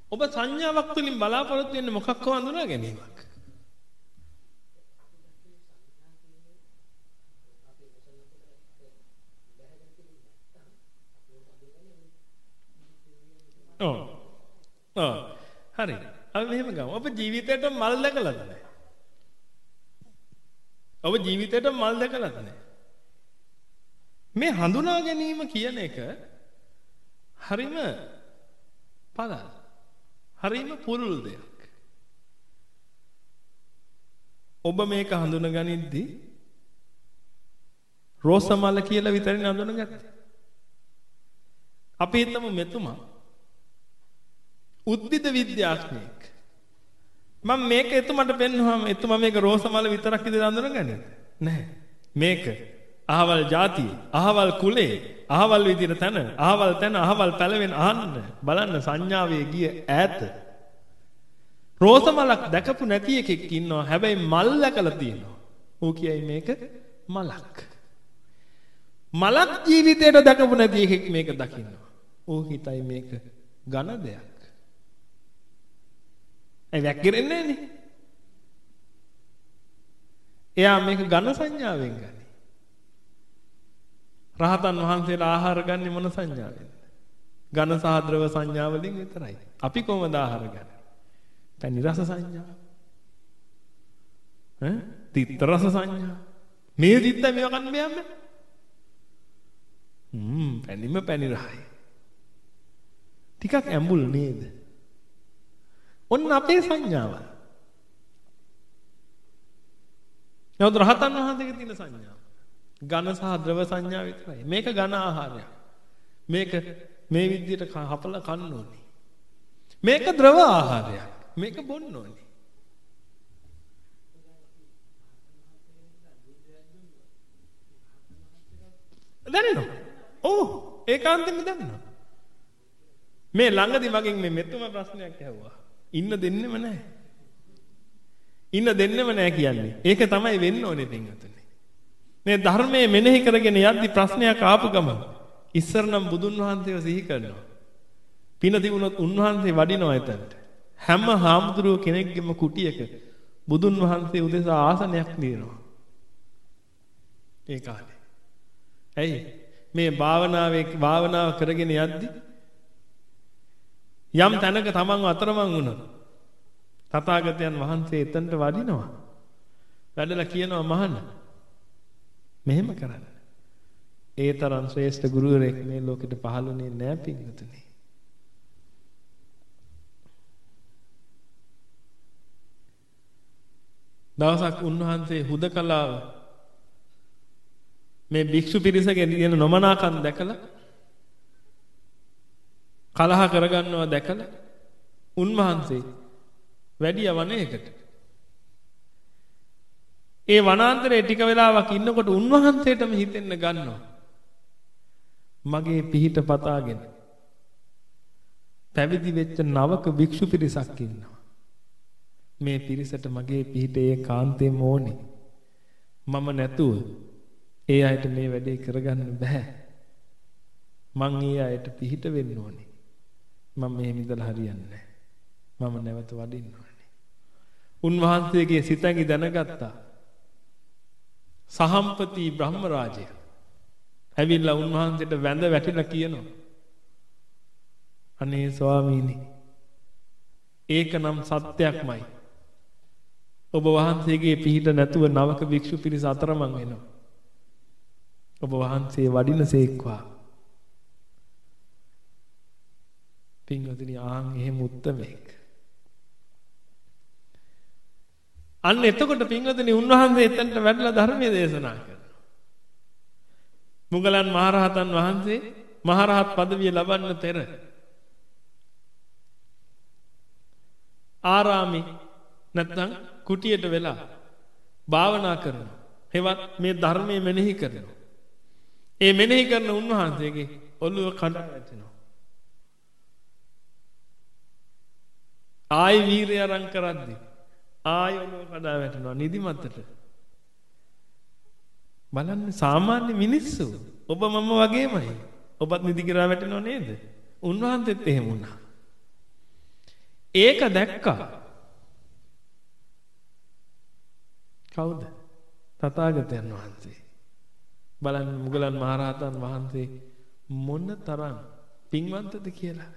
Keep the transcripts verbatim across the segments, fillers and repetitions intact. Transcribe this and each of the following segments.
ඔබ සංඥාවක් තුලින් බලාපොරොත්තු වෙන්නේ මොකක් හෝ හඳුනා ගැනීමක්. ඔව්. ඔව්. හරි. අපි මෙහෙම ගමු. ඔබ ජීවිතේට මල් දැකලාද නැහැ? ඔබ ජීවිතේට මල් දැකලාද නැහැ? මේ හඳුනා ගැනීම කියන එක හරිම පළල්. හරිම පුරුල් දෙයක්. ඔබ මේක හඳුනගනිද්දී රෝස මල කියලා විතරයි හඳුනගත්තේ. අපි හිතමු මෙතුමා උද්භිද විද්‍යාඥයෙක්. මම මේක එතුමාට පෙන්වුවාම එතුමා මේක රෝස මල විතරක් විදිහට හඳුනගන්නේ නැහැ. මේක අහවල් ಜಾතිය, අහවල් කුලේ, අහවල් විදිහට තන, අහවල් තන, අහවල් පැලවෙන අහන්න බලන්න සංඥාවේ ගිය ඈත. රෝස මලක් දැකපු නැති එකෙක් ඉන්නවා. හැබැයි මල් දැකලා තියෙනවා. ඌ කියයි මේක මලක්. මලක් ජීවිතේට දැකපු නැති එකෙක් මේක දකින්නවා. ඌ හිතයි මේක ඝන දෙයක්. ඒ වැක්කිරෙන්නේ නේ. එයා මේක ඝන සංඥාවෙන් ගන්නේ. රහතන් වහන්සේලා ආහාර ගන්නේ මොන සංඥාවෙන්ද? ඝන සහ ද්‍රව සංඥා වලින් විතරයි. අපි කොහොමද ආහාර ගන්නේ? පැණි රස සංඥා. ඈ? තිත්ත රස සංඥා. මේ තිත්ත මේව කන්න බෑම්ම. හ්ම් පැණිම පැණි රහයි. ටිකක් ඇඹුල් නේද? ඔන්න අපේ සංඥාවල්. නමුත් රහතන් වහන්සේගේ තියෙන සංඥාව ඝන සහ ද්‍රව සංඥා විතරයි. මේක ඝන ආහාරයක්. මේක මේ විදිහට හපලා කන්න ඕනේ. මේක ද්‍රව ආහාරයක්. මේක බොන්න ඕනේ. දැනෙනවා. ඔව් ඒකාන්තයෙන්ම දැනෙනවා. මේ ළඟදි මගෙන් මේ මෙතුම ප්‍රශ්නයක් ඇහුවා. ඉන්න දෙන්නෙම නැහැ. ඉන්න දෙන්නෙම නැහැ කියන්නේ. ඒක තමයි වෙන්න ඕනේ පින්වතුනි. මේ ධර්මයේ මෙනෙහි කරගෙන යද්දි ප්‍රශ්නයක් ආපු ගමන් ඉස්සර නම් බුදුන් වහන්සේව සිහි කරනවා. පින තිබුණොත් උන්වහන්සේ වඩිනවා එතනට. හැම හාමුදුරුව කෙනෙක්ගේම කුටියක බුදුන් වහන්සේ උදෙසා ආසනයක් දිනනවා. ඒ කාලේ. ඇයි මේ භාවනාවේ භාවනාව කරගෙන යද්දි යම් තැනක තමන්ව අතරමං වුණා. තථාගතයන් වහන්සේ එතනට වඩිනවා. වැඩලා කියනවා මහණ මෙහෙම කරන්න. ඒ තරම් ශ්‍රේෂ්ඨ ගුරුවරයෙක් මේ ලෝකෙට පහළුනේ නැහැ පින්වතුනි. දවසක් උන්වහන්සේ හුදකලාව මේ භික්ෂු පිරිසගේ තියෙන නොමනාකම් දැකලා කලහ කරගන්නවා දැකලා උන්වහන්සේ වැඩි වනයේකට ඒ වනාන්තරයේ ටික වෙලාවක් ඉන්නකොට උන්වහන්සේටම හිතෙන්න ගන්නවා මගේ පිහිට පතාගෙන පැවිදි වෙච්ච නවක භික්ෂු පිරිසක් ඉන්නවා. මේ පිරිසට මගේ පිහිට ඒකාන්තයෙන්ම ඕනේ. මම නැතුව ඒ අයට මේ වැඩේ කරගන්න බෑ. මං ඒ අයට පිහිට වෙන්න ඕනේ. මම මෙහෙම ඉඳලා හරියන්නේ නැහැ. මම නැවත වඩින්න ඕනේ. උන්වහන්සේගේ සිතැඟි දැනගත්තා. සහම්පති බ්‍රහ්ම රාජය ඇවිල්ලා උන්වහන්සේට වැඳ වැටිලා කියනවා අනේ ස්වාමීනි ඒක නම් සත්‍යයක්මයි. ඔබ වහන්සේගේ පිහිට නැතුව නවක භික්ෂු පිරිස අතරමං වෙනවා. ඔබ වහන්සේ වඩිනසේක්වා. පින්වතුනි ආන් එහෙම උත්තමෙක්. අන්න එතකොට පින්වතුනි උන්වහන්සේ එතනට වැඩලා ධර්මයේ දේශනා කරනවා. මුගලන් මහරහතන් වහන්සේ මහරහත් පදවිය ලබන්න පෙර ආරාමේ නැත්නම් කුටියට වෙලා භාවනා කරනවා. හෙවත් මේ ධර්මයේ මෙනෙහි කරනවා. ඒ මෙනෙහි කරන උන්වහන්සේගේ ඔළුව කඩා වැටෙනවා. ආයි වීරය අරන් කරද්දී ආයි ඔළුව කඩා වැටෙනවා නිදිමතට. බලන්න සාමාන්‍ය මිනිස්සු ඔබ මම වගේමයි. ඔබත් නිදි කිරා වැටෙනව නේද? උන්වහන්සේත් එහෙම වුණා. ඒක දැක්කා. කවුද? තථාගතයන් වහන්සේ. බලන්න මුගලන් මහරහතන් වහන්සේ මොන තරම් පින්වන්තද කියලා.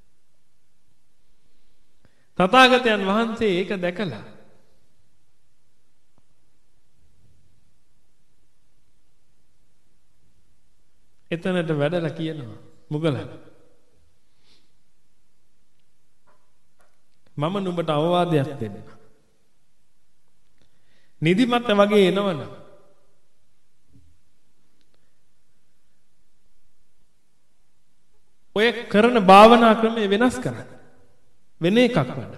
තථාගතයන් වහන්සේ ඒක දැකලා එතනට වැඩලා කියනවා මුගලන් මම නුඹට අවවාදයක් දෙන්න. නිදිමත වගේ එනවනම් ඔය කරන භාවනා ක්‍රමය වෙනස් කරන්න. වෙන එකක් වඩ.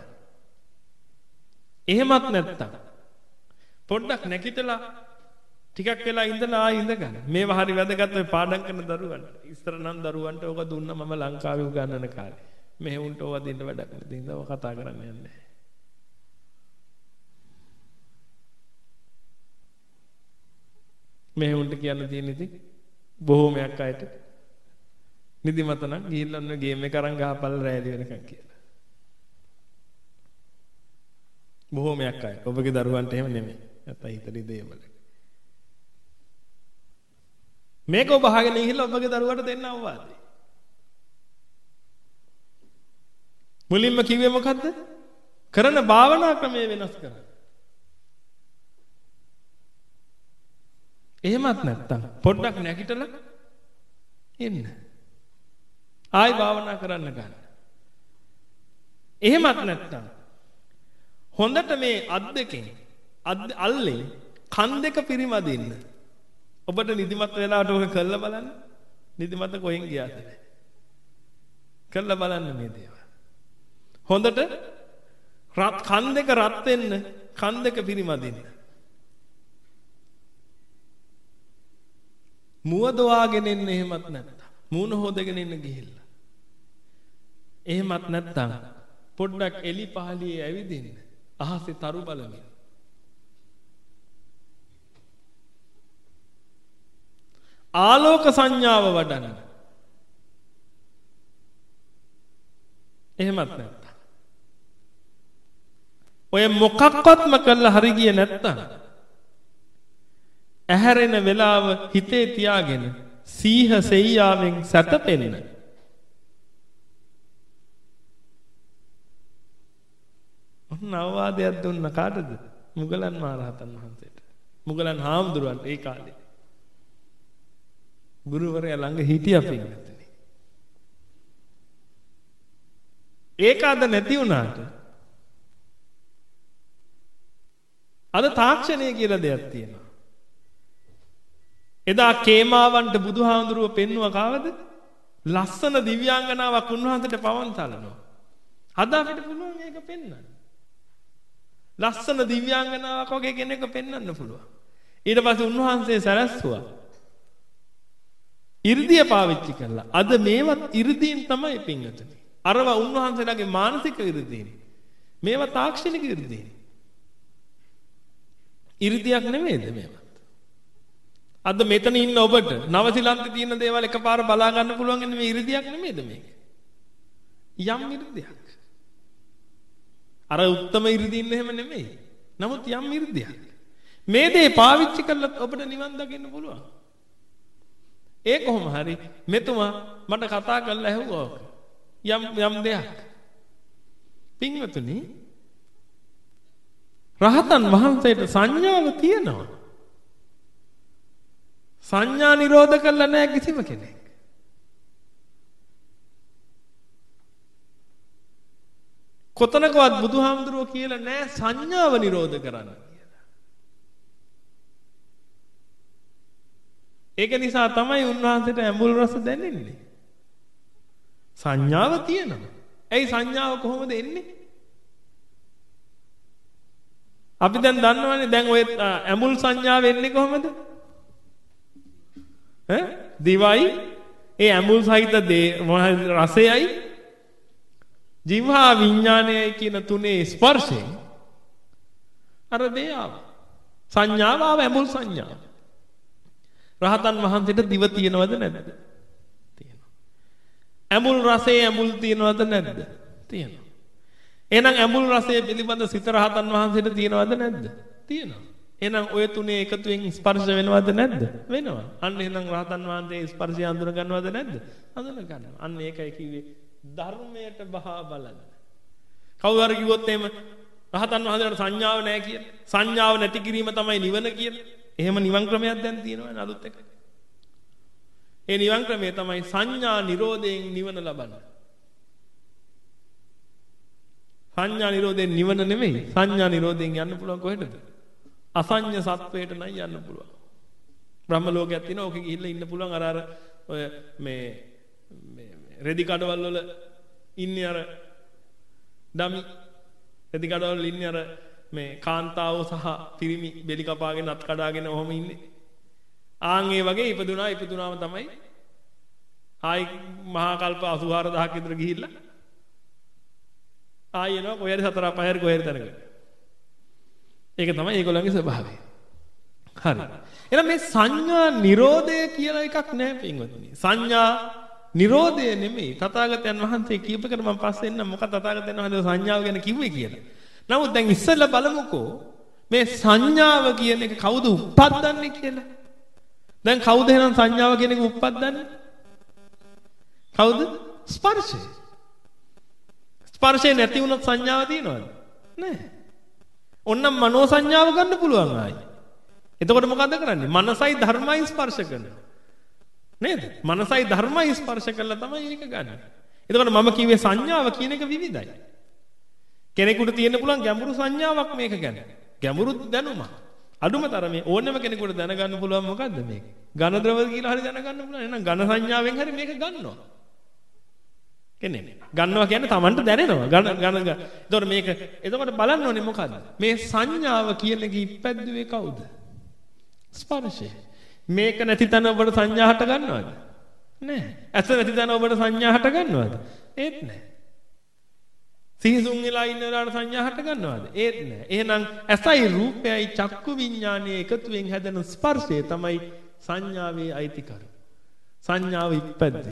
එහෙමත් නැත්තම් පොඩ්ඩක් නැගිටලා ටිකක් වෙලා ඉඳලා ආයෙ ඉඳ ගන්න. මේව හරි වැදගත් ඔය පාඩම් කරන දරුවන්ට. ඉස්සර නම් දරුවන්ට ඕක දුන්නා මම ලංකාවේ උගන්වන කාලේ. මෙහෙ උන්ට ඕවා දෙන්න වැඩක් නෑ. ඉතින් ඒව කතා කරන්න යන්නේ. මෙහෙ උන්ට කියන්න තියෙන ඉතින් බොහෝමයක් අයට නිදිමත නම් ගිහිල්ලා ඔන්න ගේම් එක අරන් ගහපල් රැලි වෙනකන් කියලා. බොහෝමයක් අය. ඔබගේ දරුවන්ට එහෙම නෙමෙයි. නැත්නම් හිතේ දේවල්. මේක ඔබ අහගෙන ගිහිල්ලා ඔබගේ දරුවට දෙන්න අවවාදේ. මුලින්ම කිව්වේ මොකද්ද? කරන භාවනා ක්‍රමය වෙනස් කරන්න. එහෙමත් නැත්තම් පොඩ්ඩක් නැගිටලා එන්න. ආයි භාවනා කරන්න ගන්න. එහෙමත් නැත්තම් හොඳට මේ අත් දෙකෙන් අත් අල්ලෙන් කන් දෙක පිරිමදින්න. ඔබට නිදිමත වෙලාවට ඔක කළා බලන්න. නිදිමත කොහෙන් ගියාද? කළා බලන්න මේ දේවල්. හොඳට රත් කන් දෙක රත් වෙන්න කන් දෙක පිරිමදින්න. මුව දවාගෙන එන්න එහෙමත් නැත්තම් මූණ හොදගෙන එන්න ගිහිල්ලා. එහෙමත් නැත්තම් පොඩ්ඩක් එලි පහලියේ ඇවිදින්න. අහසේ තරු බලමින්. ආලෝක සංඥාව වඩන්න. එහෙමත් නැත්තම් ඔය මොකක්වත්ම කළා හරි ගියේ නැත්තම් ඇහැරෙන වෙලාව හිතේ තියාගෙන සීහ සෙයියාවෙන් සැතපෙන්න. ඔන්න අවවාදයක් දුන්න කාටද? මුගලන් මහරහතන් වහන්සේට. මුගලන් හාමුදුරුවන්ට ඒ කාලේ. ගුරුවරයා ළඟ හිටියා පින්නතනේ. ඒක අද නැති වුණාට අද තාක්ෂණය කියලා දෙයක් තියෙනවා. එදා කේමාවන්ට බුදුහාමුදුරුව පෙන්නුවා කාවද? ලස්සන දිව්‍යාංගනාවක් උන්වහන්සේට පවන් තලනවා. අද අපිට පුළුවන් මේක පෙන්වන්න. ලස්සන දිව්‍යාංගනාවක් වගේ කෙනෙක්ව පෙන්වන්න පුළුවන්. ඊට පස්සේ උන්වහන්සේ සැලැස්සුවා. 이르දිය පාවිච්චි කළා. අද මේවත් 이르දීන් තමයි පින්වතුනි. අරවා උන්වහන්සේලාගේ මානසික 이르දීන්. මේවා තාක්ෂණික 이르දීන්. 이르දියක් නෙමෙයිද මේවා? අද මෙතන ඉන්න ඔබට නවසිලන්තේ තියෙන දේවල් එකපාර බලා ගන්න පුළුවන් ඉන්නේ මේ 이르දියක් නෙමෙයිද මේක? යම් 이르දියක්. අර උත්තම 이르දින්න එහෙම නෙමෙයි. නමුත් යම් 이르දියක්. මේ දේ පාවිච්චි කළොත් ඔබට නිවන් දකින්න පුළුවන්. ඒ කොහොම හරි මෙතුමා මට කතා කරලා ඇහුවා යම් යම් දෙයක්. පින්වතුනි රහතන් වහන්සේට සංඥාව තියෙනවා. සංඥා නිරෝධ කළා නැහැ කිසිම කෙනෙක්. කොතනකවත් බුදුහාමුදුරුවෝ කියලා නැහැ සංඥාව නිරෝධ කරන්න කියලා. ඒක නිසා තමයි උන්වහන්සේට ඇඹුල් රස දැනෙන්නේ. සංඥාව තියෙනවා. ඇයි සංඥාව කොහොමද එන්නේ? අපි දැන් දන්නවනේ දැන් ඔය ඇඹුල් සංඥාව එන්නේ කොහොමද? ඈ දිවයි ඒ ඇඹුල් සහිත රසයයි ජීවහා විඥානයයි කියන තුනේ ස්පර්ශයෙන් අර දේ ආව. සංඥාව ආව ඇඹුල් සංඥාව. රහතන් වහන්සේට දිව තියෙනවද නැද්ද? තියෙනවා. ඇඹුල් රසයේ ඇඹුල් තියෙනවද නැද්ද? තියෙනවා. එහෙනම් ඇඹුල් රසය පිළිබඳ සිත රහතන් වහන්සේට තියෙනවද නැද්ද? තියෙනවා. එහෙනම් ඔය තුනේ එකතුවෙන් ස්පර්ශ වෙනවද නැද්ද? වෙනවා. අන්න එහෙනම් රහතන් වහන්සේ ස්පර්ශය අඳුර ගන්නවද නැද්ද? අඳුර ගන්නවා. අන්න ඒකයි කිව්වේ ධර්මයට බහා බලන්න. කවුරු හරි කිව්වොත් එහෙම රහතන් වහන්සේට සංඥාව නැහැ කියලා. සංඥාව නැති කිරීම තමයි නිවන කියලා. එහෙම නිවන් ක්‍රමයක් දැන් තියෙනවා අලුත් එක. ඒ නිවන් ක්‍රමය තමයි සංඥා නිරෝධයෙන් නිවන ලබන්න. සංඥා නිරෝධයෙන් නිවන නෙමෙයි. සංඥා නිරෝධයෙන් යන්න පුළුවන් කොහෙටද? අසඤ්ඤ සත්වයට නම් යන්න පුළුවන්. බ්‍රහ්ම ලෝකයක් තියෙනවා. ඕකේ ගිහිල්ලා ඉන්න පුළුවන්. අර අර ඔය මේ මේ රෙදි කඩවල වල ඉන්නේ අර ඩමි රෙදි කඩවල වල ඉන්නේ අර මේ කාන්තාවෝ සහ පිරිමි බෙලි කපාගෙන අත් කඩාගෙන ඔහොම ඉන්නේ. ආන් ඒ වගේ ඉපදුනා ඉපදුනාම තමයි ආයි මහා කල්ප අසූ හාරදහක් විතර ගිහිල්ලා ආයි එනවා කොහේද සතර පහර කොහේද තැනක. ඒක තමයි ඒගොල්ලන්ගේ ස්වභාවය. හරි. එහෙනම් මේ සංඥා නිරෝධය කියලා එකක් නැහැ පින්වතුනි. සංඥා නිරෝධය නෙමෙයි. තථාගතයන් වහන්සේ කියපකට මම පස්සේ එන්න මොකක්ද තථාගතයන් වහන්සේ සංඥාව ගැන කිව්වේ කියලා. නමුත් දැන් ඉස්සෙල්ලා බලමුකෝ මේ සංඥාව කියන එක කවුද උප්පද්දන්නේ කියලා. දැන් කවුද එහෙනම් සංඥාව කියන එක උප්පද්දන්නේ? කවුද? ස්පර්ශය. ස්පර්ශය නැති වුණොත් සංඥාව තියෙනවද? නැහැ. ඔන්නම් මනෝ සංඥාව ගන්න පුළුවන් ආයි. එතකොට මොකද කරන්නේ? මනසයි ධර්මයි ස්පර්ශ කරනවා. නේද? මනසයි ධර්මයි ස්පර්ශ කළා තමයි ඒක ගන්න. එතකොට මම කිව්වේ සංඥාව කියන එක විවිධයි. කෙනෙකුට තියෙන්න පුළුවන් ගැඹුරු සංඥාවක් මේක ගැන. ගැඹුරු දැනුම. අඩුම තරමේ ඕනෑම කෙනෙකුට දැනගන්න පුළුවන් මොකද්ද මේක? ඝන ද්‍රව කියලා හරි දැනගන්න පුළුවන්. එහෙනම් ඝන සංඥාවෙන් හරි මේක ගන්නවා. කෙනෙක්. ගන්නවා කියන්නේ Tamanට දැනෙනවා. ඝන ඝන. එතකොට මේක එතකොට බලන්න ඕනේ මොකද්ද? මේ සංඥාව කියන එක ඉපැද්දුවේ කවුද? ස්පර්ශය. මේක නැති තැන ඔබට සංඥා හට ගන්නවද? නැහැ. ඇස නැති තැන ඔබට සංඥා හට ගන්නවද? ඒත් නැහැ. සිහිසුන් වෙලා ඉන්න වෙලාවට සංඥා හට ගන්නවද? ඒත් නැහැ. එහෙනම් ඇසයි රූපයයි චක්කු විඥානයේ එකතුවෙන් හැදෙන ස්පර්ශය තමයි සංඥාවේ අයිතිකරු. සංඥාව ඉපැද්දේ.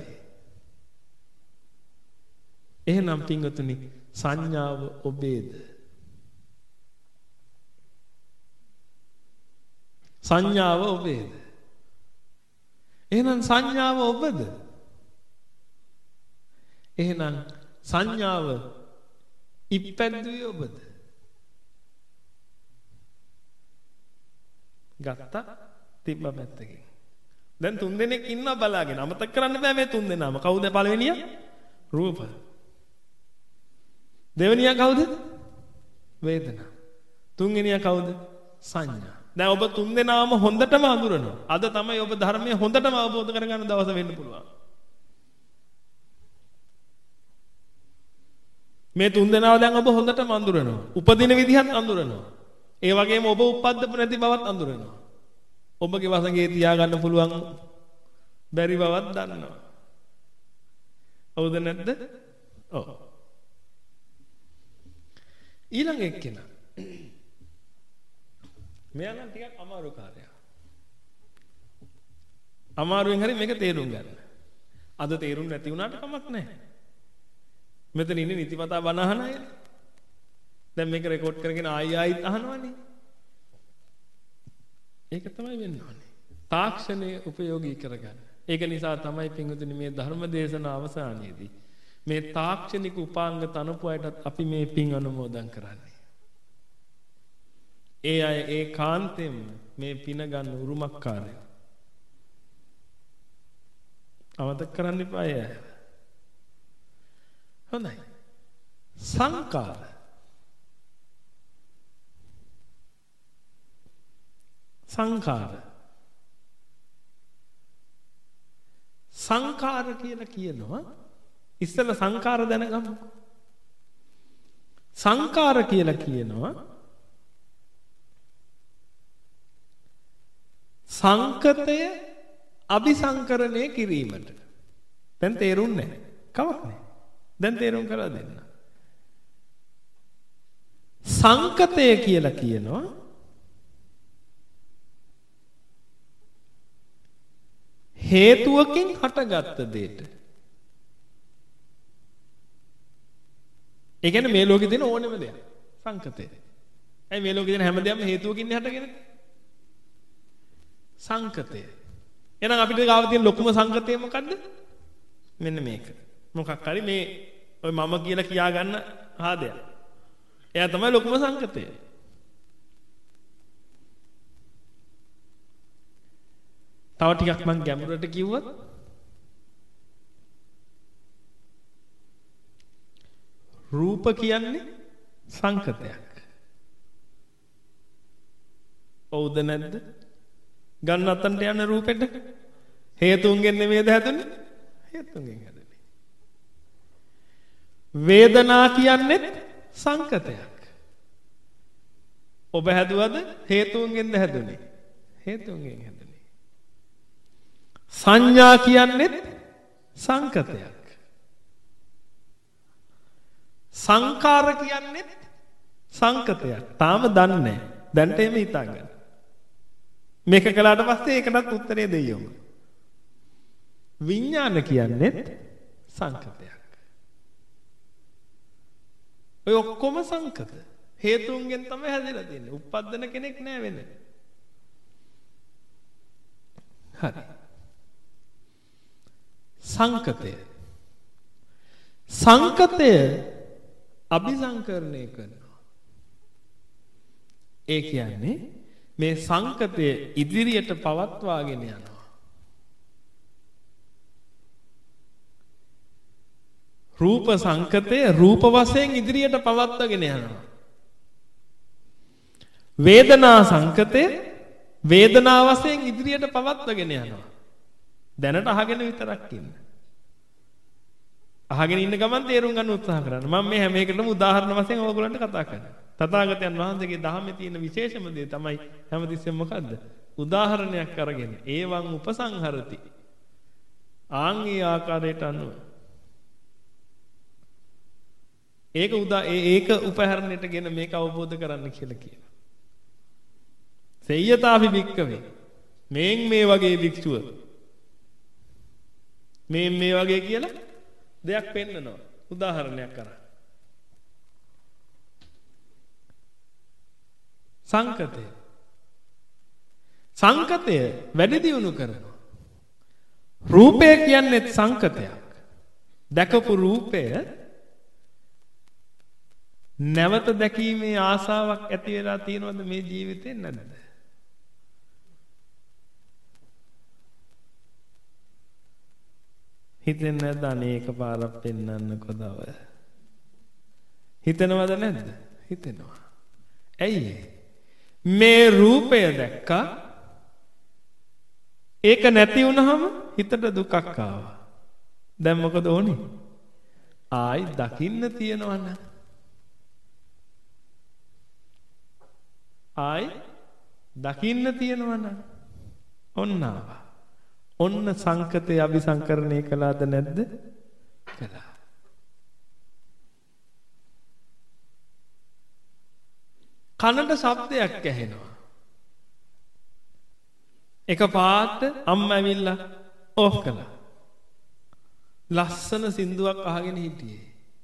එහෙනම් පින්වතුනි සංඥාව ඔබේද? සංඥාව ඔබේද? එහෙනම් සංඥාව ඔබද? එහෙනම් සංඥාව ඉපැද්දුවේ ඔබද? ගත්තා තිබ්බ පැත්තකින්. දැන් තුන් දෙනෙක් ඉන්නවා බලාගෙන. අමතක කරන්න බෑ මේ තුන් දෙනාම. කවුද පළවෙනියා? රූප. දෙවෙනියා කවුද? වේදනා. තුන්වෙනියා කවුද? සංඥා. දැන් ඔබ තුන් දෙනාම හොඳටම අඳුරනවා. අද තමයි ඔබ ධර්මයේ හොඳටම අවබෝධ කරගන්න දවස වෙන්න පුළුවන්. මේ තුන් දෙනාව දැන් ඔබ හොඳටම අඳුරනවා. උපදින විදිහත් අඳුරනවා. ඒ වගේම ඔබ උපද්දපු නැති බවත් අඳුරනවා. ඔබගේ වසඟේ තියාගන්න පුළුවන් බැරි බවත් දන්නවා. හවුද නැද්ද? ඔව්. ඊළඟ එක්කෙනා. මෙයා නම් ටිකක් අමාරු කාර්යයක්. අමාරුවෙන් හරි මේක තේරුම් ගන්න. අද තේරුම් නැති වුණාට කමක් නැහැ. මෙතන ඉන්නේ නිතිපතා බණ අහන අය. දැන් මේක රෙකෝඩ් කරගෙන ආයි ආයිත් අහනවනේ. ඒක තමයි වෙන්න ඕනේ. තාක්ෂණය උපයෝගී කරගන්න. ඒක නිසා තමයි පින්වතුනි මේ ධර්ම දේශන අවසානයේදී මේ තාක්ෂණික උපාංග තනපු අයටත් අපි මේ පින් අනුමෝදන් කරන්නේ. ඒ අය ඒ කාන්තෙන් මේ පින ගන්න උරුමකාරයෝ. අමතක කරන්න එපා අය. හොඳයි. සංකාර. සංකාර. සංකාර කියලා කියනවා. ඉස්සෙල්ලා සංකාර දැනගමු. සංකාර කියලා කියනවා සංකතය අபிසංකරණය කිරීමට. දැන් තේරුන්නේ නැහැ. කවක් නැහැ. දැන් තේරුම් කරලා දෙන්න. සංකතය කියලා කියනවා හේතුවකින් හටගත්ත දෙයට. ඒ කියන්නේ මේ ලෝකේ තියෙන ඕනෙම දෙයක් සංකතය. ඇයි මේ ලෝකේ තියෙන හැම දෙයක්ම හේතුවකින් හටගෙන? සංකතය. එහෙනම් අපිට ගාව තියෙන ලොකුම සංකතය මොකද්ද? මෙන්න මේක. මොකක් හරි මේ ඔය මම කියලා කියා ගන්න ආදයක්. එයා තමයි ලොකුම සංකතය. තව ටිකක් මම ගැඹුරට කිව්වොත් රූප කියන්නේ සංකතයක්. ඔව්ද නැද්ද? ගන්න අතන්ට යන රූපෙට හේතුන්ගෙන් නෙමෙයිද හැදුනේ? හේතුන්ගෙන් හැදුනේ. වේදනා කියන්නේ සංකතයක්. ඔබ හැදුවද හේතුන්ගෙන්ද හැදුනේ? හේතුන්ගෙන් හැදුනේ. සංඥා කියන්නේ සංකතයක්. සංකාර කියන්නේ සංකතයක්. තාම දන්නේ නැහැ. දැන්ට එමෙ හිතාගන්න. මේක කළාට පස්සේ ඒකටත් උත්තරේ දෙයියොම. විඥාන කියන්නේ සංකතයක්. ඔය ඔක්කොම සංකත. හේතුන්ගෙන් තමයි හැදලා තියෙන්නේ. උප්පද්දන කෙනෙක් නෑ වෙන. හරි. සංකතය. සංකතය අபிසංකරණය කරනවා. ඒ කියන්නේ මේ සංකතය ඉදිරියට පවත්වාගෙන යනවා. රූප සංකතය රූප වශයෙන් ඉදිරියට පවත්වාගෙන යනවා. වේදනා සංකතය වේදනා වශයෙන් ඉදිරියට පවත්වාගෙන යනවා. දැනට අහගෙන විතරක් ඉන්න. අහගෙන ඉන්න ගමන් තේරුම් ගන්න උත්සාහ කරන්න. මම මේ හැම එකකටම උදාහරණ වශයෙන් ඔයගොල්ලන්ට කතා කරනවා. තථාගතයන් වහන්සේගේ ධර්මයේ තියෙන විශේෂම දේ තමයි හැමතිස්සෙම මොකද්ද? උදාහරණයක් අරගෙන ඒවං උපසංහරති. ආන්ගේ ආකාරයට අනුව. ඒක උදා ඒක උපහරණයටගෙන මේක අවබෝධ කරන්න කියලා කියනවා. සෙය්‍යතාපි භික්කවේ. මේන් මේ වගේ භික්ෂුව. මේ මේ වගේ කියලා දෙයක් පෙන්නනවා. උදාහරණයක් කරා. සංකතය. සංකතය වැඩි දියුණු කරනවා. රූපය කියන්නේ සංකතයක්. දැකපු රූපය නැවත දැකීමේ ආසාවක් ඇති වෙලා තියෙනවද මේ ජීවිතේ නැද්ද? හිතෙන්නේ නැද්ද අනේක පාරක් පෙන්වන්නකො දව? හිතනවද නැද්ද? හිතෙනවා. ඇයි? මේ රූපය දැක්කා ඒක නැති වුණාම හිතට දුකක් ආවා. දැන් මොකද ඕනේ? ආයි දකින්න තියනවා නම් ආයි දකින්න තියනවා නම් ඔන්න ආවා. ඔන්න සංකතේ අபிසංකරණය කළාද නැද්ද? කළා. කනට ශබ්දයක් ඇහෙනවා. එකපාරට අම්මා ඇවිල්ලා ඕෆ් කළා. ලස්සන සින්දුවක් අහගෙන හිටියේ.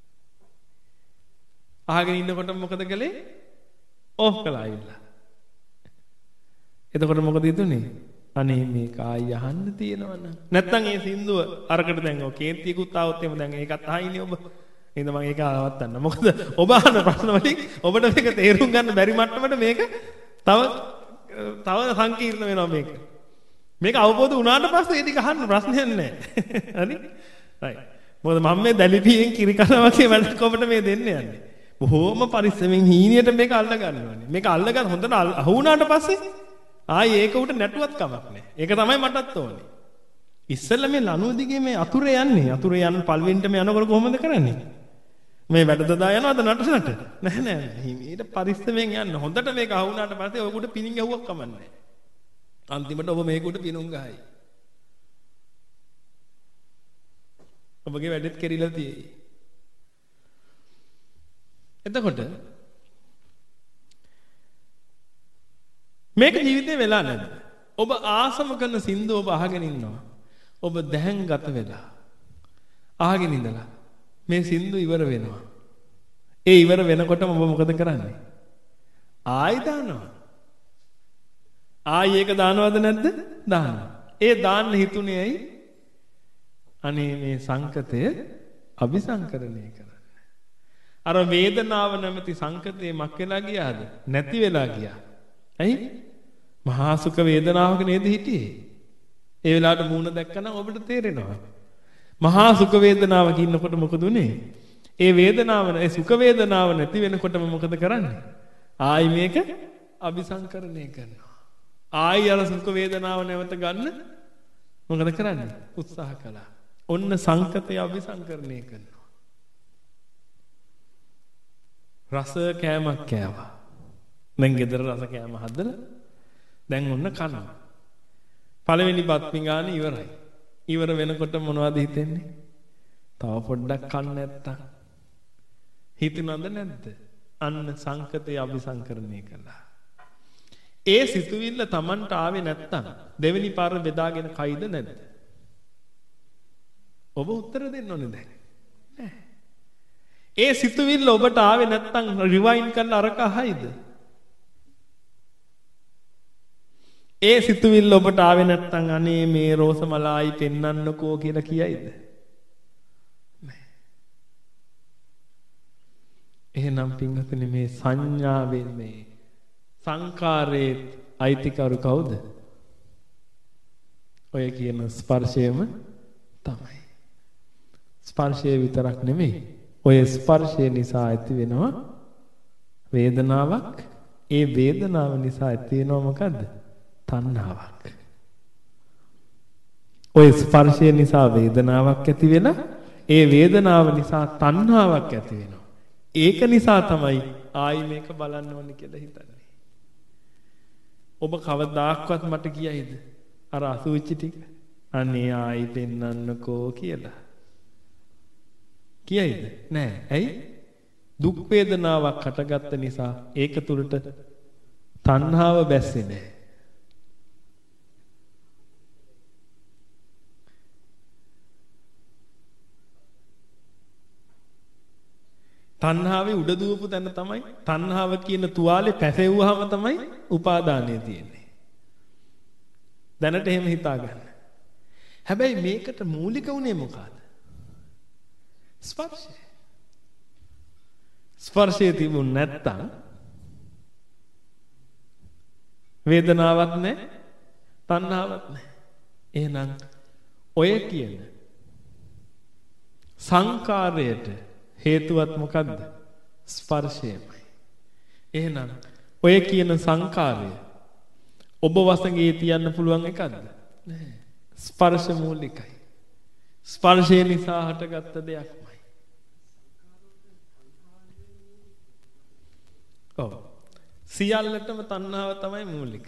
අහගෙන ඉන්නකොට මොකද කළේ? ඕෆ් කළා ඇවිල්ලා. එතකොට මොකද හිතුනේ? අනේ මේක ආයි අහන්න තියෙනවනම් නැත්තම් ඒ සින්දුව අරකට දැන් ඔය කේන්තියකුත් ආවොත් එහෙම දැන් ඒකත් අහින්නේ ඔබ. එහෙනම් මම ඒක නවත්තන්න. මොකද ඔබ අහන ප්‍රශ්න වලින් ඔබට මේක තේරුම් ගන්න බැරි මට්ටමට මේක තව තව සංකීර්ණ වෙනවා මේක. මේක අවබෝධ වුණාට පස්සේ ඒ ටික අහන්න ප්‍රශ්නයක් නැහැ. හරි? right. මොකද මම මේ දැලිපියෙන් කිරි කනවා වගේ වැඩක් ඔබට මේ දෙන්න යන්නේ. බොහොම පරිස්සමෙන් හීනියට මේක අල්ල ගන්න ඕනේ. මේක අල්ල ගන්න හොඳට අහු වුණාට පස්සේ ආයි ඒක උට නැටුවත් කමක් නැහැ. ඒක තමයි මටත් ඕනේ. ඉස්සෙල්ලා මේ ලනුව දිගේ මේ අතුරේ යන්නේ. අතුරේ යන පල්වෙන්ට මේ යනකොට කොහොමද කරන්නේ? මේ වැඩ දදා යනවද නටනට? නෑ නෑ නෑ. හිමීට පරිස්සමෙන් යන්න. හොඳට මේක අහු වුණාට පස්සේ ඔයගොඩ පිනින් ගැහුවක් කමක් නැහැ. අන්තිමට ඔබ මේක උඩ පිනුම් ගහයි. ඔබගේ වැඩෙත් කෙරිලා තියෙයි. එතකොට මේක ජීවිතේ වෙලා නැද්ද? ඔබ ආසම කරන සින්දුව ඔබ අහගෙන ඉන්නවා. ඔබ දැහැන්ගත වෙලා අහගෙන ඉඳලා මේ සින්දුව ඉවර වෙනවා. ඒ ඉවර වෙනකොටම ඔබ මොකද කරන්නේ? ආයි දානවා. ආයි ඒක දානවද නැද්ද? දානවා. ඒ දාන්න හිතුනේ ඇයි? අනේ මේ සංකතය අபிසංකරණය කරන්න. අර වේදනාව නැමැති සංකතේ මක් වෙලා ගියාද? නැති වෙලා ගියා. ඇයි? මහා සුඛ වේදනාවක නේද හිටියේ? ඒ වෙලාවට මූණ දැක්කනම් ඔබට තේරෙනවා. මහා සුඛ වේදනාවක ඉන්නකොට මොකද උනේ? ඒ වේදනාව ඒ සුඛ වේදනාව නැති වෙනකොටම මොකද කරන්නේ? ආයි මේක අபிසංකරණය කරනවා. ආයි අර සුඛ වේදනාව නැවත ගන්න මොකද කරන්නේ? උත්සාහ කළා. ඔන්න සංකතය අபிසංකරණය කරනවා. රස කෑමක් කෑවා. දැන් ගෙදර රස කෑම හදලා දැන් ඔන්න කනවා. පළවෙනි බත් පිඟාන ඉවරයි. ඉවර වෙනකොට මොනවද හිතෙන්නේ? තව පොඩ්ඩක් කන්න නැත්තම් හිතනවද නැද්ද? අන්න සංකතය අபிසංකරණය කළා. ඒ සිතුවිල්ල Tamanට ආවේ නැත්තම් දෙවෙනි පාර බෙදාගෙන කයිද නැද්ද? ඔබ උත්තර දෙන්න ඕනේ දැන්. නෑ. ඒ සිතුවිල්ල ඔබට ආවේ නැත්තම් රිවයින්ඩ් කරලා අරක අහයිද? ඒ සිතුවිල්ල ඔබට ආවේ නැත්තම් අනේ මේ රෝස මලායි පෙන්නන්නකෝ කියලා කියයිද? නෑ. එහෙනම් පින්වතුනි මේ සංඥාවෙන් මේ සංකාරයේ අයිතිකරු කවුද? ඔය කියන ස්පර්ශයම තමයි. ස්පර්ශය විතරක් නෙමෙයි. ඔය ස්පර්ශය නිසා ඇති වෙනවා වේදනාවක්. ඒ වේදනාව නිසා ඇති වෙනවා මොකද්ද? තණ්හාවක්. ඔය ස්පර්ශය නිසා වේදනාවක් ඇති වෙලා ඒ වේදනාව නිසා තණ්හාවක් ඇති වෙනවා. ඒක නිසා තමයි ආයි මේක බලන්න ඕනේ කියලා හිතන්නේ. ඔබ කවදාක්වත් මට කියයිද අර අසුචි ටික අනේ ආයි පෙන්නන්නකෝ කියලා? කියයිද? නෑ. ඇයි? දුක් වේදනාවක් හටගත්ත නිසා ඒක තුලට තණ්හාව බැස්සේ නෑ. තණ්හාවේ උඩ දුවපු තැන තමයි තණ්හාව කියන තුවාලේ පැසෙව්වහම තමයි උපාදානය තියෙන්නේ. දැනට එහෙම හිතා ගන්න. හැබැයි මේකට මූලික උනේ මොකද්ද? ස්පර්ශය. ස්පර්ශය තිබුණ නැත්තම් වේදනාවක් නැහැ, තණ්හාවක් නැහැ. එහෙනම් ඔය කියන සංකාරයට හේතුවත් මොකද්ද? ස්පර්ශයමයි. එහෙනම් ඔය කියන සංකාරය ඔබ වශයෙන් තියන්න පුළුවන් එකක්ද? නැහැ. ස්පර්ශ මූලිකයි. ස්පර්ශය නිසා හටගත්ත දෙයක්මයි. ඔව්. සියල්ලටම තණ්හාව තමයි මූලික.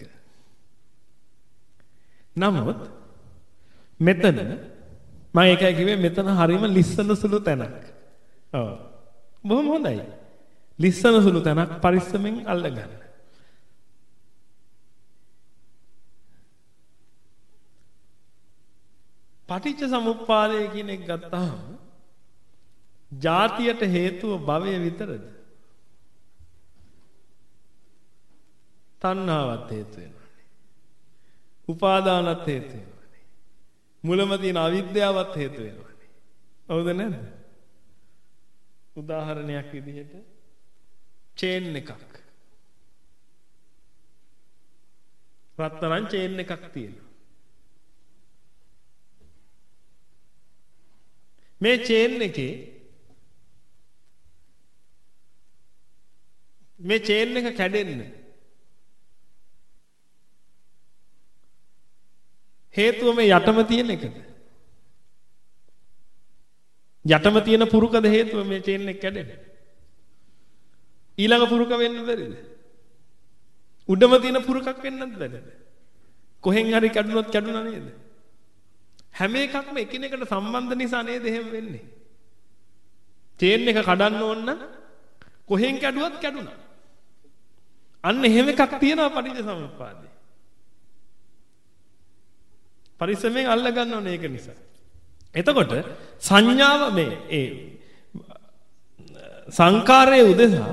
නමුත් මෙතන මම ඒකයි කිව්වේ මෙතන හරීම ලිස්සන සුළු තැනක්. ඔව්. බොහොම හොඳයි. ලිස්සන සුළු තැනක් පරිස්සමෙන් අල්ලගන්න. පටිච්ච සමුප්පාදය කියන එක ගත්තාම ජාතියට හේතුව භවය විතරද? තණ්හාවත් හේතු වෙනවානේ. උපාදානත් හේතු වෙනවානේ. මුලම තියෙන අවිද්‍යාවත් හේතු වෙනවානේ. හවුද නැද්ද? උදාහරණයක් විදිහට චේන් එකක්. රත්තරන් චේන් එකක් තියෙනවා. මේ චේන් එකේ මේ චේන් එක කැඩෙන්න හේතුව මේ යටම තියෙන එකද? යටම තියෙන පුරුකද හේතුව මේ චේන් එක කැඩෙන්න? ඊළඟ පුරුක වෙන්න බැරිද? උඩම තියෙන පුරුකක් වෙන්නත් බැරිද? කොහෙන් හරි කැඩුනොත් කැඩුණා නේද? හැම එකක්ම එකිනෙකට සම්බන්ධ නිසා නේද එහෙම වෙන්නේ? චේන් එක කඩන්න ඕන නම් කොහෙන් කැඩුවත් කැඩුණා. අන්න එහෙම එකක් තියෙනවා පටිච්චසමුප්පාදේ. පරිස්සමෙන් අල්ල ගන්න ඕනේ ඒක නිසා. එතකොට සංඥාව මේ ඒ සංකාරයේ උදෙසා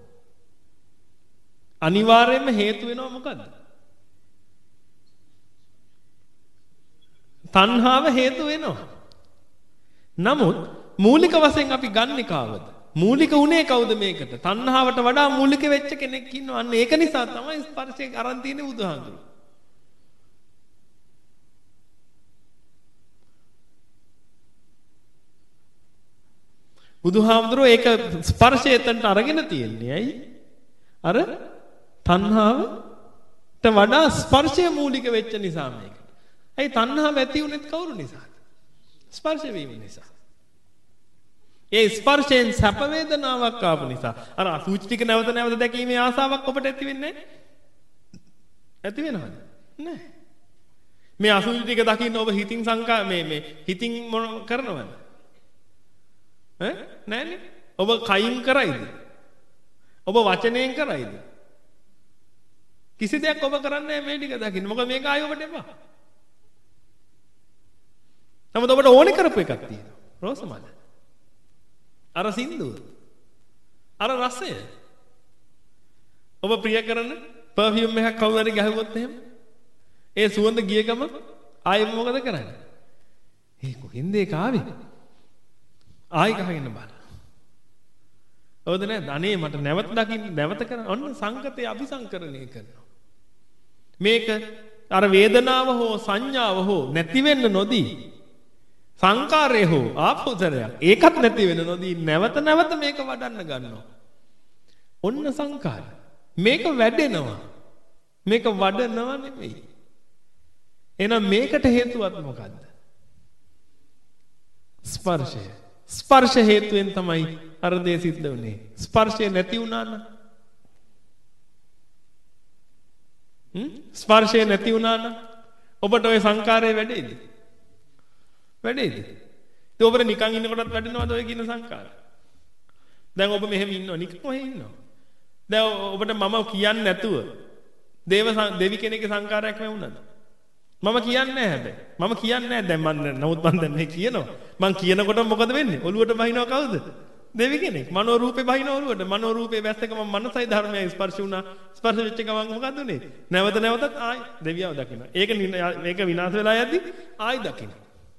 අනිවාර්යයෙන්ම හේතු වෙනවා මොකද්ද? තණ්හාව හේතු වෙනවා. නමුත් මූලික වශයෙන් අපි ගන්නෙ කාවද? මූලික උනේ කවුද මේකට? තණ්හාවට වඩා මූලික වෙච්ච කෙනෙක් ඉන්නවා. අන්න ඒක නිසා තමයි ස්පර්ශය අරන් තියෙන්නේ බුදුහාමුදුරුවෝ. බුදුහාමුදුරුවෝ ඒක ස්පර්ශය එතනට අරගෙන තියෙන්නේ ඇයි? අර තණ්හාවට වඩා ස්පර්ශය මූලික වෙච්ච නිසා මේකට. ඇයි තණ්හාව ඇති උනේත් කවුරු නිසාද? ස්පර්ශ වීම නිසා. ඒ ස්පර්ශයෙන් සැප වේදනාවක් ආපු නිසා අර අසුචි ටික නැවත නැවත දැකීමේ ආසාවක් ඔබට ඇති වෙන්නේ නැහැ. ඇති වෙනවද? නැහැ. මේ අසුචි ටික දකින්න ඔබ හිතින් සංකා මේ මේ හිතින් මොන කරනවද? ඈ නැන්නේ. ඔබ කයින් කරයිද? ඔබ වචනයෙන් කරයිද? කිසි දෙයක් ඔබ කරන්නේ නැහැ මේ ටික දකින්න. මොකද මේක ආයෙ ඔබට එපා. නමුත් ඔබට ඕනේ කරපු එකක් තියෙනවා. රෝසමල. අර සින්දුව. අර රසය. ඔබ ප්‍රිය කරන පර්ෆියුම් එකක් කවුරු හරි ගහුවොත් එහෙම ඒ සුවඳ ගිය ගම ආයෙ මොකද කරන්නේ? ඒ කොහෙන්ද ඒක ආවේ? ආයෙ ගහගෙන බලන්න. ඔව්ද නේද? අනේ මට නැවත දකින්න නැවත කරන්න ඔන්න සංකතේ අபிසංකරණය කරනවා. මේක අර වේදනාව හෝ සංඥාව හෝ නැති වෙන්න නොදී සංකාරය හෝ ආපෝතරයක් ඒකත් නැති වෙන නොදී නැවත නැවත මේක වඩන්න ගන්නවා. ඔන්න සංකාරය. මේක වැඩෙනවා. මේක වඩනව නෙමෙයි. එහෙනම් මේකට හේතුවත් මොකද්ද? ස්පර්ශය. ස්පර්ශ හේතුවෙන් තමයි අර දේ සිද්ධ වුනේ. ස්පර්ශය නැති වුණා නම් හ්ම් ස්පර්ශය නැති වුණා නම් ඔබට ওই සංකාරය වැඩේද? වැඩේද? ඒ ඔබට නිකන් ඉන්නකොටත් වැඩෙනවද ඔය කියන සංකාරය? දැන් ඔබ මෙහෙම ඉන්නවා නිකන් ඔහෙ ඉන්නවා. දැන් ඔබට මම කියන්නේ නැතුව දේව දෙවි කෙනෙක්ගේ සංකාරයක් නෙවුණාද? මම කියන්නේ නැහැ හැබැයි. මම කියන්නේ නැහැ දැන් මම නමුත් මම දැන් මේ කියනවා. මම කියනකොට මොකද වෙන්නේ? ඔළුවට බහිනවා කවුද? දෙවි කෙනෙක්. මනෝ රූපේ බහින ඔළුවට. මනෝ රූපේ වැස්සක මම මනසයි ධර්මයයි ස්පර්ශ වුණා. ස්පර්ශ වෙච්ච ගමන් මොකද උනේ? නැවත නැවතත් ආයි දෙවියව දකිනවා. ඒක මේක විනාශ වෙලා යද්දි ආයි දකිනවා.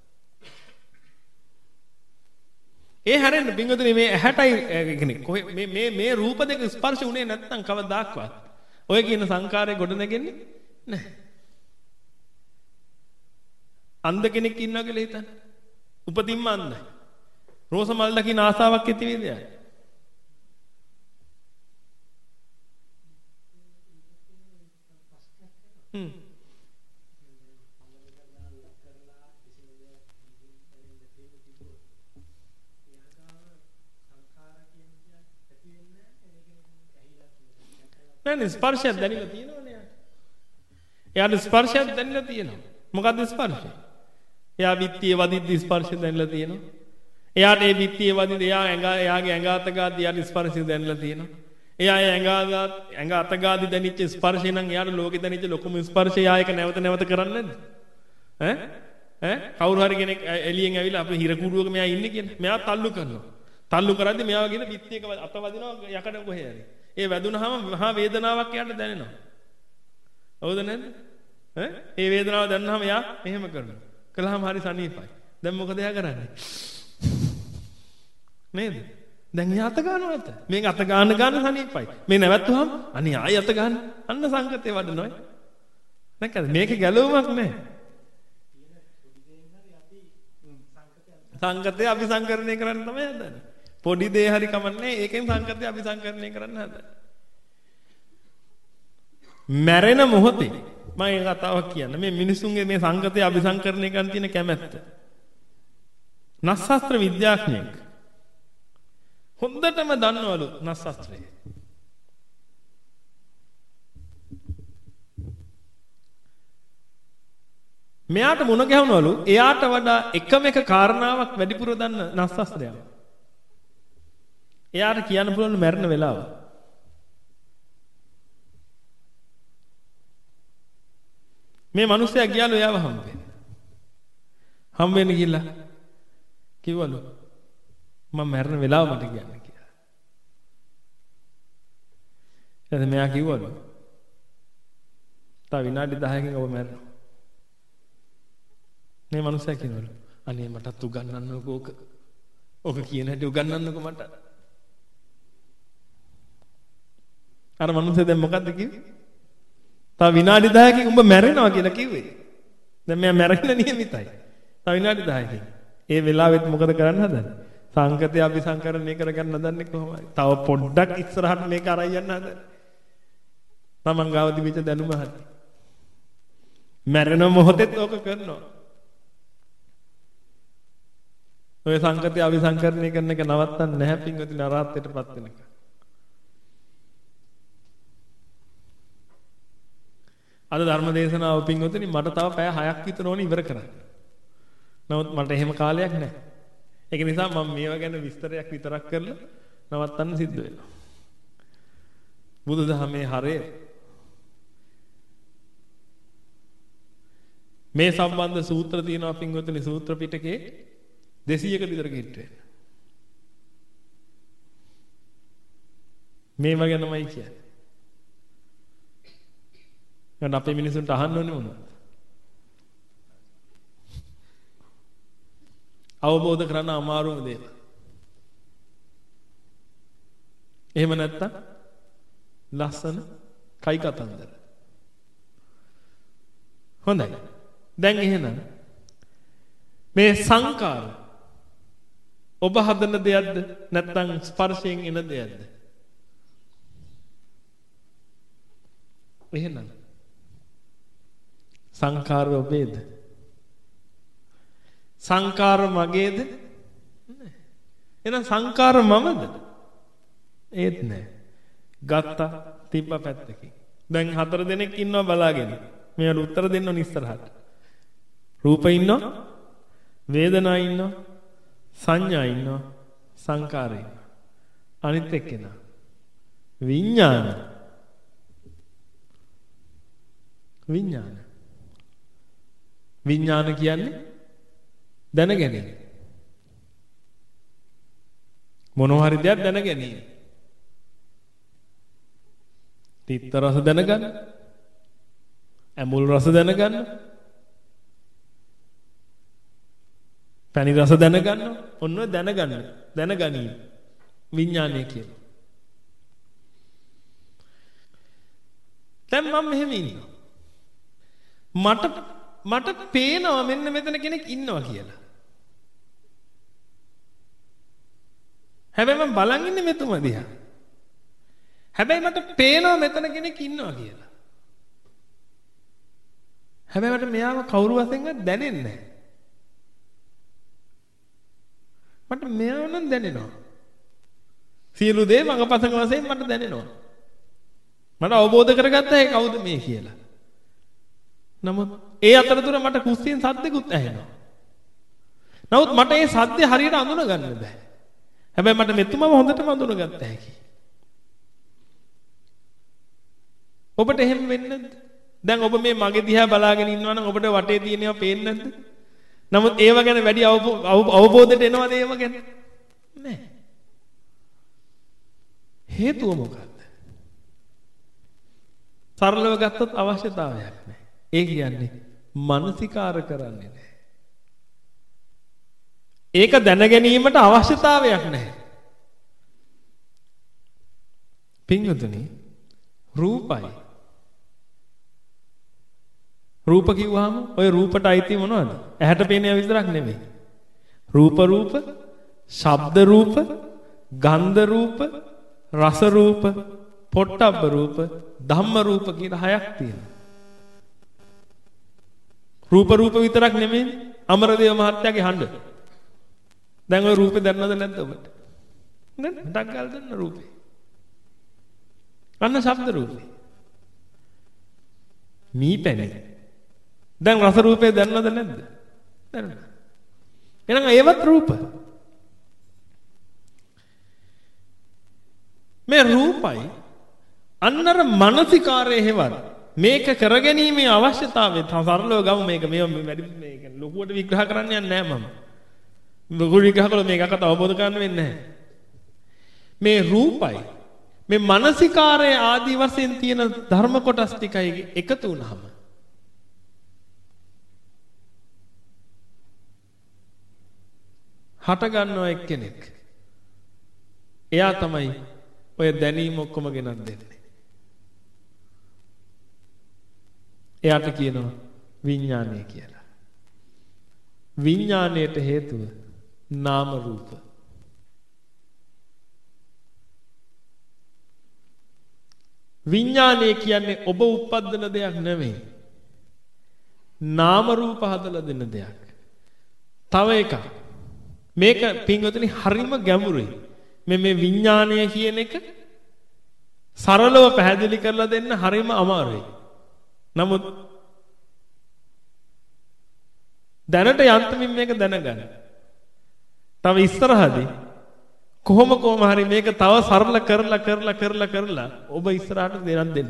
ඒ හැරෙන්න පින්වතුනි මේ ඇහැටයි කියන්නේ කොහේ මේ මේ මේ රූප දෙක ස්පර්ශ උනේ නැත්නම් කවදාක්වත් ඔය කියන සංකාරය ගොඩ නැගෙන්නේ නැහැ. අන්ධ කෙනෙක් ඉන්නවා කියලා හිතන්න. උපතින්ම අන්ධයි. රෝස මල් දකින්න ආසාවක් ඇති වේද යාට? හ්ම්. නෑ ස්පර්ශයක් දැනෙලා තියෙනවනේ යාට. එයාට ස්පර්ශයක් දැනෙලා තියෙනවා. මොකද්ද ස්පර්ශය? එයා විත්තිය වදිද්දි ස්පර්ශය දැනෙලා තියෙනවා. එයාට ඒ විත්තිය වදිද්දි එයා ඇඟ එයාගේ ඇඟ අත ගාද්දි එයාට ස්පර්ශය දැනෙලා තියෙනවා. එයා ඒ ඇඟ අත ඇඟ අත ගාද්දි දැනෙච්ච ස්පර්ශය නම් එයාට ලෝකෙ දැනෙච්ච ලොකුම ස්පර්ශය එයා ඒක නැවත නැවත කරන්නේ නැද්ද? ඈ ඈ කවුරු හරි කෙනෙක් එළියෙන් ඇවිල්ලා අපේ හිර කුඩුවක මෙයා ඉන්නේ කියලා. මෙයා තල්ලු කරනවා. තල්ලු කරද්දි මෙයා ගිහින් විත්තියක අත වදිනවා යකඩ කොහේ හරි. ඒ වැදුනහම මහා වේදනාවක් එයාට දැනෙනවා. හවුද නැද්ද? ඈ ඒ වේදනාව දැනනහම එයා එහෙම කරනවා. කළාම හරි සනීපයි. දැන් මොකද එයා කරන්නේ? නේද? දැන් එයා අත ගන්නවද? මේක අත ගන්න ගන්න සනීපයි. මේ නැවැත්තුවාම අනේ ආයි අත ගන්න. අන්න සංකතේ වඩනවා. නැකද මේක ගැලවුමක් නැහැ. සංකතේ අபிසංකරණය කරන්න තමයි හදන්නේ. පොඩි දේ හරි කමන්නේ ඒකෙන් සංකතේ අபிසංකරණය කරන්න හදන්නේ. මැරෙන මොහොතේ මම මේ කතාවක් කියන්න. මේ මිනිසුන්ගේ මේ සංකතේ අபிසංකරණය කරන්න තියෙන කැමැත්ත. නස්සස්ත්‍ර විද්‍යාඥයෙක් හොඳටම දන්නවලු නස්සස්ත්‍රය. මෙයාට මුණ ගැහුණවලු එයාට වඩා එකම එක කාරණාවක් වැඩිපුර දන්න නස්සස්ත්‍රයක්. එයාට කියන්න පුළුවන් මැරෙන වෙලාව. මේ මිනිස්සයා ගියාලු එයාව හම්බෙන්න. හම්බෙන්න ගිහලා කිව්වලු මම මැරෙන වෙලාව මට කියන්න කියලා. එතන මෙයා කිව්වලු. තව විනාඩි දහයකින් ඔබ මැරෙනවා. මේ මනුස්සයා කියනවලු. අනේ මටත් උගන්වන්නකෝ ඕක. ඕක කියන හැටි උගන්වන්නකෝ මට. අර මනුස්සයා දැන් මොකද්ද කිව්වේ? තව විනාඩි දහයකින් උඹ මැරෙනවා කියලා කිව්වේ. දැන් මෙයා මැරෙන්න නියමිතයි. තව විනාඩි දහයකින්. ඒ වෙලාවෙත් මොකද කරන්න හදන්නේ? සංකතය අபிසංකරණය කරගන්න හදන්නේ කොහොමද? තව පොඩ්ඩක් ඉස්සරහට මේක අරයි යන්න හදන්නේ. තමන් ගාව තිබිච්ච දැනුම හරි. මැරෙන මොහොතෙත් ඕක කරනවා. ඔය සංකතය අபிසංකරණය කරන එක නවත්තන්න නැහැ පින්වතුනි අරහත්ත්වයටපත් වෙනකන්. අද ධර්ම දේශනාව පින්වතුනි මට තව පැය හයක් විතර ඕනේ ඉවර කරන්න. නමුත් මට එහෙම කාලයක් නැහැ. ඒක නිසා මම මේවා ගැන විස්තරයක් විතරක් කරලා නවත්තන්න සිද්ධ වෙනවා. බුදුදහමේ හරය මේ සම්බන්ධ සූත්‍ර තියෙනවා පින්වතුනි සූත්‍ර පිටකේ දෙසීයකට විතර කිට්ට වෙන. මේවා ගැනමයි කියන්නේ. දැන් අපේ මිනිසුන්ට අහන්න ඕනේ මොනවද? අවබෝධ කරගන්න අමාරුම දේවල්. එහෙම නැත්තම් ලස්සන කයි කතන්දර. හොඳයි. දැන් එහෙනම් මේ සංකාර ඔබ හදන දෙයක්ද නැත්නම් ස්පර්ශයෙන් එන දෙයක්ද? එහෙනම් සංකාර ඔබේද? සංකාර මගේද? නෑ. එහෙනම් සංකාර මමද? ඒත් නෑ. ගත්තා තිබ්බ පැත්තකින්. දැන් හතර දෙනෙක් ඉන්නවා බලාගෙන. මේවට උත්තර දෙන්න ඕන ඉස්සරහට. රූප ඉන්නවා, වේදනා ඉන්නවා, සංඥා ඉන්නවා, සංකාර ඉන්නවා. අනිත් එක්කෙනා විඥාන. විඥාන. විඥාන කියන්නේ දැන ගැනීම. මොනවා හරි දෙයක් දැන ගැනීම. තිත්ත රස දැනගන්න. ඇඹුල් රස දැනගන්න. පැණි රස දැනගන්න. ඔන්න දැනගන්න. දැනගනීම. විඥානය කියලා. දැන් මම මෙහෙම ඉන්නවා. මට මට පේනවා මෙන්න මෙතන කෙනෙක් ඉන්නවා කියලා. හැබැයි මම බලන් ඉන්නේ මෙතුම දිහා. හැබැයි මට පේනවා මෙතන කෙනෙක් ඉන්නවා කියලා. හැබැයි මට මෙයාව කවුරු වශයෙන්වත් දැනෙන්නේ නැහැ. මට මෙයාව නම් දැනෙනවා. සියලු දේ මඟපසඟ වශයෙන් මට දැනෙනවා. මට අවබෝධ කරගත්තා ඒ කවුද මේ කියලා. නමුත් ඒ අතරතුර මට කුස්සියෙන් සද්දෙකුත් ඇහෙනවා. නමුත් මට ඒ සද්දය හරියට අඳුන ගන්න බෑ. හැබැයි මට මෙතුමම හොඳටම අඳුනගත්ත හැකි. ඔබට එහෙම වෙන්නේ නැද්ද? දැන් ඔබ මේ මගේ දිහා බලාගෙන ඉන්නවා නම් ඔබට වටේ තියෙනේවා පේන්නේ නැද්ද? නමුත් ඒව ගැන වැඩි අවබෝධයට එනවද ඒව ගැන? නෑ. හේතුව මොකක්ද? සරලව ගත්තොත් අවශ්‍යතාවයක් නෑ. ඒ කියන්නේ මානසිකාර කරන්නේ නැහැ. ඒක දැන ගැනීමට අවශ්‍යතාවයක් නැහැ. පින්වතුනි රූපයි. රූප කිව්වහම ඔය රූපට අයිති මොනවද? ඇහැට පේන ඒවා විතරක් නෙමෙයි. රූප රූප, ශබ්ද රූප, ගන්ධ රූප, රස රූප, පොට්ටබ්බ රූප, ධම්ම රූප කියලා හයක් තියෙනවා. රූප රූප විතරක් නෙමෙයි අමරදේව මහත්තයාගේ හඬ. දැන් ওই රූපේ දැන්නද නැද්ද ඔබට? නේද? ඩග්ගල් දෙන්න රූපේ. අන්න ශබ්ද රූපේ. මීපැණි. දැන් රස රූපේ දැන්නද නැද්ද? දැනුණා. එහෙනම් ඒවත් රූප. මේ රූපයි අන්නර මානසිකාරයේ හේවත් මේක කරගැනීමේ අවශ්‍යතාවය සරලව ගමු මේක මේ වැඩි මේක ලොකුවට විග්‍රහ කරන්න යන්නේ නැහැ මම. ලොකු විග්‍රහ කළොත් මේකකට අවබෝධ කරගන්න වෙන්නේ නැහැ. මේ රූපයි මේ මානසිකාරයේ ආදී වශයෙන් තියෙන ධර්ම කොටස් ටිකයි එකතු වුනහම හට ගන්නවා එක්කෙනෙක්. එයා තමයි ඔය දැනීම ඔක්කොම ගෙනත් දෙන්නේ. එයාට කියනවා විඥානය කියලා. විඥාණයට හේතුව නාම රූප. විඥානය කියන්නේ ඔබ උප්පද්දන දෙයක් නෙමෙයි. නාම රූප හදලා දෙන දෙයක්. තව එකක්. මේක පින්වතුනි හරිම ගැඹුරුයි. මේ මේ විඥානය කියන එක සරලව පැහැදිලි කරලා දෙන්න හරිම අමාරුයි. නමුත් දැනට යන්තමින් මේක දැනගන්න. තව ඉස්සරහදී කොහොම කොහොම හරි මේක තව සරල කරලා කරලා කරලා කරලා ඔබ ඉස්සරහට දෙනක් දෙන්න.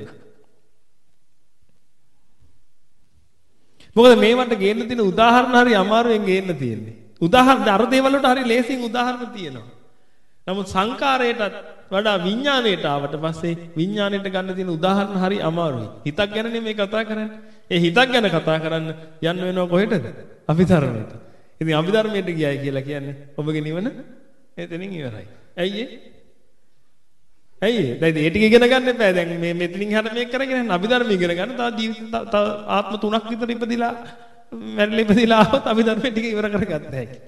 මොකද මේවට ගේන්න තියෙන උදාහරණ හරි අමාරුවෙන් ගේන්න තියෙන්නේ. උදාහරණ අර දේවල් වලට හරි ලේසියෙන් උදාහරණ තියෙනවා. නමුත් සංකාරයටත් වඩා විඥාණයට ආවට පස්සේ විඥාණයට ගන්න තියෙන උදාහරණ හරි අමාරුයි. හිතක් ගැනනේ මේ කතා කරන්නේ. ඒ හිතක් ගැන කතා කරන්න යන්න වෙනව කොහෙටද? අභිධර්මයට. ඉතින් අභිධර්මයට ගියයි කියලා කියන්නේ ඔබගේ නිවන එතනින් ඉවරයි. ඇයි ඒ? ඇයි ඒ? දැන් ඒ ටික ඉගෙන ගන්න එපා. දැන් මේ මෙතනින් හරියට මේක කරගෙන යන්න අභිධර්ම ඉගෙන ගන්න. තව ජීවිත තව ආත්ම තුනක් විතර ඉපදිලා මැරිලා ඉපදිලා ආවොත් අභිධර්ම ටික ඉවර කරගත්ත හැකියි.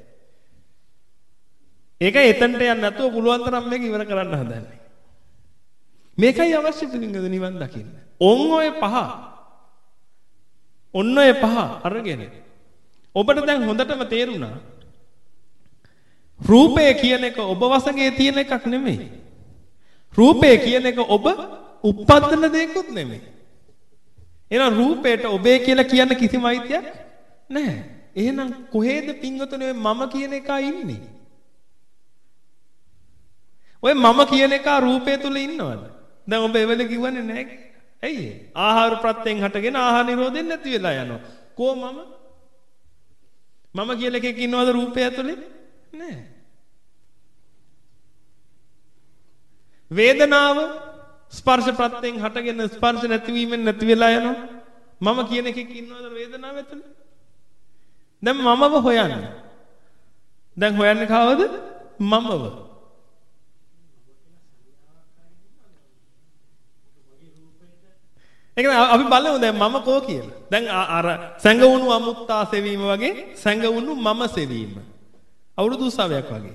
ඒකයි එතනට යන්න නැතුව පුළුවන් තරම් මේක ඉවර කරන්න හදන්නේ. මේකයි අවශ්‍ය පිළිගන්න නිවන් දකින්න. ඔන් ඔය පහ. ඔන්න ඔය පහ අරගෙන ඔබට දැන් හොඳටම තේරුණා රූපය කියන එක ඔබ වශයෙන් තියෙන එකක් නෙමෙයි. රූපය කියන එක ඔබ උප්පද්දන දෙයක්වත් නෙමෙයි. එහෙනම් රූපයට ඔබේ කියලා කියන්න කිසිම අයිතියක් නැහැ. එහෙනම් කොහෙද පින්වතුනේ මම කියන එක ඉන්නේ? ඔය මම කියන එක රූපය තුල ඉන්නවද? දැන් ඔබ එවල කිව්වනේ නැහැ. ඇයි ඒ? ආහාර ප්‍රත්‍යයෙන් හටගෙන ආහාර නිරෝධයෙන් නැති වෙලා යනවා. කො මම? මම කියලා එකෙක් ඉන්නවද රූපය ඇතුලේ? නැහැ. වේදනාව ස්පර්ශ ප්‍රත්‍යයෙන් හටගෙන ස්පර්ශ නැතිවීමෙන් නැති වෙලා යනවා. මම කියන එකෙක් ඉන්නවද වේදනාව ඇතුලේ? දැන් මමව හොයන්න. දැන් හොයන්නේ කවද? මමව. ඒක අපි බලමු දැන් මම කෝ කියලා. දැන් අර සැඟවුණු අමුත්තා සෙවීම වගේ සැඟවුණු මම සෙවීම. අවුරුදු උත්සවයක් වගේ.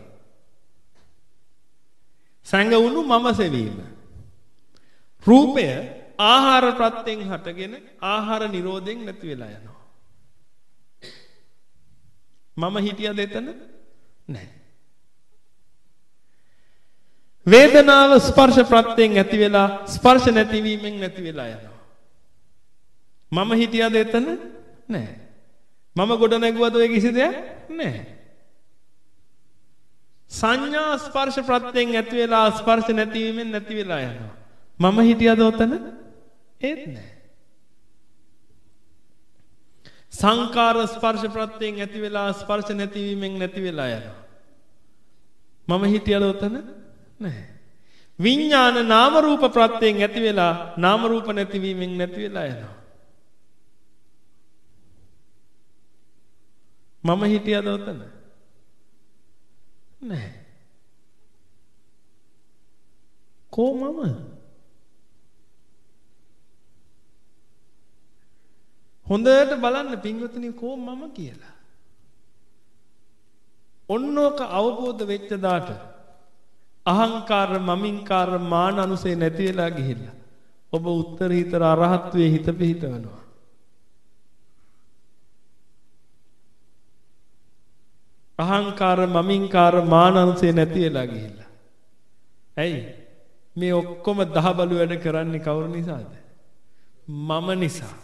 සැඟවුණු මම සෙවීම. රූපය ආහාර ප්‍රත්‍යයෙන් හටගෙන ආහාර නිරෝධයෙන් නැති වෙලා යනවා. මම හිටියද එතන? නැහැ. වේදනාව ස්පර්ශ ප්‍රත්‍යයෙන් ඇති වෙලා ස්පර්ශ නැතිවීමෙන් නැති වෙලා යනවා. මම හිටියද එතන? නැහැ. මම ගොඩ නැගුවද ඔය කිසි දෙයක්? නැහැ. සංඥා ස්පර්ශ ප්‍රත්‍යයෙන් ඇති වෙලා ස්පර්ශ නැතිවීමෙන් නැති වෙලා යනවා. මම හිටියද ඔතන? ඒත් නැහැ. සංකාර ස්පර්ශ ප්‍රත්‍යයෙන් ඇති වෙලා ස්පර්ශ නැතිවීමෙන් නැති වෙලා යනවා. මම හිටියද ඔතන? නැහැ. විඥාන නාම රූප ප්‍රත්‍යයෙන් ඇති වෙලා නාම රූප නැතිවීමෙන් නැති වෙලා යනවා. මම හිටියද ඔතන? නැහැ. කො මම? හොඳට බලන්න පින්වතුනි කො මම කියලා. ඔන්නෝක අවබෝධ වෙච්ච දාට අහංකාර මමින්කාර මාන අනුසේ නැති වෙලා ගිහිල්ලා ඔබ උත්තරීතර අරහත්වේ හිත පිහිටවනවා. අහංකාර මමින්කාර මාන අනුසේ නැති වෙලා ගිහිල්ලා. ඇයි? මේ ඔක්කොම දහබලු වැඩ කරන්නේ කවුරු නිසාද? මම නිසා.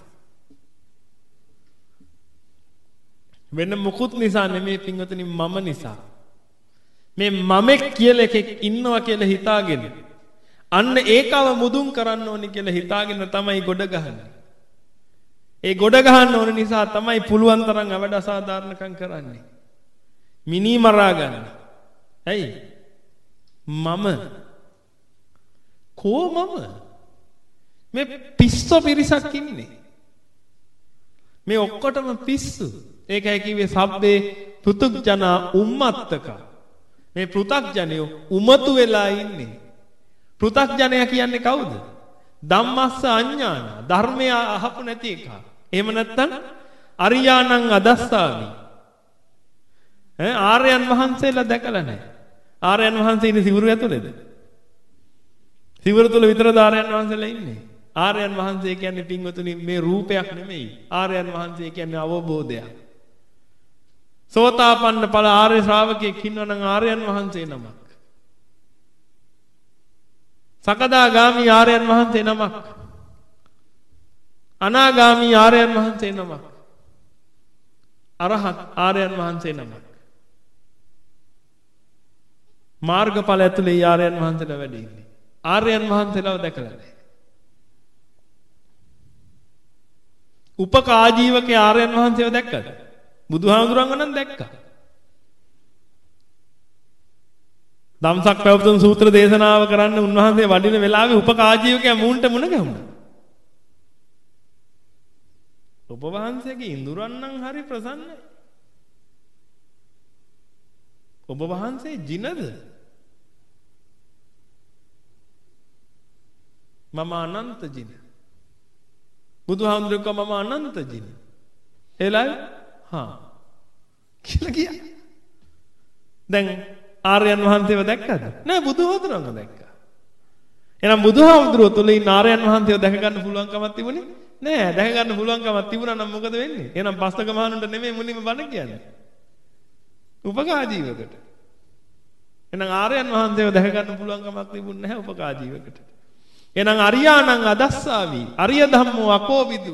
වෙන මොකුත් නිසා නෙමෙයි පින්වතුනි මම නිසා. මේ මමෙක් කියලා එකෙක් ඉන්නවා කියලා හිතාගෙන අන්න ඒකව මුදුන් කරන්න ඕනි කියලා හිතාගෙන තමයි ගොඩ ගහන්නේ. ඒ ගොඩ ගහන්න ඕන නිසා තමයි පුළුවන් තරම් අවඩ අසාධාරණකම් කරන්නේ. මිනි මරා ගන්න. ඇයි? මම කෝ මම මේ පිස්සු පිරිසක් ඉන්නේ. මේ ඔක්කොටම පිස්සු. ඒකයි කිව්වේ සබ්බේ පෘතුග්ජනා උම්මත්තක. මේ පෘථග්ජනයෝ උමතු වෙලා ඉන්නේ. පෘථග්ජනයා කියන්නේ කවුද? ධම්මස්ස අඥාන. ධර්මය අහපු නැති එක. එහෙම නැත්නම් අරියාණං අදස්සාමි. ඈ ආර්යයන් වහන්සේලා දැකලා නැහැ. ආර්යයන් වහන්සේ ඉන්නේ සිවුරු ඇතුළේද? සිවුරු තුල විතරද ආර්යයන් වහන්සේලා ඉන්නේ? ආර්යයන් වහන්සේ කියන්නේ පින්වතුනි මේ රූපයක් නෙමෙයි. ආර්යයන් වහන්සේ කියන්නේ අවබෝධයක්. සෝතාපන්න ඵල ආර්ය ශ්‍රාවකයෙක් ඉන්නවනම් ආර්යයන් වහන්සේ නමක්. සකදාගාමි ආර්යයන් වහන්සේ නමක්. අනාගාමි ආර්යයන් වහන්සේ නමක්. අරහත් ආර්යයන් වහන්සේ නමක්. මාර්ගඵල ඇතුලේ ආර්යයන් වහන්සේලා වැඩ ඉන්නේ. ආර්යයන් වහන්සේලාව දැකලා නැහැ. උපක ආජීවකේ ආර්යයන් වහන්සේව දැක්කද? බුදුහාමුදුරන්ව නම් දැක්කා. ධම්සක් පැවතුම් සූත්‍ර දේශනාව කරන්න උන්වහන්සේ වඩින වෙලාවේ උපක ආජීවකයා මූණට මුණ ගැහුණා. ඔබ වහන්සේගේ ඉඳුරන් නම් හරි ප්‍රසන්නයි. ඔබ වහන්සේ ජිනද? මම අනන්ත ජින. බුදුහාමුදුරුවෝ මම අනන්ත ජින. එලයි හා කියලා කියා. දැන් ආර්යයන් වහන්සේව දැක්කද? නෑ බුදුහාමුදුරුවන්ව දැක්කා. එහෙනම් බුදුහාමුදුරුවෝ තුල ඉන්න ආර්යයන් වහන්සේව දැක ගන්න පුළුවන්කමක් තිබුණේ නෑ. දැක ගන්න පුළුවන්කමක් තිබුණා නම් මොකද වෙන්නේ? එහෙනම් පස්තක මහණුන්ට නෙමෙයි මුලින්ම බණ කියන්නේ. උපකාජීවකට. එහෙනම් ආර්යයන් වහන්සේව දැක ගන්න පුළුවන්කමක් තිබුණේ නැහැ උපකාජීවකට. එහෙනම් අරියාණං අදස්සාවි. අරිය ධම්මෝ අකෝවිදු.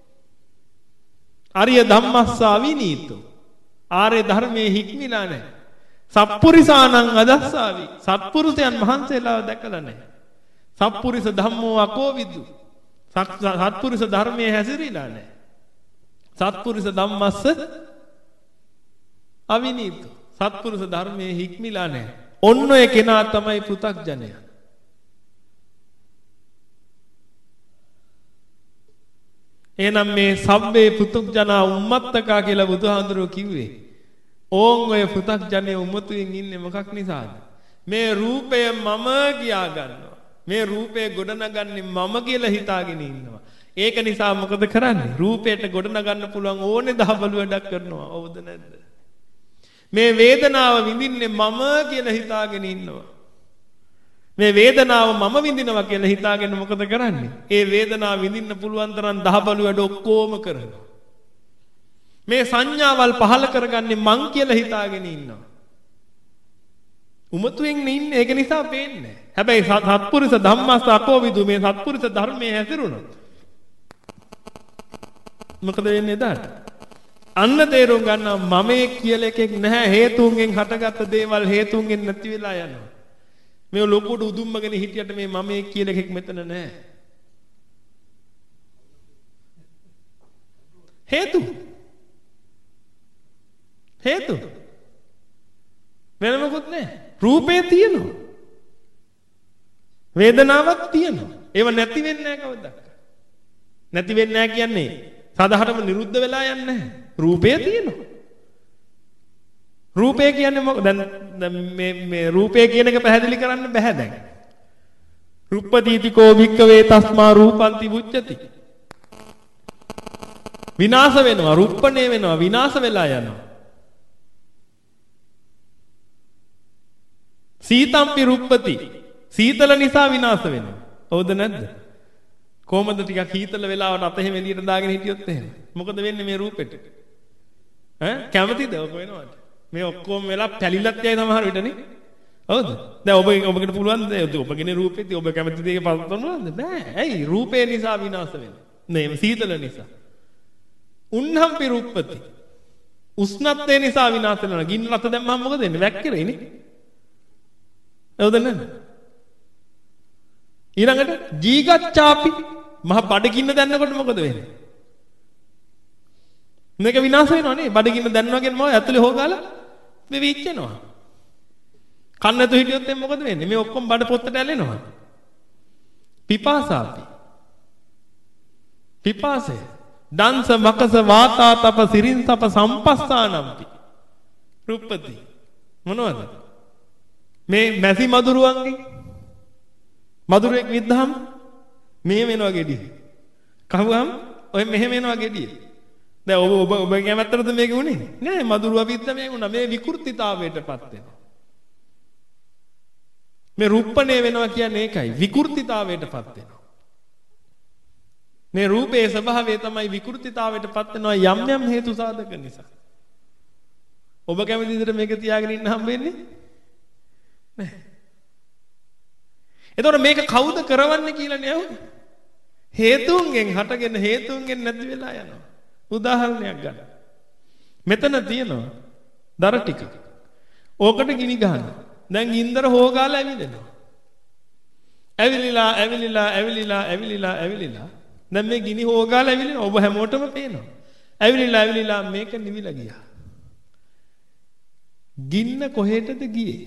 අරිය ධම්මස්සා විනීතෝ. ආර්ය ධර්මයේ හික්මිලා නැහැ. සප්පුරිසානං අදස්සාවි. සත්පුරුෂයන් වහන්සේලාව දැකලා නැහැ. සප්පුරිස ධම්මෝ අකෝවිදු. සත්පුරුෂ ධර්මයේ හැසිරීලා නැහැ. සත්පුරුෂ ධම්මස්ස අවිනීතෝ. සත්පුරුෂ ධර්මයේ හික්මිලා නැහැ. ඔන්න ඔය කෙනා තමයි පෘථග්ජනයා. එහෙනම් මේ සබ්බේ පෘථග්ජනා උම්මත්තකා කියලා බුදුහාඳුරෝ කිව්වේ. ඕන් ඔය පෘථග්ජනයේ උමතුෙන් ඉන්නේ මොකක් නිසාද? මේ රූපය මම කියා ගන්නවා. මේ රූපය ගොඩනගන්නේ මම කියලා හිතාගෙන ඉන්නවා. ඒක නිසා මොකද කරන්නේ? රූපයට ගොඩනගන්න පුළුවන් ඕනේ දහබළු වැඩක් කරනවා. හවුද නැද්ද? මේ වේදනාව විඳින්නේ මම කියලා හිතාගෙන ඉන්නවා. මේ වේදනාව මම විඳිනවා කියලා හිතාගෙන මොකද කරන්නේ? ඒ වේදනාව විඳින්න පුළුවන් තරම් දහබළු වැඩ ඔක්කොම කරනවා. මේ සංඥාවල් පහල කරගන්නේ මං කියලා හිතාගෙන ඉන්නවා. උමතුෙන් ඉන්නේ ඒක නිසා පේන්නේ. හැබැයි සත්පුරුෂ ධම්මස්ස අකෝවිදු මේ සත්පුරුෂ ධර්මයේ හැසිරුණොත් මොකද වෙන්නේ දාට? අන්න තේරුම් ගන්නවා මම කියලා එකෙක් නැහැ. හේතුන්ගෙන් හටගත්ත දේවල් හේතුන්ගෙන් නැති වෙලා යනවා. මේ ලොකුට උදුම්මගෙන හිටියට මේ මම කියලා එකෙක් මෙතන නැහැ. හේතු හේතු වෙන මොකුත් නැහැ. රූපේ තියෙනවා. වේදනාවක් තියෙනවා. ඒව නැති වෙන්නේ නැහැ කවදාවත්. නැති වෙන්නේ නැහැ කියන්නේ සදාහටම නිරුද්ධ වෙලා යන්නේ නැහැ. රූපය තියෙනවා. රූපය කියන්නේ මොකද? දැන් මේ මේ රූපය කියන එක පැහැදිලි කරන්න බෑ දැන්. රුප්පදීතිකෝ භික්ඛවේ තස්මා රූපන්ති මුච්චති. විනාශ වෙනවා, රුප්පණේ වෙනවා, විනාශ වෙලා යනවා. සීතම්පි රුප්පති. සීතල නිසා විනාශ වෙනවා. හවුද නැද්ද? කොහොමද ටිකක් හීතල වෙලාවට අත එහෙම එළියට දාගෙන හිටියොත් එහෙම. මොකද වෙන්නේ මේ රූපෙට? ඈ කැමතිද ඔක වෙනවට? මේ ඔක්කොම වෙලා පැලිලත් යයි සමහර විටනේ. හවුද? දැන් ඔබ ඔබකට පුළුවන් ද ඔබගේ රූපෙත් ඔබ කැමති දෙයක පවත්වන්නවද? බෑ. ඇයි? රූපේ නිසා විනාශ වෙනවා. නේ සීතල නිසා. උන්නම්පි රුප්පති. උෂ්ණත්වය නිසා විනාශ වෙනවා. ගින්න රත දැම්මම මොකද වෙන්නේ? වැක්කිරෙන්නේ. හවුද නැද්ද? ඊළඟට ජීගච්ඡාපි මහ බඩගින්න දැන්නකොට මොකද වෙන්නේ? මේක විනාශ වෙනවා නේ. බඩගින්න දැන්නවා කියන්නේ මොකද? ඇතුලේ හොගාලා මේ විච්චෙනවා. කන්න නැතුව හිටියොත් එම් මොකද වෙන්නේ? මේ ඔක්කොම බඩ පොත්තට ඇලෙනවා. පිපාසාපි. පිපාසය. දංශ මකස වාතා තප සිරින් තප සම්පස්සානම්පි. රුප්පති. මොනවද? මේ මැසි මදුරුවන්ගේ මදුරුවෙක් විද්දාම මෙහෙම වෙනවා ගෙඩිය. කවුවම් ඔය මෙහෙම වෙනවා ගෙඩිය. දැන් ඔබ ඔබ ඔබ කැමැත්තටද මේක උනේ? නෑ මදුරුවා විද්ද මේ වුණා. මේ විකෘතිතාවයටපත් වෙනවා. මේ රුප්පණය වෙනවා කියන්නේ ඒකයි. විකෘතිතාවයටපත් වෙනවා. මේ රූපේ ස්වභාවය තමයි විකෘතිතාවයටපත් වෙනවා යම් යම් හේතු සාධක නිසා. ඔබ කැමති විදිහට මේක තියාගෙන ඉන්න හම්බෙන්නේ නැහැ. එතකොට මේක කවුද කරවන්නේ කියලා නේ? හේතුන්ගෙන් හටගෙන හේතුන්ගෙන් නැති වෙලා යනවා. උදාහරණයක් ගන්න. මෙතන තියෙනවා දර ටික. ඕකට ගිනි ගන්නවා. දැන් ගින්දර හොගාලා ඇවිදිනවා. ඇවිලිලා ඇවිලිලා ඇවිලිලා ඇවිලිලා ඇවිලිලා දැන් මේ ගිනි හොගාලා ඇවිලිනවා. ඔබ හැමෝටම පේනවා. ඇවිලිලා ඇවිලිලා මේක නිවිලා ගියා. ගින්න කොහෙටද ගියේ?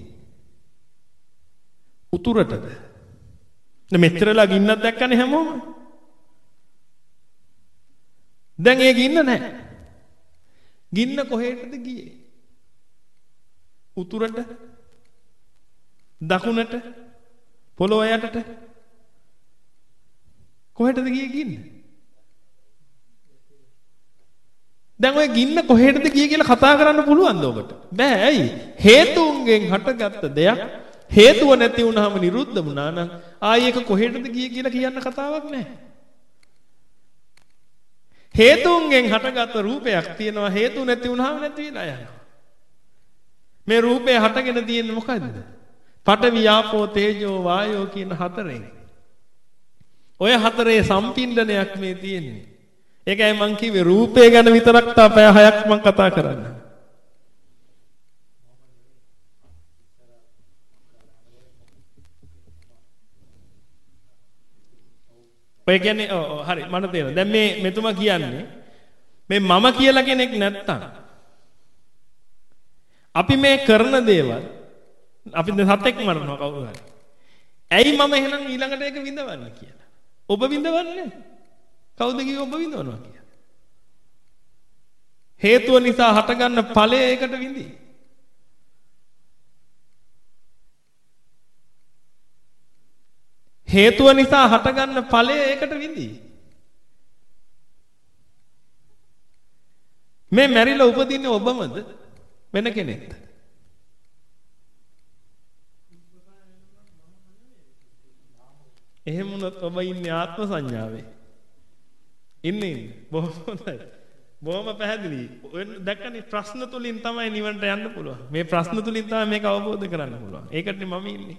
උතුරටද? දැන් මෙච්චරලා ගින්නක් දැක්කනේ හැමෝම. දැන් ඒ ගින්න නැහැ. ගින්න කොහෙටද ගියේ? උතුරට? දකුණට? පොළොව යටට? කොහෙටද ගියේ ගින්න? දැන් ඔය ගින්න කොහෙටද ගියේ කියලා කතා කරන්න පුළුවන්ද ඔබට? බෑ. ඇයි? හේතුන්ගෙන් හටගත්ත දෙයක් හේතුව නැති වුනහම නිරුද්ධ වුණා නම් ආයේ ඒක කොහෙටද ගියේ කියලා කියන්න කතාවක් නැහැ. හේතුන්ගෙන් හටගත්ත රූපයක් තියෙනවා. හේතු නැති වුනහම නැති වෙලා යනවා. මේ රූපය හටගෙන තියෙන්නේ මොකද්ද? පඨවි ආපෝ තේජෝ වායෝ කියන හතරෙන්. ඔය හතරේ සම්පින්ඩනයක් මේ තියෙන්නේ. ඒකයි මං කිව්වේ රූපය ගැන විතරක් තා පැය හයක් මං කතා කරන්න. ඔය කියන්නේ ඔව් ඔව් හරි මට තේරෙනවා. දැන් මේ මෙතුමා කියන්නේ මේ මම කියලා කෙනෙක් නැත්තම් අපි මේ කරන දේවල් අපි දැන් සතෙක් මරනවා කවුරු හරි. ඇයි මම එහෙනම් ඊළඟට ඒක විඳවන්නේ කියලා. ඔබ විඳවන්නේ? කවුද කිව්වේ ඔබ විඳවනවා කියලා? හේතුව නිසා හටගන්න ඵලය ඒකට විඳි. හේතුව නිසා හටගන්න ඵලය ඒකට විඳි. මේ මැරිලා උපදින්නේ ඔබමද වෙන කෙනෙක්ද? එහෙම වුණොත් ඔබ ඉන්නේ ආත්ම සංඥාවේ. ඉන්නේ බොහොම හොඳයි. බොහොම පැහැදිලි. ඔය දැක්කනේ ප්‍රශ්න තුලින් තමයි නිවනට යන්න පුළුවන්. මේ ප්‍රශ්න තුලින් තමයි මේක අවබෝධ කරගන්න පුළුවන්. ඒකට මම ඉන්නේ.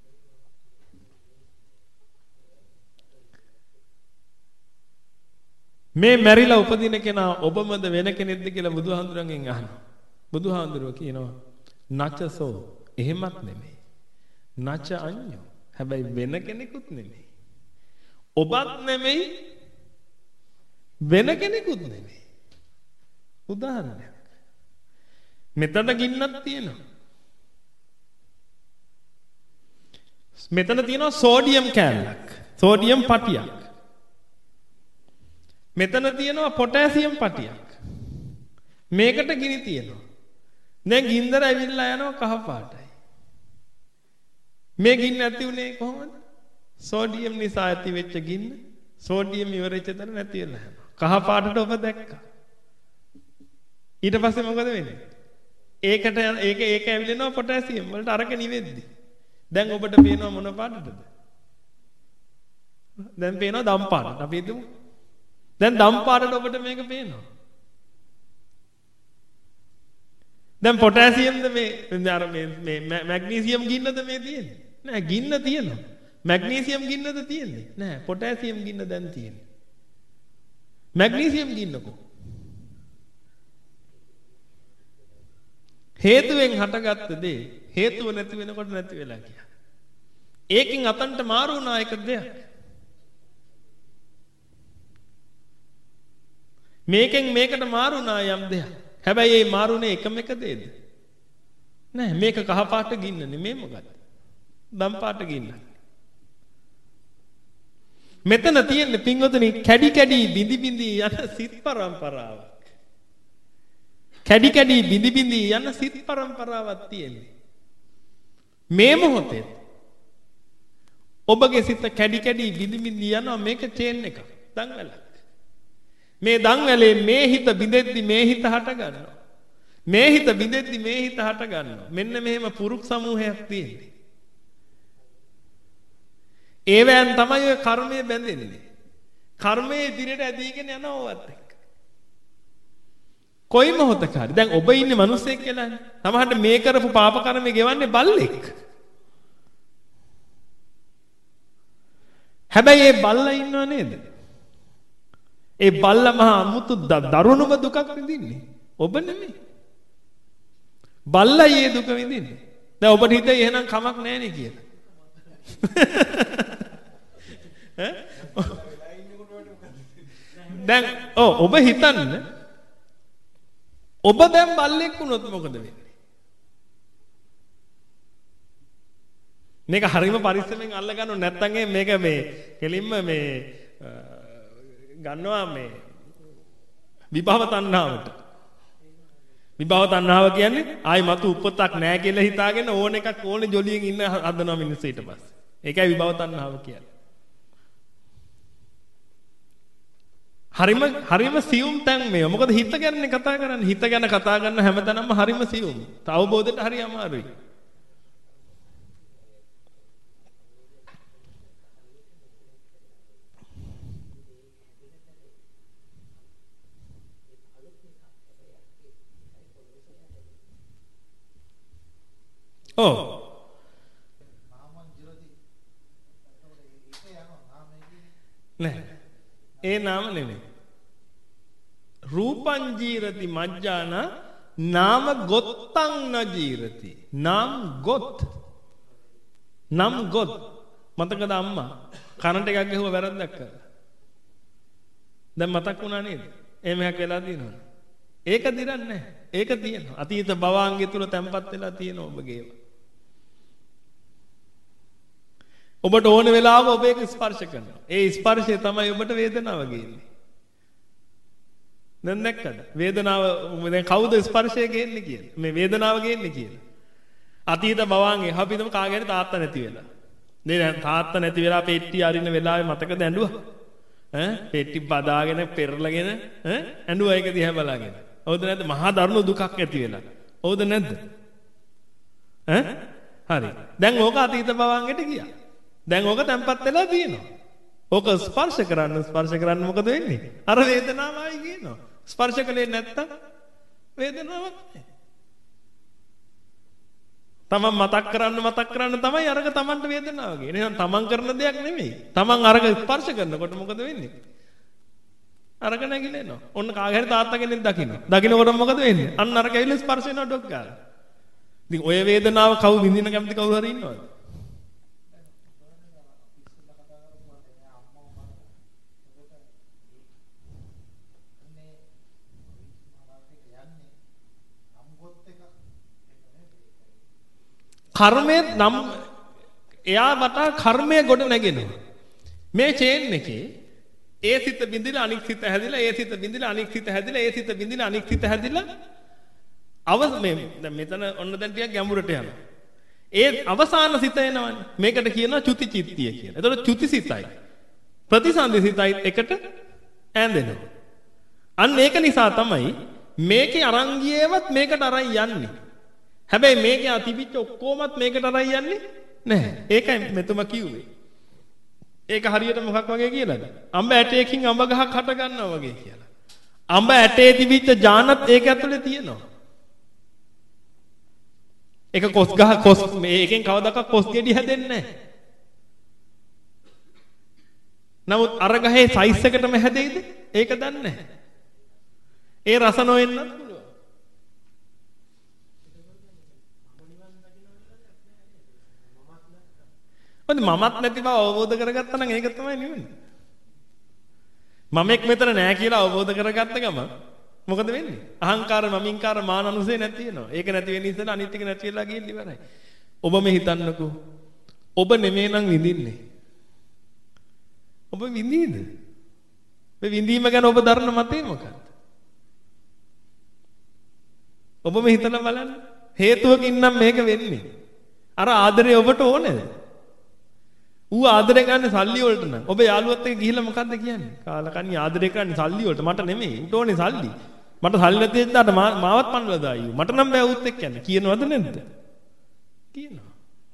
මේ මැරිලා උපදින කෙනා ඔබමද වෙන කෙනෙක්ද කියලා බුදුහාඳුරන්ගෙන් අහනවා. බුදුහාඳුරෝ කියනවා නචසෝ එහෙමත් නෙමෙයි. නච අඤ්ඤෝ හැබැයි වෙන කෙනෙකුත් නෙමෙයි. ඔබත් නෙමෙයි වෙන කෙනෙකුත් නෙමෙයි. උදාහරණයක්. මෙතන ගින්නක් තියෙනවා. මෙතන තියෙනවා සෝඩියම් කෑල්ලක්. සෝඩියම් පටියක්. මෙතන තියෙනවා පොටෑසියම් පටියක්. මේකට ගිනි තියෙනවා. දැන් ගින්දර ඇවිල්ලා යනවා කහ පාටයි. මේ ගින්න ඇති උනේ කොහොමද? සෝඩියම් නිසා ඇති වෙච්ච ගින්න සෝඩියම් ඉවරෙච්ච තැන නැති වෙලා යනවා. කහ පාටට ඔබ දැක්කා. ඊට පස්සේ මොකද වෙන්නේ? ඒකට ඒක ඒක ඇවිලෙනවා පොටෑසියම් වලට අරක නිවෙද්දි. දැන් ඔබට පේනවා මොන පාටටද? දැන් පේනවා දම් පාටට. අපි හිතමු. දැන් දම් පාටට ඔබට මේක පේනවා. දැන් පොටෑසියම්ද මේ අර මේ මේ මැග්නීසියම් ගින්නද මේ තියෙන්නේ? නෑ ගින්න තියෙනවා. මැග්නීසියම් ගින්නද තියෙන්නේ? නෑ පොටෑසියම් ගින්න දැන් තියෙන්නේ. මැග්නීසියම් ගින්නකෝ. හේතුවෙන් හටගත්ත දේ හේතුව නැති වෙනකොට නැති වෙලා ගියා. ඒකෙන් අතන්ට මාරු වුණා එක දෙයක්. මේකෙන් මේකට මාරු වුණා යම් දෙයක්. හැබැයි ඒ මාරුනේ එකම එක දෙයද? නෑ මේක කහ පාට ගින්න නෙමෙයි මොකද? දම් පාට ගින්න. මෙතන තියෙන්නේ පින්වතුනි කැඩි කැඩි බිඳි බිඳි යන සිත් පරම්පරාවක්. කැඩි කැඩි බිඳි බිඳි යන සිත් පරම්පරාවක් තියෙන්නේ. මේ මොහොතේ ඔබගේ සිත කැඩි කැඩි බිඳි බිඳි යනවා මේක චේන් එකක්. දන්වැලක්. මේ දන්වැලේ මේ හිත බිඳෙද්දි මේ හිත හට ගන්නවා. මේ හිත බිඳෙද්දි මේ හිත හට ගන්නවා. මෙන්න මෙහෙම පුරුක් සමූහයක් තියෙන්නේ. ඒවෙන් තමයි ඔය කර්මය බැඳෙන්නේ. කර්මයේ ඉදිරියට ඇදීගෙන යනවවත් එක්ක. කොයි මොහොතක හරි දැන් ඔබ ඉන්නේ මිනිස්සෙක් කියලානේ. සමහරට මේ කරපු පාප කර්මය ගෙවන්නේ බල්ලෙක්. හැබැයි ඒ බල්ලා ඉන්නව නේද? ඒ බල්ලා මහා අමුතු දරුණුම දුකක් විඳින්නේ. ඔබ නෙමෙයි. බල්ලා ඊයේ දුක විඳින්නේ. දැන් ඔබට හිතේ එහෙනම් කමක් නැහැ නේ කියලා. ඈ? දැන් ඔව් ඔබ හිතන්න ඔබ දැන් බල්ලෙක් වුණොත් මොකද වෙන්නේ? මේක හරීම පරිස්සමෙන් අල්ල ගන්නව නැත්නම් මේක මේ කෙලින්ම මේ ගන්නවා මේ විභව තණ්හාවට. විභව තණ්හාව කියන්නේ ආයි මතු උපතක් නැහැ කියලා හිතාගෙන ඕන එකක් ඕනේ ජොලියෙන් ඉන්න හදනවා මිනිස්සු ඊට පස්සේ. ඒකයි විභව තණ්හාව කියන්නේ. හරිම හරිම සියුම් තැන් මේ. මොකද හිත ගැන කතා කරන්නේ. හිත ගැන කතා කරන හැමතැනම හරිම සියුම්. අවබෝධයට හරි අමාරුයි. ඔව්. නෑ. ඒ නාම නෙමෙයි. රූපං ජීරති මජ්ජාන නාම ගොත්තං න ජීරති. නම් ගොත්. නම් ගොත්. මතකද අම්මා කනට එකක් ගහුවා වැරද්දක් කරලා. දැන් මතක් වුණා නේද? එහෙම එකක් වෙලා තියෙනවද? ඒක දිරන්නේ නැහැ. ඒක තියෙනවා. අතීත භවාංගය තුල තැම්පත් වෙලා තියෙනවා ඔබගේ. ඔබට ඕන වෙලාවක ඔබ ඒක ස්පර්ශ කරනවා. ඒ ස්පර්ශය තමයි ඔබට වේදනාව ගේන්නේ. දැන් දැක්කද? වේදනාව දැන් කවුද ස්පර්ශය ගේන්නේ කියලා? මේ වේදනාව ගේන්නේ කියලා. අතීත භවංගේ අපි හිතමු කාගේ හරි තාත්තා නැති වෙලා. නේ දැන් තාත්තා නැති වෙලා පෙට්ටි අරින වෙලාවේ මතකද ඇඬුවා? ඈ පෙට්ටි බදාගෙන පෙරලගෙන ඈ ඇඬුවා ඒක දිහා බලාගෙන. හවුද නැද්ද? මහා දරුණු දුකක් ඇති වෙලා. හවුද නැද්ද? ඈ හරි. දැන් ඕක අතීත භවංගෙට ගියා. දැන් ඕක තැම්පත් වෙලා තියෙනවා. ඕක ස්පර්ශ කරන්න ස්පර්ශ කරන්න මොකද වෙන්නේ? අර වේදනාවයි කියනවා. ස්පර්ශ කලේ නැත්තම් වේදනාවක් නැහැ. තමන් මතක් කරන්න මතක් කරන්න තමයි අරක තමන්ට වේදනාව ගේන්නේ. එහෙනම් තමන් කරන දෙයක් නෙමෙයි. තමන් අරක ස්පර්ශ කරනකොට මොකද වෙන්නේ? අරක නැగిලෙනවා. ඔන්න කාගේ හරි තාත්තා කෙනෙක් දකින්න. දකින්නකොට මොකද වෙන්නේ? අන්න අරක ඇවිල්ලා ස්පර්ශ වෙනවා ඩොක් ගාලා. ඉතින් ඔය වේදනාව කවු විඳින්න කැමති කවුරු හරි ඉන්නවද? කර්මයේ නම් එයා වටා කර්මය ගොඩ නැගෙනවා. මේ චේන් එකේ ඒ සිත බින්දිලා අනික් සිත හැදිලා ඒ සිත බින්දිලා අනික් සිත හැදිලා ඒ සිත බින්දිලා අනික් සිත හැදිලා අව මේ දැන් මෙතන ඔන්න දැන් ටිකක් ගැඹුරට යනවා. ඒ අවසාන සිත එනවනේ. මේකට කියනවා චුති චිත්තිය කියලා. එතකොට චුති සිතයි ප්‍රතිසන්දි සිතයි එකට ඈඳෙනවා. අන්න ඒක නිසා තමයි මේකේ අරන් ගියේවත් මේකට අරන් යන්නේ. හැබැයි මේකේ අතිවිච්ච ඔක්කොමත් මේකට අරන් යන්නේ නැහැ. ඒකයි මෙතුම කිව්වේ. ඒක හරියට මොකක් වගේ කියලාද? අඹ ඇටයකින් අඹ ගහක් හට ගන්නවා වගේ කියලා. අඹ ඇටේ තිබිච්ච ජානත් ඒක ඇතුලේ තියෙනවා. ඒක කොස් ගහ කොස් මේකෙන් කවදාකවත් කොස් ගෙඩි හැදෙන්නේ නැහැ. නමුත් අර ගහේ සයිස් එකටම හැදෙයිද? ඒක දන්නේ නැහැ. ඒ රස නොවෙන්නත් පුළුවන්. මොකද මමත් නැති බව අවබෝධ කරගත්තා නම් ඒක තමයි නෙවෙන්නේ. මමෙක් මෙතන නෑ කියලා අවබෝධ කරගත්ත ගම මොකද වෙන්නේ? අහංකාර මමින්කාර මාන අනුසේ නැති වෙනවා. ඒක නැති වෙන ඉස්සෙල්ලා අනිත් එක නැති වෙලා ගිහින් ඉවරයි. ඔබ මේ හිතන්නකෝ. ඔබ නෙමෙයි නම් විඳින්නේ. ඔබ විඳීද? මේ විඳීම ගැන ඔබ දරන මතය මොකක්ද? ඔබම හිතලා බලන්න. හේතුවකින් නම් මේක වෙන්නේ. අර ආදරේ ඔබට ඕනේද? ඌ ආදරේ ගන්න සල්ලි වලට නම්. ඔබ යාළුවත් එක්ක ගිහිල්ලා මොකද්ද කියන්නේ? කාලකන්ණි ආදරේ කරන්නේ සල්ලි වලට. මට නෙමෙයි. ඌට ඕනේ සල්ලි. මට සල්ලි නැති දෙන්නට මාවත් පන්නලා දායි. මට නම් බෑ ඌත් එක්ක යන්න. කියනවද නැද්ද? කියනවා.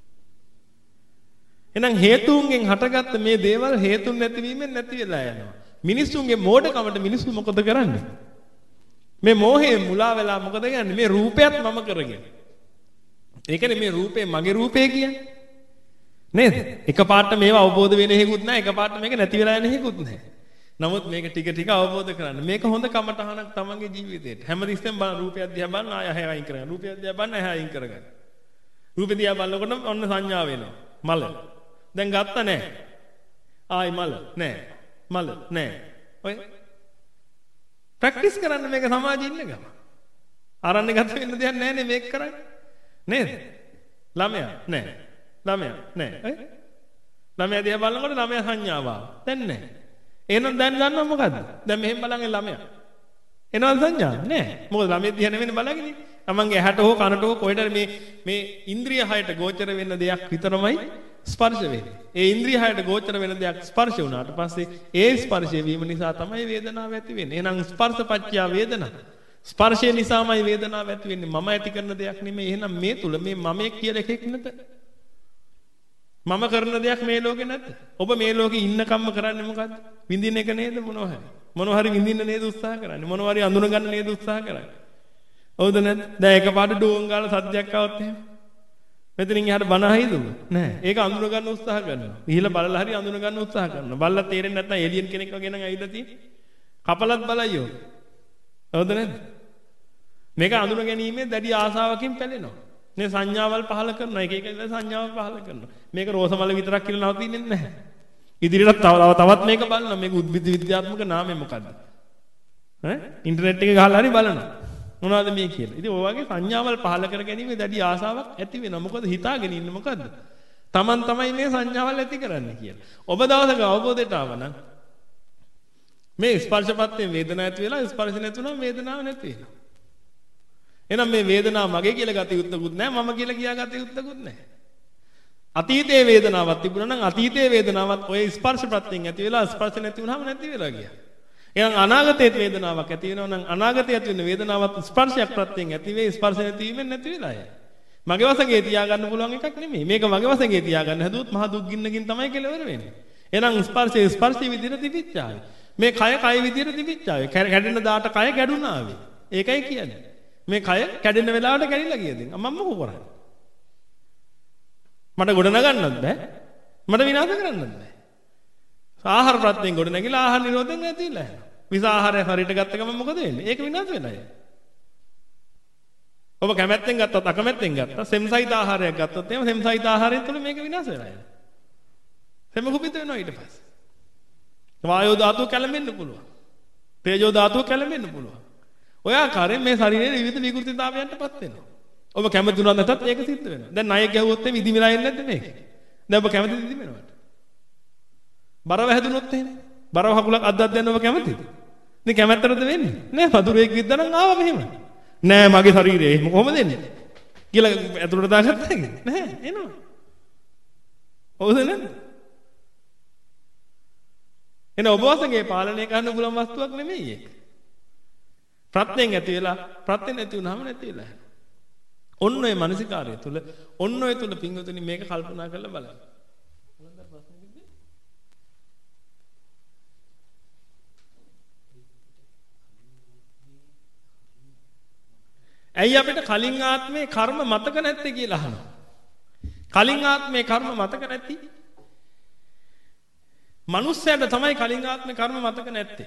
එහෙනම් හේතුන්ගෙන් හටගත්ත මේ දේවල් හේතුන් නැතිවීමෙන් නැති වෙලා යනවා. මිනිස්සුන්ගේ මෝඩකමට මිනිස්සු මොකද කරන්නේ? මේ මෝහයෙන් මුලා වෙලා මොකද කියන්නේ? මේ රූපයත් මම කරගෙන. ඒ කියන්නේ මේ රූපේ මගේ රූපේ කියන්නේ. නේද? එකපාරට මේව අවබෝධ වෙන හේකුත් නැහැ. එකපාරට මේක නැති වෙලා යන හේකුත් නැහැ. නමුත් මේක ටික ටික අවබෝධ කරගන්න. මේක හොඳ කමටහනක් තමන්ගේ ජීවිතේට. හැමතිස්සෙම බලන රූපයක් දිහා බලන ආය ආය අයින් කරගන්න. රූපයක් දිහා බලන ආය අයින් කරගන්න. රූපෙ දිහා බලනකොට ඔන්න සංඥා වෙනවා. මල. දැන් ගත්ත නැහැ. ආයි මල නැහැ. මල නැහැ. ඔය ප්‍රැක්ටිස් කරන්න මේක සමාජයේ ඉන්න ගම. ආරණ්‍ය ගත වෙන්න දෙයක් නැහැ නේ මේක කරන්නේ. නේද? ළමයා නැහැ. ළමයා නැහැ. ඈ? ළමයා දිහා බලනකොට ළමයා සංඥාව ආවා. දැන් නැහැ. එහෙනම් දැන් ගන්නව මොකද්ද? දැන් මෙහෙම බලන්නේ ළමයා. එනවද සංඥාව? නැහැ. මොකද ළමයා දිහා නෙවෙයි බලන්නේ. තමන්ගේ ඇහැට හෝ කනට හෝ කොහෙද මේ මේ ඉන්ද්‍රිය හයට ගෝචර වෙන දෙයක් විතරමයි ස්පර්ශ වෙන්නේ. ඒ ඉන්ද්‍රිය හයට ගෝචර වෙන දෙයක් ස්පර්ශ වුණාට පස්සේ ඒ ස්පර්ශය වීම නිසා තමයි වේදනාව ඇති වෙන්නේ. එහෙනම් ස්පර්ශපච්චය වේදනා. ස්පර්ශය නිසාමයි වේදනාව ඇති වෙන්නේ. මම ඇති කරන දෙයක් නෙමෙයි. එහෙනම් මේ තුල මේ මමෙක් කියලා එකෙක් නැත. මම කරන දෙයක් මේ ලෝකේ නැත. ඔබ මේ ලෝකේ ඉන්නකම්ම කරන්නේ මොකද්ද? විඳින එක නේද මොනවා හරි. මොනවා හරි විඳින්න නේද උත්සාහ කරන්නේ. මොනවා හරි අඳුන ගන්න නේද උත්සාහ කරන්නේ. හවුද නැද්ද? දැන් එකපාරට ඩෝන් ගාලා සද්දයක් ආවොත් එහෙම. මෙතනින් එහාට බන අහයිද ඔබ? නෑ. ඒක අඳුන ගන්න උත්සාහ කරනවා. ගිහිල්ලා බලලා හරි අඳුන ගන්න උත්සාහ කරනවා. බලලා තේරෙන්නේ නැත්නම් එලියන් කෙනෙක් වගේ නම් ඇවිල්ලා තියෙන්නේ. කපලත් බලයියෝ. හවුද නැද්ද? මේක අඳුන ගැනීමේ දැඩි ආසාවකින් පැලෙනවා. මේ සංඥාවල් පහල කරනවා. එක එක සංඥාවල් පහල කරනවා. මේක රෝසමල විතරක් කියලා නවතින්නේ නැහැ. ඉදිරියට තව තවත් මේක බලනවා. මේක උද්භිද විද්‍යාත්මක නාමය මොකද්ද? ඈ? ඉන්ටර්නෙට් එකේ ගහලා හරි බලනවා. මොනවද මේ කියලා. ඉතින් ඔය වගේ සංඥාවල් පහල කර ගැනීම දැඩි ආසාවක් ඇති වෙනවා. මොකද හිතාගෙන ඉන්නේ මොකද්ද? Taman තමයි මේ සංඥාවල් ඇති කරන්නේ කියලා. ඔබ දවසක අවබෝධයට ආවනම් මේ ස්පර්ශපත්තේ වේදනාව ඇති වෙලා ස්පර්ශ නැතුණම වේදනාව නැති වෙනවා. එහෙනම් මේ වේදනාව මගේ කියලා ගත යුත්තකුත් නැහැ. මම කියලා කියා ගත යුත්තකුත් නැහැ. අතීතයේ වේදනාවක් තිබුණා නම් අතීතයේ වේදනාවත් ඔය ස්පර්ශ ප්‍රත්‍යයෙන් ඇති වෙලා ස්පර්ශ නැති වුණාම නැති වෙලා ගියා. එහෙනම් අනාගතයේ වේදනාවක් ඇති වෙනවා නම් අනාගතයේ ඇති වෙන වේදනාවත් ස්පර්ශයක් ප්‍රත්‍යයෙන් ඇති වෙයි ස්පර්ශ නැති වීමෙන් නැති වෙලා යයි. මගේ වශයෙන් තියාගන්න පුළුවන් එකක් නෙමෙයි. මේක මගේ වශයෙන් තියාගන්න හැදුවොත් මහ දුක් ගින්නකින් තමයි කෙලවර වෙන්නේ. එහෙනම් ස්පර්ශයේ ස්පර්ශී විදිහට තිබිච්චාවේ. මේ කය කය විදිහට තිබිච්චාවේ. කැඩෙන දාට කය කැඩුනාවේ. ඒකයි කියන්නේ. මේ කය කැඩෙන වෙලාවට කැඩිලා ගියද? මම මොකෝ කරන්නේ? මට ගොඩ නගන්නත් බෑ. මට විනාශ කරන්නත් බෑ. ආහාර ප්‍රත්‍යයෙන් ගොඩ නැගිලා ආහාර නිරෝධයෙන් නැතිලා යනවා. විස ආහාරය හරියට ගත්ත ගමන් මොකද වෙන්නේ? ඒක විනාශ වෙලා යනවා. ඔබ කැමැත්තෙන් ගත්තත් අකමැත්තෙන් ගත්තත් සෙම්සයිත ආහාරයක් ගත්තොත් එහෙම සෙම්සයිත ආහාරයෙන් තුල මේක විනාශ වෙලා යනවා. සෙම කුපිත වෙනවා ඊට පස්සේ. වායෝ ධාතුව කැළඹෙන්න පුළුවන්. තේජෝ ධාතුව කැළඹෙන්න පුළුවන්. ඔය ආකාරයෙන් මේ ශරීරයේ විවිධ විකෘතිතාවයන්ටපත් වෙනවා. ඔබ කැමති වුණා නැතත් ඒක සිද්ධ වෙනවා. දැන් ණය ගැහුවොත් එමේ ඉදි වෙලා ඉන්නේ නැද්ද මේක? දැන් ඔබ කැමතිද ඉදි වෙනවට? බර වැහැදුනොත් එහෙම. බර වහකුලක් අද්දක් දැන්න ඔබ කැමතිද? ඉතින් කැමැත්තටද වෙන්නේ? නෑ වතුරේක විද්දා නම් ආවා මෙහෙම. නෑ මගේ ශරීරය එහෙම කොහොමද එන්නේ? කියලා ඇතුළට දාගත්තා නෑ එනවා. හවුද නැද්ද? එන ඔබ වශයෙන් පාලනය කරන්න පුළුවන් වස්තුවක් නෙමෙයි ඒක. ප්‍රත්‍යයෙන් ඇති වෙලා ප්‍රත්‍යයෙන් නැති වුනහම නැති වෙලා යනවා. ඔන්න ඔය මානසිකාරය තුල ඔන්න ඔය තුල පින්වතුනි මේක කල්පනා කරලා බලන්න. ඇයි අපිට කලින් ආත්මේ කර්ම මතක නැත්තේ කියලා අහනවා. කලින් ආත්මේ කර්ම මතක නැති? මනුස්සයන්ට තමයි කලින් ආත්මේ කර්ම මතක නැත්තේ.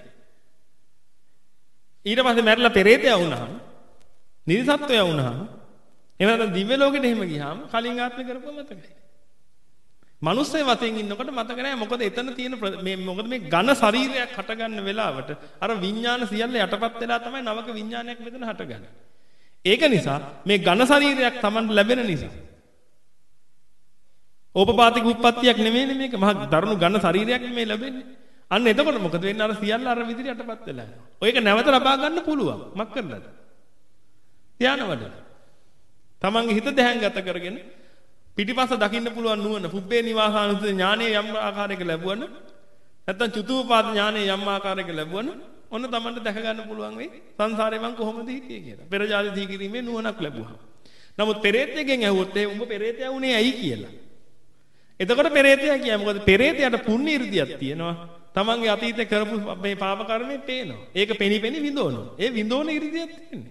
ඊට පස්සේ මැරිලා පෙරේතයා වුණාම, නිර්සත්වයා වුණාම, එහෙම නැත්නම් දිව්‍ය ලෝකෙට එහෙම ගියාම කලින් ආත්මේ කරපුව මතකයි. මනුස්සය වශයෙන් ඉන්නකොට මතක නැහැ. මොකද එතන තියෙන මේ මොකද මේ ඝන ශරීරයක් හටගන්න වෙලාවට අර විඥාන සියල්ල යටපත් වෙලා තමයි නවක විඥානයක් මෙතන හටගන්නේ. ඒක නිසා මේ ඝන ශරීරයක් Taman ලැබෙන නිසා ඕපපාතික උප්පත්තියක් නෙමෙයිනේ මේක. මහා දරුණු ඝන ශරීරයක් නෙමෙයි ලැබෙන්නේ. අන්න එතකොට මොකද වෙන්නේ? අර සියල්ල අර විදිහට යටපත් වෙලා යනවා. ඔයක නැවත ලබා ගන්න පුළුවන්. මක් කරලාද? ධානය වඩලා. තමන්ගේ හිත දැහැන්ගත කරගෙන පිටිපස්ස දකින්න පුළුවන් නුවණ පුබ්බේ නිවාසානුසති ඥානයේ යම් ආකාරයක ලැබුවන නැත්නම් චතුූපාද ඥානයේ යම් ආකාරයක ලැබුවන ඔන්න තමන්ට දැක ගන්න පුළුවන් වෙයි සංසාරේ මං කොහොමද හිටියේ කියලා. පෙර ජාති දී කිරීමේ නුවණක් ලැබුවා. නමුත් පෙරේතයෙන් ඇහුවොත් ඒ උඹ පෙරේතයා වුණේ ඇයි කියලා. එතකොට පෙරේතයා කියයි මොකද පෙරේතයාට පුණ්‍ය ඉර්ධියක් තියෙනවා. තමන්ගේ අතීතේ කරපු මේ පාප කර්මේ පේනවා. ඒක පෙනි පෙනි විඳවනවා. ඒ විඳෝන ඉර්ධියක් තියෙන්නේ.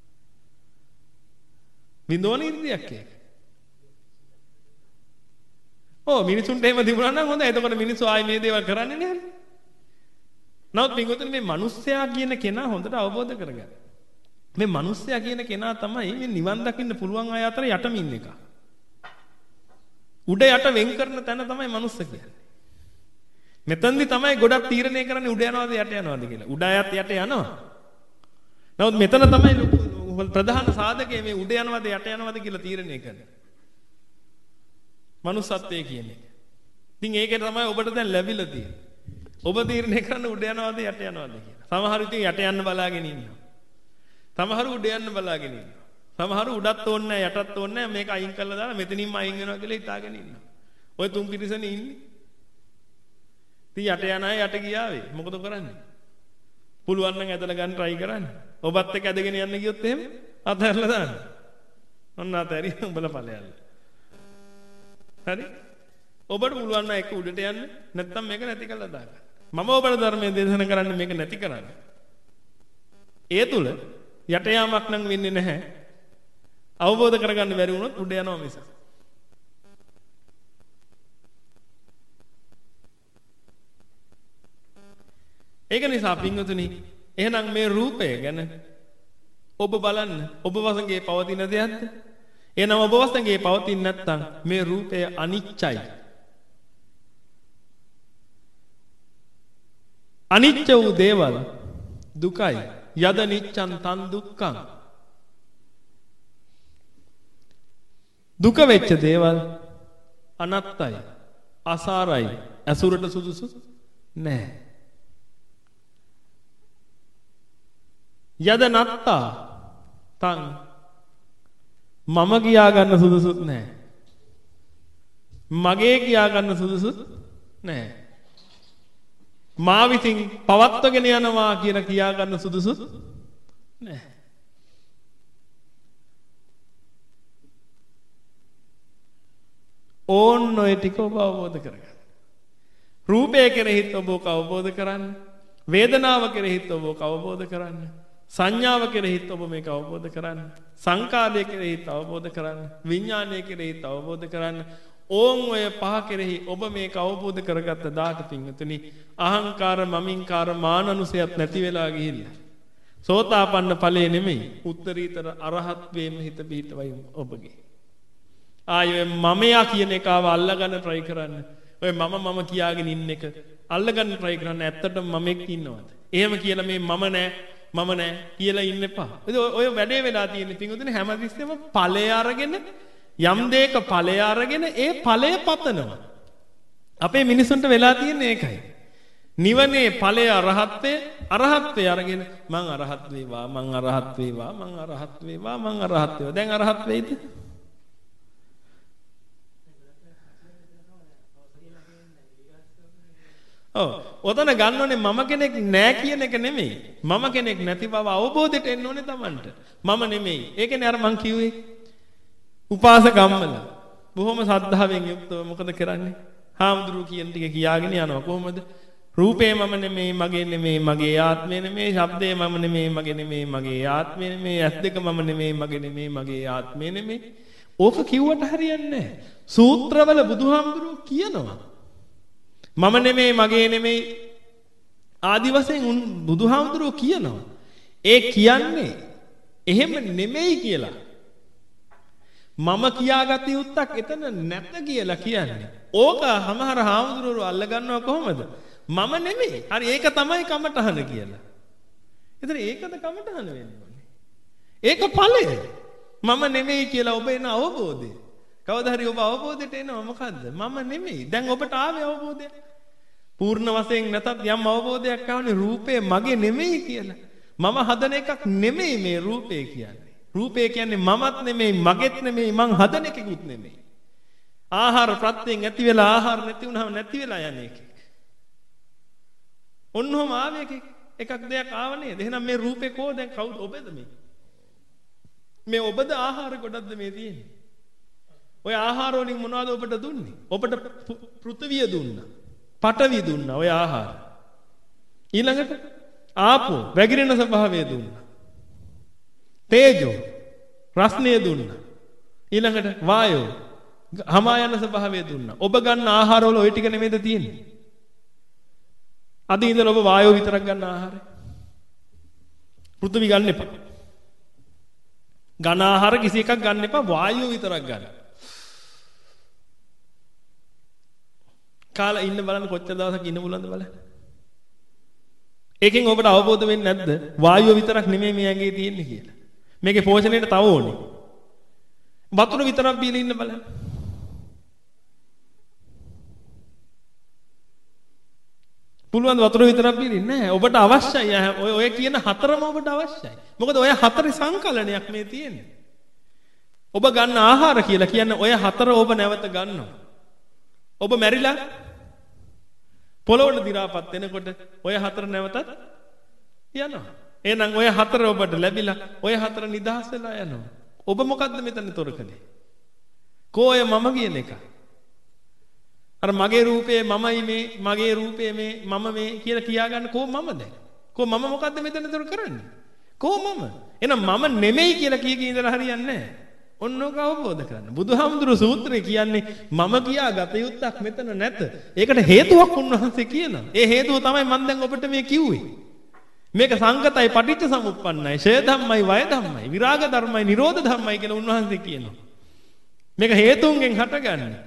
විඳෝන ඉර්ධියක් ඒක. ඔව් මිනිසුන්ට එහෙම තිබුණා නම් හොඳයි. එතකොට මිනිස්සු ආයි මේ දේවල් කරන්නේ නැහැ. නමුත් පින්වතුනි මේ මිනිස්සයා කියන කෙනා හොඳට අවබෝධ කරගන්න. මේ මිනිස්සයා කියන කෙනා තමයි මේ නිවන් දකින්න පුළුවන් අය අතර යටම ඉන්න එක. උඩ යට වෙන් කරන තැන තමයි මිනිස්ස කියන්නේ. මෙතනදි තමයි ගොඩක් තීරණය කරන්නේ උඩ යනවාද යට යනවාද කියලා. උඩ යත් යට යනවා. නමුත් මෙතන තමයි ප්‍රධාන සාධකය මේ උඩ යනවාද යට යනවාද කියලා තීරණය කරන්නේ. මනුස්සත්වයේ කියන්නේ. ඉතින් ඒකේ තමයි ඔබට දැන් ලැබිලා තියෙන්නේ. ඔබ තීරණය කරන්න උඩ යනවාද යට යනවාද කියලා. සමහරු ඉතින් යට යන්න බලාගෙන ඉන්නවා. සමහරු උඩ යන්න බලාගෙන ඉන්නවා. සමහරු උඩත් ඕනේ නැහැ යටත් ඕනේ නැහැ මේක අයින් කරලා දාලා මෙතනින්ම අයින් වෙනවා කියලා හිතාගෙන ඉන්නවා. ඔය තුන් පිරිසනේ ඉන්නේ. ඉතින් යට යන අය යට ගියාවේ. මොකද කරන්නේ? පුළුවන් නම් ඇදලා ගන්න try කරන්න. ඔබත් එක්ක ඇදගෙන යන්න ගියොත් එහෙම අතහැරලා දාන්න. ඔන්න අතහැරි උඹලා ඵලයල්ල. හරි? ඔබට පුළුවන් නම් එක උඩට යන්න නැත්නම් මේක නැති කරලා දාන්න. මම ඔබට ධර්මයේ දේශනා කරන්නේ මේක නැති කරන්න. ඒ තුල යට යාමක් නම් වෙන්නේ නැහැ. අවබෝධ කරගන්න බැරි වුණොත් උඩ යනවා මිස. ඒක නිසා පින්වතුනි එහෙනම් මේ රූපය ගැන ඔබ බලන්න ඔබ වශයෙන් පවතින දෙයක්ද? එහෙනම් ඔබ වශයෙන් පවතින නැත්නම් මේ රූපය අනිච්චයි. අනිච්ච වූ දේවල් දුකයි. යද නිච්ඡන් තන් දුක්ඛං. දුක වෙච්ච දේවල් අනත්තයි. අසාරයි. අසුරට සුදුසු නැහැ. යද නත්තා තං මම කියා ගන්න සුදුසුත් නැහැ. මගේ කියා ගන්න සුදුසුත් නැහැ. මා විසින් පවත්වගෙන යනවා කියලා කියා ගන්න සුදුසුත් නැහැ. ඕන්න ඔය ටික ඔබ අවබෝධ කරගන්න. රූපය කෙරෙහිත් ඔබ අවබෝධ කරන්න. වේදනාව කෙරෙහිත් ඔබ අවබෝධ කරන්න. සංඥාව කෙරෙහිත් ඔබ මේක අවබෝධ කරන්න. සංකාරය කෙරෙහිත් අවබෝධ කරන්න. විඥානය කෙරෙහිත් අවබෝධ කරන්න. ඕන් ඔය පහ කෙරෙහි ඔබ මේක අවබෝධ කරගත්ත දාට පින්වතුනි අහංකාර මමින්කාර මානනුසයත් නැති වෙලා ගිහිල්ලා සෝතාපන්න ඵලයේ නෙමෙයි උත්තරීතර අරහත් වේම හිත පිහිටවයි ඔබගේ. ආයේ මමයා කියන එකව අල්ලගන්න try කරන්න. ඔය මම මම කියාගෙන ඉන්න එක අල්ලගන්න try කරන්න. ඇත්තටම මමෙක් ඉන්නවද? එහෙම කියලා මේ මම නෑ මම නෑ කියලා ඉන්න එපා. ඔය වැඩේ වෙලා තියෙන පින්වතුනි හැමතිස්සෙම ඵලය අරගෙන යම් දෙයක ඵලය අරගෙන ඒ ඵලය පතනවා. අපේ මිනිසුන්ට වෙලා තියෙන්නේ ඒකයි. නිවනේ ඵලය අරහත්ත්වය අරහත්ත්වය අරගෙන මං අරහත් වේවා මං අරහත් වේවා මං අරහත් වේවා මං අරහත් වේවා. දැන් අරහත් වෙයිද? ඔව්. ඔතන ගන්න ඕනේ මම කෙනෙක් නෑ කියන එක නෙමෙයි. මම කෙනෙක් නැති බව අවබෝධයට එන්න ඕනේ Tamanට. මම නෙමෙයි. ඒකනේ අර මං කිව්වේ. උපාසකම්මල බොහොම සද්ධාවෙන් යුක්තව මොකද කරන්නේ? හාමුදුරුවෝ කියන ටික කියාගෙන යනවා. කොහොමද? රූපේ මම නෙමෙයි, මගේ නෙමෙයි, මගේ ආත්මය නෙමෙයි, ශබ්දේ මම නෙමෙයි, මගේ නෙමෙයි, මගේ ආත්මය නෙමෙයි, ඇස් දෙක මම නෙමෙයි, මගේ නෙමෙයි, මගේ ආත්මය නෙමෙයි. ඕක කිව්වට හරියන්නේ නැහැ. සූත්‍රවල බුදුහාමුදුරුවෝ කියනවා. මම නෙමෙයි, මගේ නෙමෙයි ආදි වශයෙන් උන් බුදුහාමුදුරුවෝ කියනවා. ඒ කියන්නේ එහෙම නෙමෙයි කියලා. මම කියාගත යුත්තක් එතන නැත කියලා කියන්නේ. ඕක සමහර හාමුදුරුවෝ අල්ල ගන්නවා කොහොමද? මම නෙමෙයි. හරි ඒක තමයි කමටහන කියලා. ඒතර ඒකද කමටහන වෙන්නේ. ඒක ඵලය. මම නෙමෙයි කියලා ඔබ එන අවබෝධය. කවදා හරි ඔබ අවබෝධයට එනවා මොකද්ද? මම නෙමෙයි. දැන් ඔබට ආවේ අවබෝධය. පූර්ණ වශයෙන් නැතත් යම් අවබෝධයක් ආවනේ රූපේ මගේ නෙමෙයි කියලා. මම හදන එකක් නෙමෙයි මේ රූපේ කියන්නේ. රූපේ කියන්නේ මමත් නෙමෙයි, මගෙත් නෙමෙයි, මං හදන එකකුත් නෙමෙයි. ආහාර ප්‍රත්‍යයෙන් ඇති වෙලා ආහාර නැති වුනහම නැති වෙලා යන එකක්. ඔන්නෝම ආවේ එකක්. එකක් දෙයක් ආව නේද? එහෙනම් මේ රූපේ කෝ දැන් කවුද? ඔබද මේ? මේ ඔබද ආහාර ගොඩක්ද මේ තියෙන්නේ? ඔය ආහාර වලින් මොනවද ඔබට දුන්නේ? ඔබට පෘථිවිය දුන්නා. පඨවි දුන්නා ඔය ආහාර. ඊළඟට ආපෝ වැగిරෙන ස්වභාවය දුන්නා. තේජෝ රස්නය දුන්නා. ඊළඟට වායෝ හමා යන ස්වභාවය දුන්නා. ඔබ ගන්න ආහාර වල ওই ටික නෙමෙයිද තියෙන්නේ? අද ඉඳලා ඔබ වායෝ විතරක් ගන්න ආහාරය. පෘථිවි ගන්න එපා. ඝන ආහාර කිසි එකක් ගන්න එපා, වායෝ විතරක් ගන්න. කාලා ඉන්න බලන්න කොච්චර දවසක් ඉන්න පුළුවන්ද බලන්න. ඒකෙන් ඔබට අවබෝධ වෙන්නේ නැද්ද? වායුව විතරක් නෙමෙයි මේ ඇඟේ තියෙන්නේ කියලා. මේකේ පෝෂණයට තව ඕනේ. වතුර විතරක් බීලා ඉන්න බලන්න. පුළුවන් වතුර විතරක් බීලා නැහැ. ඔබට අවශ්‍යයි. ඔය ඔය කියන හතරම ඔබට අවශ්‍යයි. මොකද ඔය හතරේ සංකලනයක් මේ තියෙන්නේ. ඔබ ගන්න ආහාර කියලා කියන්නේ ඔය හතර ඔබ නැවත ගන්නවා. ඔබ මැරිලා පොළොවට දි รา පත් වෙනකොට ඔය හතර නැවතත් යනවා. එහෙනම් ඔය හතර ඔබට ලැබිලා ඔය හතර නිදහස් වෙලා යනවා. ඔබ මොකද්ද මෙතන තොර කළේ? කෝය මම කියන එක. අර මගේ රූපේ මමයි මේ, මගේ රූපේ මේ, මම මේ කියලා කියාගන්න කෝ මම දැන්? කෝ මම මොකද්ද මෙතන තොර කරන්නේ? කෝ මම? එහෙනම් මම නෙමෙයි කියලා කිය කී ඉඳලා හරියන්නේ නැහැ. ඔන්නෝක අවබෝධ කරගන්න. බුදුහාමුදුරු සූත්‍රය කියන්නේ මම කියා ගත යුත්තක් මෙතන නැත. ඒකට හේතුවක් උන්වහන්සේ කියනවා. ඒ හේතුව තමයි මම දැන් ඔබට මේ කිව්වේ. මේක සංගතයි, පටිච්ච සමුප්පන්නයි, ෂය ධම්මයි, වය ධම්මයි, විරාග ධර්මයි, නිරෝධ ධර්මයි කියලා උන්වහන්සේ කියනවා. මේක හේතුන්ගෙන් හටගන්නේ.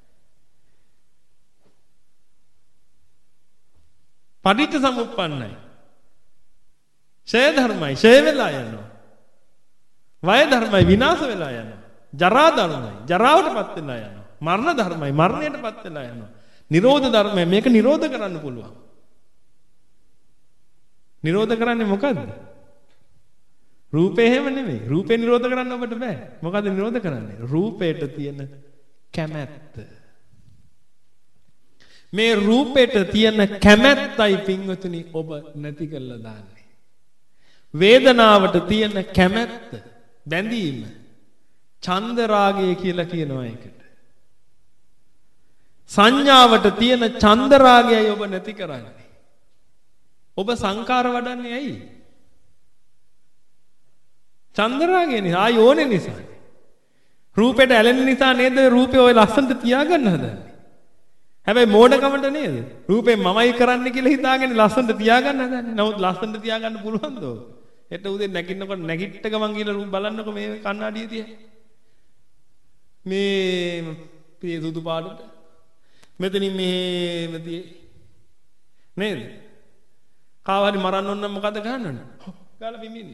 පටිච්ච සමුප්පන්නයි. ෂය ධර්මයි ෂය වෙලා යනවා. වය ධර්මයි විනාශ වෙලා යනවා. ජරා ධර්මයි ජරාවටපත් වෙලා යනවා. මරණ ධර්මයි මරණයටපත් වෙලා යනවා. නිරෝධ ධර්මයි මේක නිරෝධ කරන්න පුළුවන්. නිරෝධ කරන්නේ මොකද්ද? රූපේ හැම නෙමෙයි. රූපේ නිරෝධ කරන්න ඔබට බෑ. මොකද්ද නිරෝධ කරන්නේ? රූපේට තියෙන කැමැත්ත. මේ රූපේට තියෙන කැමැත්තයි පින්වතුනි ඔබ නැති කරලා දාන්නේ. වේදනාවට තියෙන කැමැත්ත, බැඳීම, ඡන්ද රාගය කියලා කියනවා ඒකට. සංඥාවට තියෙන ඡන්ද රාගයයි ඔබ නැති කරන්නේ. ඔබ සංකාර වඩන්නේ ඇයි? ඡන්ද රාගය නිසා, ආයෝනේ නිසා. රූපෙට ඇලෙන නිසා නේද රූපේ ඔය ලස්සනට තියාගන්න හදන්නේ. හැබැයි මෝඩකමට නේද? රූපේ මමයි කරන්න කියලා හිතාගෙන ලස්සනට තියාගන්න හදන්නේ. නමුත් ලස්සනට තියාගන්න පුළුවන්ද? හෙට උදේ නැගිටිනකොට නැගිට්ට ගමන් ගිහලා රූප බලන්නකො මේ කණ්ණාඩිය තියා. මේ පිය සුදු පාටට. මෙතනින් මෙහෙම තියේ. නේද? කාව හරි මරන්න ඕන නම් මොකද ගන්න ඕනේ? ගාලා බිමින්න.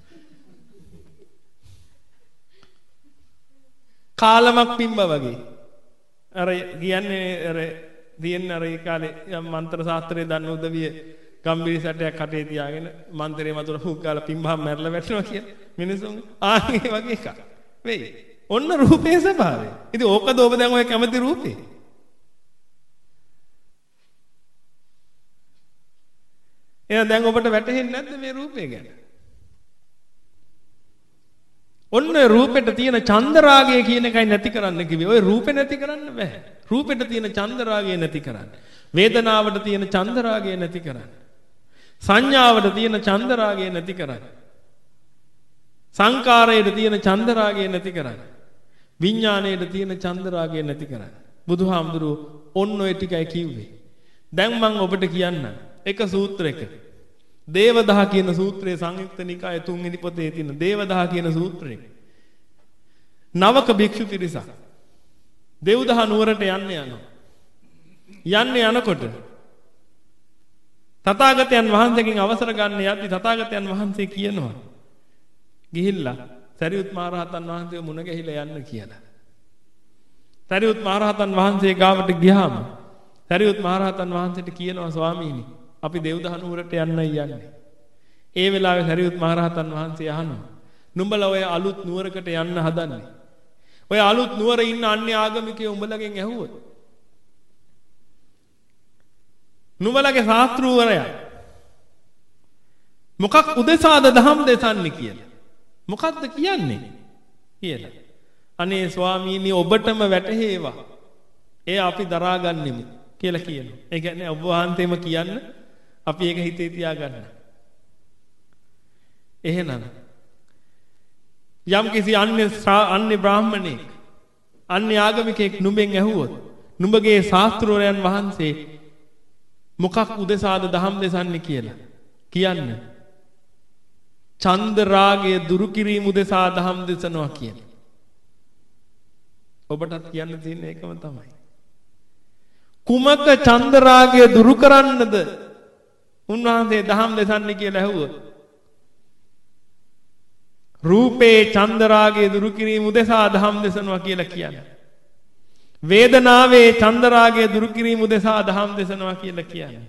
කාලමක් පිම්බා වගේ. අර කියන්නේ අර දියන්න අර ඒ කාලේ මන්ත්‍ර ශාස්ත්‍රයේ දන්න උදවිය ගම්බිරි සැටයක් කටේ තියාගෙන මන්ත්‍රේ මතුර හුක් ගාලා පිම්බහම මැරලා වැටෙනවා කියන මිනිසුන් ආන්නේ වගේ එකක් වෙයි. ඔන්න රූපේ ස්වභාවය. ඉතින් ඕකද ඔබ දැන් ඔය කැමති රූපේ? එහෙනම් දැන් ඔබට වැටහෙන්නේ නැද්ද මේ රූපේ ගැන? ඔන්න රූපෙට තියෙන ඡන්ද රාගය කියන එකයි නැති කරන්න කිව්වේ. ඔය රූපේ නැති කරන්න බෑ. රූපෙට තියෙන ඡන්ද රාගය නැති කරන්න. වේදනාවට තියෙන ඡන්ද රාගය නැති කරන්න. සංඥාවට තියෙන ඡන්ද රාගය නැති කරන්න. සංකාරයට තියෙන ඡන්ද රාගය නැති කරන්න. විඥාණයට තියෙන ඡන්ද රාගය නැති කරන්න. බුදුහාමුදුරුවෝ ඔන්න ඔය ටිකයි කිව්වේ. දැන් මම ඔබට කියන්නම් එක සූත්‍රයක. දේවදහ කියන සූත්‍රයේ සංයුක්ත නිකාය තුන්වෙනි පොතේ තියෙන දේවදහ කියන සූත්‍රයේ නවක භික්ෂු පිරිසක් දෙව්දහ නුවරට යන්න යනවා. යන්න යනකොට තථාගතයන් වහන්සේගෙන් අවසර ගන්න යද්දි තථාගතයන් වහන්සේ කියනවා ගිහිල්ලා සරියුත් මහ රහතන් වහන්සේව මුණ ගැහිලා යන්න කියලා. සරියුත් මහරහතන් වහන්සේ ගාවට ගියාම සරියුත් මහරහතන් වහන්සේට කියනවා ස්වාමීනි අපි දෙව්දහනුවරට යන්නයි යන්නේ. ඒ වෙලාවේ සරියුත් මහරහතන් වහන්සේ අහනවා නුඹලා ඔය අලුත් නුවරකට යන්න හදන්නේ. ඔය අලුත් නුවර ඉන්න අන්‍ය ආගමිකයෝ උඹලගෙන් ඇහුවොත් නුඹලගේ ශාස්ත්‍රූවරයා මොකක් උදෙසාද දහම් දෙසන්නේ කියලා. මොකක්ද කියන්නේ කියලා. අනේ ස්වාමීනි ඔබටම වැටහෙවා. ඒ අපි දරාගන්නෙමු කියලා කියනවා. ඒ කියන්නේ ඔබ වහන්සේම කියන්න අපි ඒක හිතේ තියාගන්න. එහෙනම් යම් කිසි අන්‍ය අන්‍ය බ්‍රාහමණෙක් අන්‍ය ආගමිකෙක් නුඹෙන් ඇහුවොත් නුඹගේ ශාස්ත්‍රවරයන් වහන්සේ මොකක් උදෙසාද දහම් දෙසන්නේ කියලා කියන්න. චන්ද රාගය දුරු කිරීම උදෙසා දහම් දෙසනවා කියලා. ඔබටත් කියන්න තියෙන එකම තමයි. කුමක චන්ද රාගය දුරු කරන්නද උන්වහන්සේ දහම් දෙසන්නේ කියලා ඇහුවොත් රූපේ චන්ද රාගය දුරු කිරීම උදෙසා දහම් දෙසනවා කියලා කියන්නේ. වේදනාවේ චන්ද රාගය දුරු කිරීම උදෙසා දහම් දෙසනවා කියලා කියන්නේ.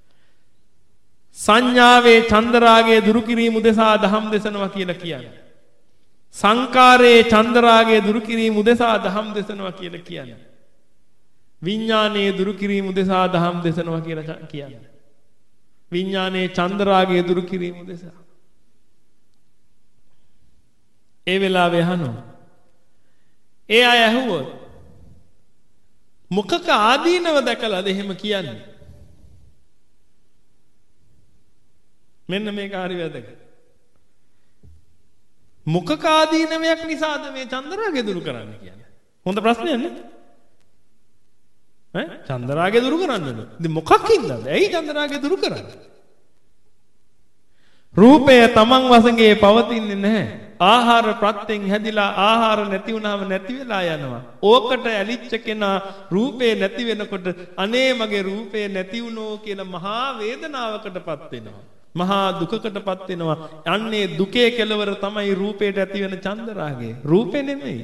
සංඥාවේ චන්ද රාගය දුරු කිරීම උදෙසා දහම් දෙසනවා කියලා කියන්නේ. සංකාරයේ චන්ද රාගය දුරු කිරීම උදෙසා දහම් දෙසනවා කියලා කියන්නේ. විඥානයේ දුරු කිරීම උදෙසා දහම් දෙසනවා කියලා කියන්නේ. විඥානයේ චන්ද රාගය දුරු කිරීම උදෙසා. ඒ වෙලාවේ අහනවා. ඒ අය ඇහුවොත් මොකක ආදීනව දැකලාද එහෙම කියන්නේ? මෙන්න මේක හරි වැදගත්. මොකක ආදීනවයක් නිසාද මේ චන්දරාගය දුරු කරන්න කියන්නේ? හොඳ ප්‍රශ්නයක් නේ? ඈ චන්දරාගය දුරු කරන්නද? ඉතින් මොකක්ින්ද? ඇයි චන්දරාගය දුරු කරන්නේ? රූපය තමන් වශයෙන් පවතින්නේ නැහැ. ආහාර ප්‍රත්‍යයෙන් හැදිලා ආහාර නැති වුනහම නැති වෙලා යනවා. ඕකට ඇලිච්ච කෙනා රූපේ නැති වෙනකොට අනේ මගේ රූපේ නැති වුණෝ කියලා මහා වේදනාවකටපත් වෙනවා. මහා දුකකටපත් වෙනවා. අන්නේ දුකේ කෙලවර තමයි රූපේට ඇති වෙන චන්දරාගය. රූපේ නෙමෙයි.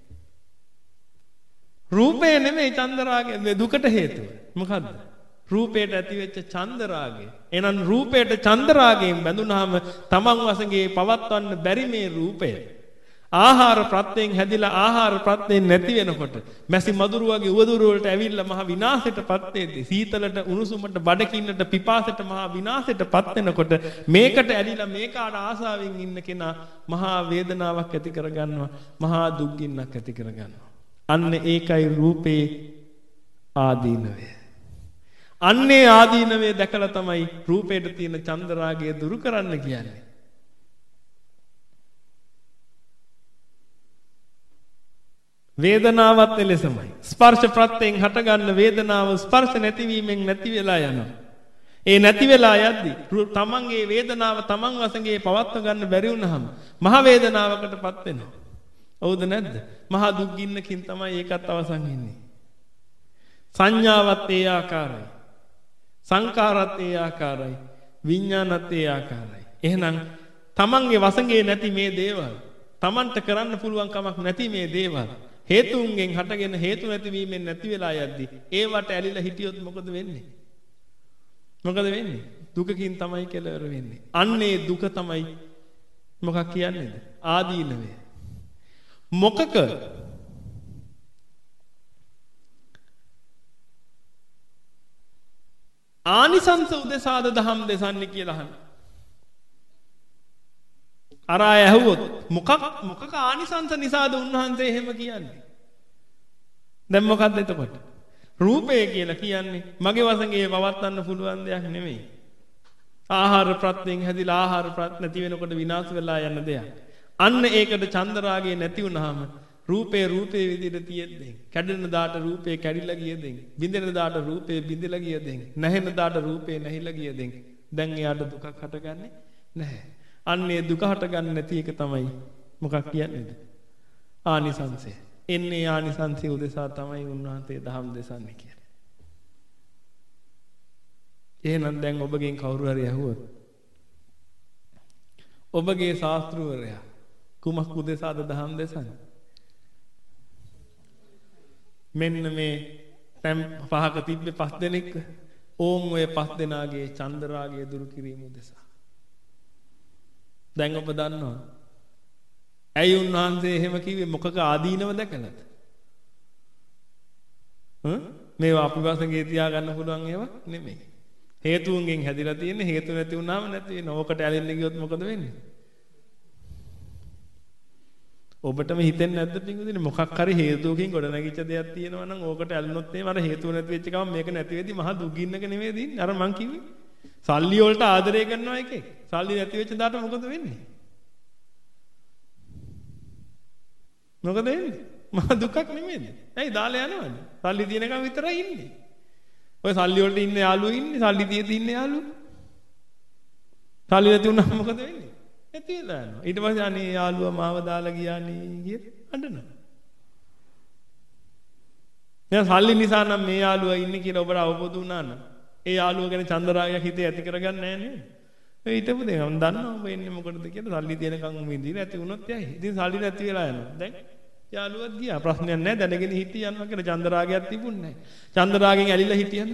රූපේ නෙමෙයි චන්දරාගය දුකට හේතුව. මොකද්ද? රූපයට ඇතිවෙච්ච චන්දරාගය. එහෙනම් රූපයට චන්දරාගයෙන් බැඳුනහම තමන් වශයෙන් පවත්වන්න බැරි මේ රූපය ආහාර ප්‍රත්‍යයෙන් හැදිලා ආහාර ප්‍රත්‍යයෙන් නැති වෙනකොට මැසි මදුරු වගේ උවදුරු වලට ඇවිල්ලා මහ විනාශයටපත් වෙද්දී සීතලට උණුසුමට බඩකින්නට පිපාසයට මහ විනාශයටපත් වෙනකොට මේකට ඇලිලා මේකාට ආසාවෙන් ඉන්න කෙනා මහා වේදනාවක් ඇති කරගන්නවා. මහා දුක් ගින්නක් ඇති කරගන්නවා. අන්න ඒකයි රූපේ ආදීනවය. අන්නේ ආදීනවේ දැකලා තමයි රූපේට තියෙන චන්දරාගය දුරු කරන්න කියන්නේ. වේදනාවත් එලෙසමයි. ස්පර්ශ ප්‍රත්‍යයෙන් හටගන්න වේදනාව ස්පර්ශ නැතිවීමෙන් නැති වෙලා යනවා. ඒ නැති වෙලා යද්දි තමන්ගේ වේදනාව තමන් වශයෙන් පවත්ව ගන්න බැරි වුණාම මහ වේදනාවකටපත් වෙනවා. හවුද නැද්ද? මහා දුක් ගින්නකින් තමයි ඒකත් අවසන් වෙන්නේ. සංඥාවත් ඒ ආකාරයි. සංකාරත් ඒ ආකාරයි. විඥානත් ඒ ආකාරයි. එහෙනම් තමන්ගේ වශයෙන් නැති මේ දේවල් තමන්ට කරන්න පුළුවන් කමක් නැති මේ දේවල් හේතුන්ගෙන් හටගෙන හේතු නැතිවීමෙන් නැති වෙලා යද්දි ඒවට ඇලිලා හිටියොත් මොකද වෙන්නේ? මොකද වෙන්නේ? දුකකින් තමයි කෙලවර වෙන්නේ. අන්නේ දුක තමයි මොකක් කියන්නේද? ආදීනවය. මොකක ආනිසංස උදෙසාද දහම් දෙසන්නේ කියලා අහන. අර අය ඇහුවොත් මොකක් මොකක ආනිසංස නිසාද උන්වහන්සේ එහෙම කියන්නේ? දැන් මොකද්ද එතකොට? රූපය කියලා කියන්නේ මගේ වශයෙන් පවත්වන්න පුළුවන් දෙයක් නෙමෙයි. ආහාර ප්‍රත්‍යයෙන් හැදිලා ආහාර ප්‍රත්‍ය නැති වෙනකොට විනාශ වෙලා යන දෙයක්. අන්න ඒකට චන්දරාගය නැති වුනහම රූපේ රූපේ විදිහට තියෙද්දී කැඩෙන දාට රූපේ කැඩිලා ගියදෙන් බිඳෙන දාට රූපේ බිඳිලා ගියදෙන් නැහෙන දාට රූපේ නැහිලා ගියදෙන් දැන් එයාට දුකක් හටගන්නේ නැහැ. අන්නේ දුක හටගන්නේ නැති එක තමයි මොකක් කියන්නේද? ආනිසංසය. එන්නේ ආනිසංසය උදෙසා තමයි උන්වහන්සේ දහම් දෙසන්නේ කියන්නේ. එහෙනම් දැන් ඔබගෙන් කවුරු හරි ඇහුවොත් ඔබගේ ශාස්ත්‍රවරයා කුමක් උදෙසාද දහම් දෙසන්නේ? මෙන්න මේ තැම් පහක තිබ්බේ පස් දෙනෙක්. ඕම් ඔය පස් දෙනාගේ චන්දරාගය දුරු කිරීම උදෙසා. දැන් ඔබ දන්නවා. ඇයි උන්වහන්සේ එහෙම කිව්වේ මොකක ආදීනව දැකලාද? හ්ම් මේවා අපි වාසගේ තියා ගන්න පුළුවන් ඒවා නෙමෙයි. හේතුන්ගෙන් හැදිලා තියෙන්නේ හේතු නැති වුණාම නැති වෙනවා. ඕකට ඇලෙන්න ගියොත් මොකද වෙන්නේ? ඔබටම හිතෙන්නේ නැද්ද පින්වදිනේ මොකක් හරි හේතුවකින් ගොඩ නැගිච්ච දෙයක් තියෙනවා නම් ඕකට ඇලුනොත් එහෙම අර හේතුව නැති වෙච්ච ගමන් මේක නැති වෙද්දි මහා දුකින්නක නෙමෙයි දින්නේ. අර මං කිව්වේ සල්ලි වලට ආදරය කරනවා එකේ. සල්ලි නැති වෙච්ච දාට මොකද වෙන්නේ? මොකද වෙන්නේ? මහා දුකක් නෙමෙයිද? ඇයි දාලා යනවද? සල්ලි තියෙනකම් විතරයි ඉන්නේ. ඔය සල්ලි වලට ඉන්න යාළුවෝ ඉන්නේ සල්ලි තියෙද්දි ඉන්න යාළුවෝ. සල්ලි නැති වුණාම මොකද වෙන්නේ? නැති වෙලා යනවා. ඊට පස්සේ අනේ යාළුවා මාව දාලා ගියානේ කිය අඬනවා. දැන් සල්ලි නිසා නම් මේ යාළුවා ඉන්නේ කියලා ඔබට අවබෝධ වුණා නම් ඒ යාළුවා ගැන චන්දරාගයක් හිතේ ඇති කරගන්නේ නැහැ නේද? ඒ හිතපු දේ මම දන්නවා ඔබ එන්නේ මොකටද කියලා සල්ලි තියෙනකන් විඳින ඇති වුණොත් යයි. ඉතින් සල්ලි නැති වෙලා යනවා. දැන් යාළුවත් ගියා ප්‍රශ්නයක් නැහැ දැනගෙන හිටිය යනවා කියලා චන්දරාගයක් තිබුණේ නැහැ. චන්දරාගෙන් ඇලිලා හිටියද?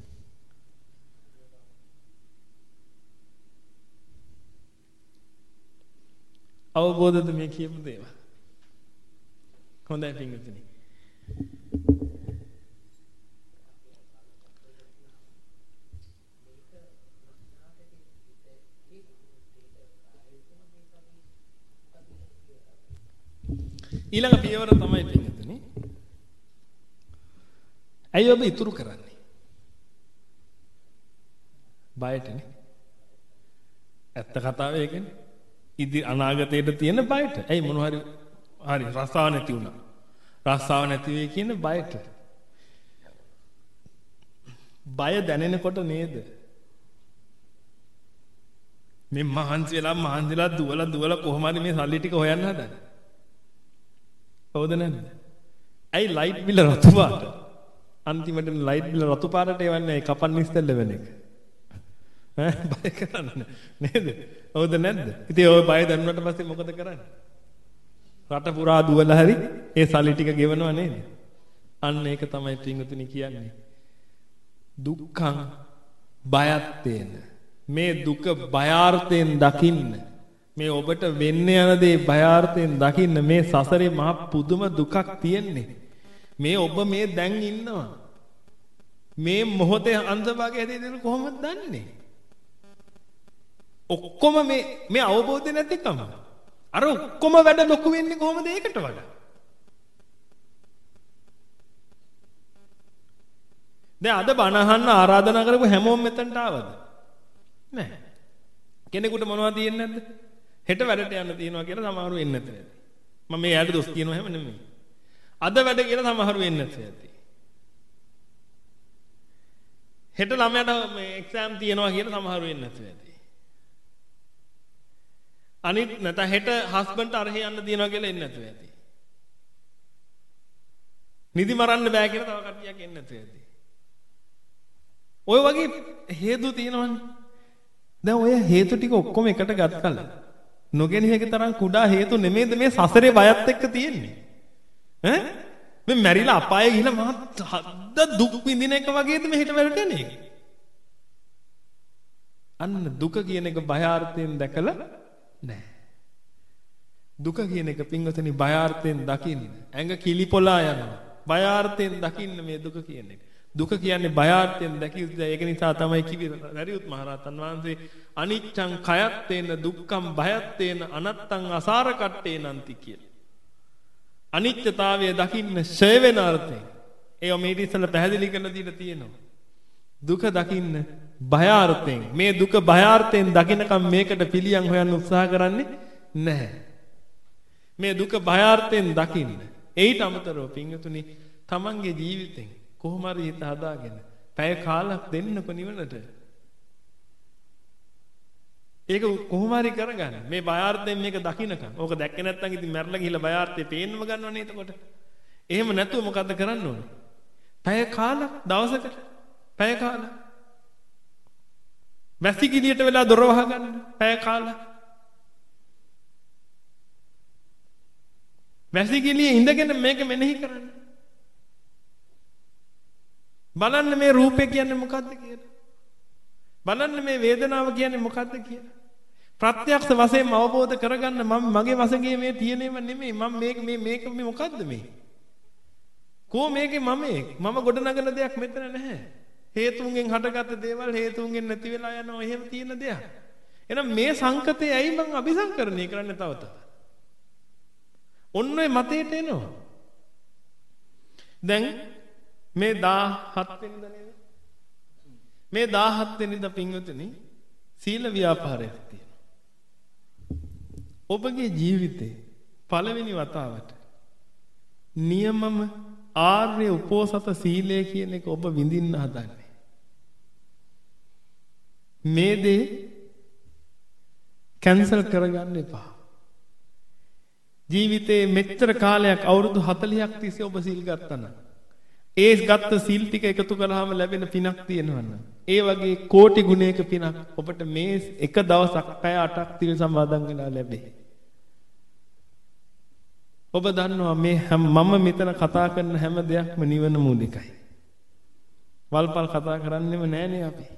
අවබෝධද මේ කියපු දේවල්? හොඳයි පින්වතුනි. ඊළඟ පියවර තමයි පින්වතුනි. ඇයි ඔබ ඉතුරු කරන්නේ? බයටනේ. ඇත්ත කතාව ඒකනේ. ඉදි අනාගතයට තියෙන බයට. ඇයි මොන හරි හරි රස්සාව නැති වුණා. රස්සාව නැති වෙයි කියන බයට. බය දැනෙනකොට නේද? මේ මහන්සි වෙලා මහන්සි වෙලා දුවලා දුවලා කොහොම හරි මේ සල්ලි ටික හොයන්න හදන්නේ. හවුද නැද්ද? ඇයි ලයිට් බිල රතු පාට? අන්තිමට ලයිට් බිල රතු පාටට එවන්නේ කපන්න ඉස්සෙල්ල වෙන එක. ඈ බය කරන්නේ නේද? හවුද නැද්ද? ඉතින් ඔය බය දැනුණාට පස්සේ මොකද කරන්නේ? රට පුරා දුවලා හරි ඒ සල්ලි ටික ගෙවනවා නේද? අන්න ඒක තමයි පින්වතුනි කියන්නේ. දුක්ඛං බයත්තේන. මේ දුක බයාර්ථයෙන් දකින්න. මේ ඔබට වෙන්න යන දේ බයාර්ථයෙන් දකින්න මේ සසරේ මහ පුදුම දුකක් තියෙන්නේ. මේ ඔබ මේ දැන් ඉන්නවා. මේ මොහොතේ අන්තභාගය හැදෙන්නේ කොහොමද දන්නේ? ඔක්කොම මේ මේ අවබෝධය නැතිකම. අර ඔක්කොම වැඩ ලොකු වෙන්නේ කොහොමද ඒකට වඩා? දැන් අද බණ අහන්න ආරාධනා කරපු හැමෝම මෙතනට ආවද? නැහැ. කෙනෙකුට මොනවද තියෙන්නේ නැද්ද? හෙට වැඩට යන්න තියෙනවා කියලා සමහරු එන්නේ නැතේ. මම මේ යාට දොස් කියනවා හැම නෙමෙයි. අද වැඩ කියලා සමහරු එන්නේ නැතේ. හෙට ළමයාට මේ එක්සෑම් තියෙනවා කියලා සමහරු එන්නේ නැතේ. අනිත් නැත හෙට හස්බන්ඩ්ට අරහෙ යන්න තියෙනවා කියලා එන්නේ නැතුව ඇති. නිදි මරන්න බෑ කියලා තව කට්ටියක් එන්නේ නැතුව ඇති. ඔය වගේ හේතු තියෙනවනේ. දැන් ඔය හේතු ටික ඔක්කොම එකට ගත්කල නොගෙනියක තරම් කුඩා හේතු නෙමෙයිද මේ සසරේ බයත් එක්ක තියෙන්නේ. ඈ මේ මැරිලා අපායේ ගිහලා මහත් හද්ද දුක් විඳින එක වගේද මේ හිට වැරටෙන්නේ. අන්න දුක කියන එක බයාර්ථයෙන් දැකලා නෑ. දුක කියන එක පින්වතුනි බයාර්ථයෙන් දකින්න. ඇඟ කිලිපොලා යනවා. බයාර්ථයෙන් දකින්න මේ දුක කියන එක. දුක කියන්නේ බයාර්ථයෙන් දැකිය යුතුයි. ඒක නිසා තමයි කිව්වේ දරියුත් මහරහතන් වහන්සේ අනිච්ඡං කයත්තේන දුක්ඛං භයත්තේන අනත්තං අසාරකට්ටේ නන්ති කියලා. අනිත්‍යතාවය දකින්න ඡය වෙන අර්ථයෙන්. ඒව මේ ඉතිසල පැහැදිලි කරලා දීලා තියෙනවා. දුක දකින්න බයාර්ථයෙන්. මේ දුක බයාර්ථයෙන් දකින්නකම් මේකට පිළියම් හොයන්න උත්සාහ කරන්නේ නැහැ. මේ දුක බයාර්ථයෙන් දකින්න. ඒට අමතරව පින්වතුනි තමන්ගේ ජීවිතෙන් කොහොම හරි හිත හදාගෙන පැය කාලක් දෙන්නකො නිවනට. ඒක කොහොම හරි කරගන්න. මේ බයාර්ථයෙන් මේක දකින්නකම්. ඕක දැක්කේ නැත්නම් ඉතින් මැරලා ගිහලා බයාර්ථය පේන්නම ගන්නවනේ එතකොට. එහෙම නැතුව මොකද්ද කරන්න ඕනේ? පැය කාලක් දවසකට පැය කාලක් වැසිකිළියට වෙලා දොර වහගන්න පැය කාලක්. වැසිකිළියේ ඉඳගෙන මේක මෙනෙහි කරන්න. බලන්න මේ රූපේ කියන්නේ මොකද්ද කියලා. බලන්න මේ වේදනාව කියන්නේ මොකද්ද කියලා. ප්‍රත්‍යක්ෂ වශයෙන්ම අවබෝධ කරගන්න මම මගේ වශයෙන් මේ තියෙනේම නෙමෙයි. මම මේක මේ මේක මේ මොකද්ද මේ? කෝ මේකේ මම මම ගොඩනගන දෙයක් මෙතන නැහැ. හේතුන්ගෙන් හටගත්ත දේවල් හේතුන්ගෙන් නැති වෙලා යනවා එහෙම තියෙන දෙයක්. එහෙනම් මේ සංකතේ ඇයි මං අபிසංකරණය කරන්නේ තව තවත්? ඔන්න ඔය මතයට එනවා. දැන් මේ දාහත් වෙනිදා නේද? මේ දාහත් වෙනිදා පින්වතුනි සීල ව්‍යාපාරයක් තියෙනවා. ඔබගේ ජීවිතේ පළවෙනි වතාවට නියමම ආර්ය උපෝසත සීලය කියන එක ඔබ විඳින්න හදන්නේ. මේ දේ කැන්සල් කරගන්න එපා. ජීවිතේ මෙච්චර කාලයක් අවුරුදු හතළිහක් තිස්සේ ඔබ සීල් ගත්තා නම් ඒ ගත්ත සීල් ටික එකතු කරාම ලැබෙන පිනක් තියෙනවනම් ඒ වගේ කෝටි ගුණයක පිනක් ඔබට මේ එක දවසක් පැය අටක් තිර සමාදන් වෙලා ලැබේ. ඔබ දන්නවා මේ මම මෙතන කතා කරන හැම දෙයක්ම නිවන මූලිකයි. වල්පල් කතා කරන්නෙම නෑනේ අපි.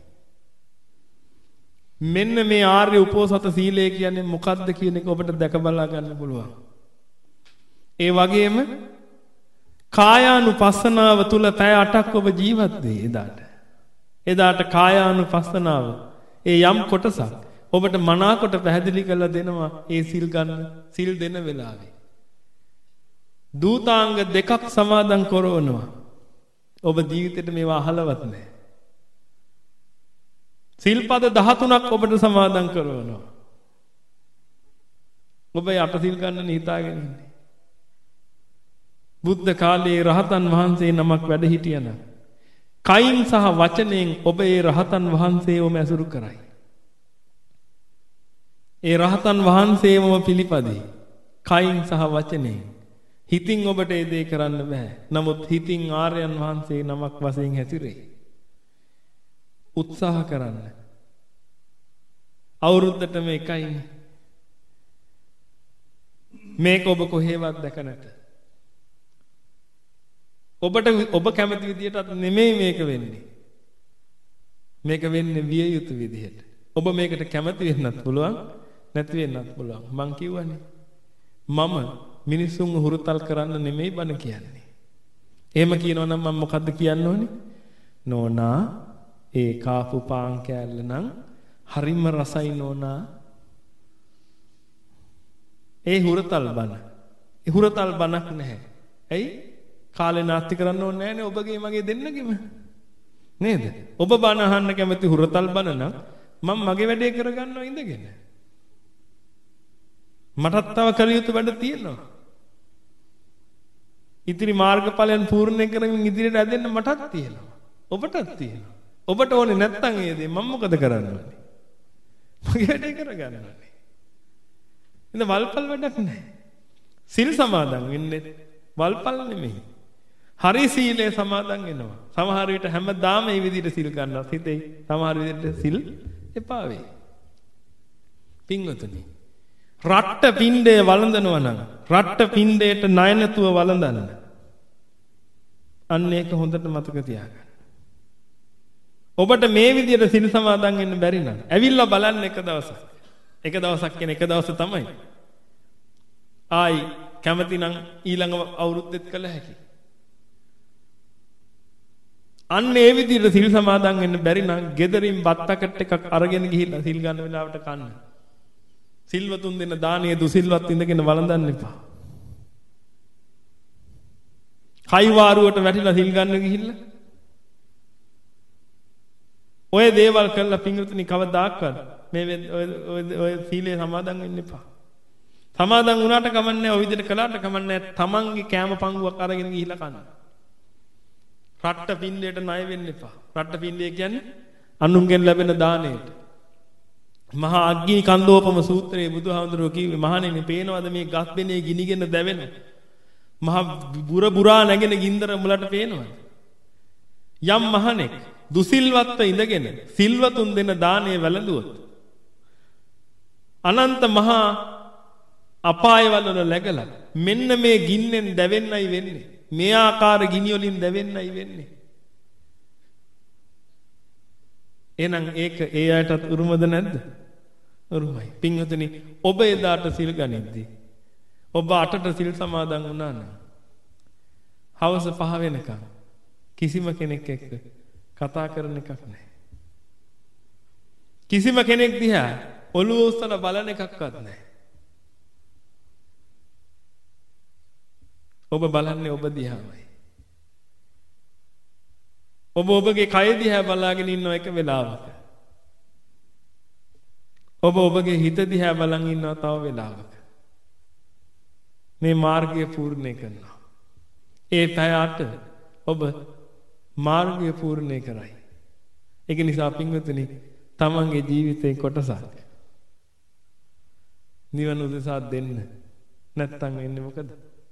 මෙන්න මේ ආර්ය උපෝසත සීලය කියන්නේ මොකක්ද කියන එක ඔබට දැක බලා ගන්න පුළුවන්. ඒ වගේම කායානුපස්සනාව තුල පැය අටක් ඔබ ජීවත් වෙයි එදාට. එදාට කායානුපස්සනාව ඒ යම් කොටසක් ඔබට මනාකොට පැහැදිලි කරලා දෙනවා ඒ සිල් ගන්න සිල් දෙන වෙලාවේ. දූතාංග දෙකක් සමාදන් කරවනවා. ඔබ ජීවිතේට මේවා අහලවත් නැහැ. සිල්පද දහතුනක් ඔබට සමාදන් කරවනවා. ඔබ යට සිල් ගන්න හිතාගෙන ඉන්නේ. බුද්ධ කාලයේ රහතන් වහන්සේ නමක් වැඩ හිටියනම් කයින් සහ වචනයෙන් ඔබ ඒ රහතන් වහන්සේවම ඇසුරු කරයි. ඒ රහතන් වහන්සේවම පිළිපදී කයින් සහ වචනයෙන්. හිතින් ඔබට ඒ දේ කරන්න බෑ. නමුත් හිතින් ආර්යයන් වහන්සේ නමක් වශයෙන් හැසිරෙයි. උත්සාහ කරන්න. අවුරුද්දටම එකයිනේ. මේක ඔබ කොහේවත් දැක නැත. ඔබට ඔබ කැමති විදියටත් නෙමෙයි මේක වෙන්නේ. මේක වෙන්නේ විය යුතු විදිහට. ඔබ මේකට කැමති වෙන්නත් පුළුවන් නැති වෙන්නත් පුළුවන්. මං කියවනේ මම මිනිසුන් හුරුතල් කරන්න නෙමෙයි බණ කියන්නේ. එහෙම කියනවා නම් මම මොකද්ද කියන්න ඕනේ? නෝනා ඒ කාපු පාන් කෑල්ල නම් හරිම රසයි නෝනා. ඒ හුරුතල් බණ. ඒ හුරුතල් බණක් නැහැ. ඇයි? කාලේ නාස්ති කරන්න ඕනේ නැහැනේ ඔබගේ මගේ දෙන්නගෙම. නේද? ඔබ බණ අහන්න කැමති හුරුතල් බණ නම් මම මගේ වැඩේ කරගන්නවා ඉඳගෙන. මටත් තව කළ යුතු වැඩ තියෙනවා. ඉතිරි මාර්ගඵලයන් පූර්ණ කරමින් ඉදිරියට ඇදෙන්න මටත් තියෙනවා. ඔබටත් තියෙනවා. ඔබට ඕනේ නැත්තම් ඒ දේ මම මොකද කරන්න ඕනේ? මගේ වැඩේ කරගන්න ඕනේ. ඉතින් වල්පල් වැඩක් නැහැ. සිල් සමාදන් වෙන්නේ වල්පල් නෙමෙයි. හරි සීලේ සමාදන් වෙනවා. සමහර විට හැමදාම මේ විදිහට සිල් ගන්නවත් හිතේ. සමහර විදිහට සිල් එපා වෙයි. පින්වතුනි රට්ට පින්ඩේ වළඳනවා නම් රට්ට පින්ඩේට ණය නැතුව වළඳන්න. අන්න ඒක හොඳට මතක තියාගන්න. ඔබට මේ විදිහට සිල් සමාදන් වෙන්න බැරි නම් ඇවිල්ලා බලන්න එක දවසක්. එක දවසක් කියන එක දවස තමයි. ආයි කැමති නම් ඊළඟ අවුරුද්දෙත් කළ හැකි. අන්න ඒ විදිහට සිල් සමාදන් වෙන්න බැරි නම් ගෙදරින් බත් පැකට් එකක් අරගෙන ගිහිල්ලා සිල් ගන්න වෙලාවට කන්න. සිල්වතුන් දෙන දානීය දුසිල්වත් ඉඳගෙන වළඳන්න එපා. කයිවාරුවට වැටිලා සිල් ගන්න ගිහිල්ලා ඔය දේවල් කළා පිංගුතුනි කවදාක්වත් මේ ඔය ඔය සීලේ සමාදන් වෙන්න එපා. සමාදන් වුණාට කමන්නේ ඔය විදිහට කළාට කමන්නේ තමන්ගේ කෑම පංගුවක් අරගෙන ගිහිල්ලා කන්න. රට්ට පින්ඩේට ණය වෙන්න එපා. රට්ට පින්ඩේ කියන්නේ අනුන්ගෙන් ලැබෙන දාණයට. මහා අග්ගී කන්දෝපම සූත්‍රයේ බුදුහාමුදුරුවෝ කිව්වේ මහණෙනි පේනවද මේ ගස් බෙනේ ගිනිගෙන දැවෙන මහා බුර බුරා නැගෙන ගින්දර මුලට පේනවද? යම් මහණෙක් දුසිල්වත්ව ඉඳගෙන සිල්වතුන් දෙන දාණය වැළඳුවොත් අනන්ත මහා අපායවල läගලා මෙන්න මේ ගින්නෙන් දැවෙන්නයි වෙන්නේ. මේ ආකාර ගිනි වලින් දැවෙන්නයි වෙන්නේ. එහෙනම් ඒක ඒ අයටත් උරුමද නැද්ද? උරුමයි. පින්වතුනි ඔබ එදාට සිල් ගනිද්දී ඔබ අටට සිල් සමාදන් වුණා නම් හවස පහ වෙනකම් කිසිම කෙනෙක් එක්ක කතා කරන එකක් නැහැ. කිසිම කෙනෙක් දිහා ඔළුව උස්සලා බලන එකක්වත් නැහැ. ඔබ බලන්නේ ඔබ දිහාමයි. ඔබ ඔබගේ කය දිහා බලාගෙන ඉන්න එක වෙලාවක. ඔබ ඔබගේ හිත දිහා බලන් ඉන්නවා තව වෙලාවක. මේ මාර්ගය පූර්ණේ කරනවා. ඒ පැය අට ඔබ මාර්ගය පූර්ණේ කරයි. ඒක නිසා පින්වතුනි තමන්ගේ ජීවිතේ කොටසක් නිවන උදෙසා දෙන්න. නැත්තම් වෙන්නේ මොකද?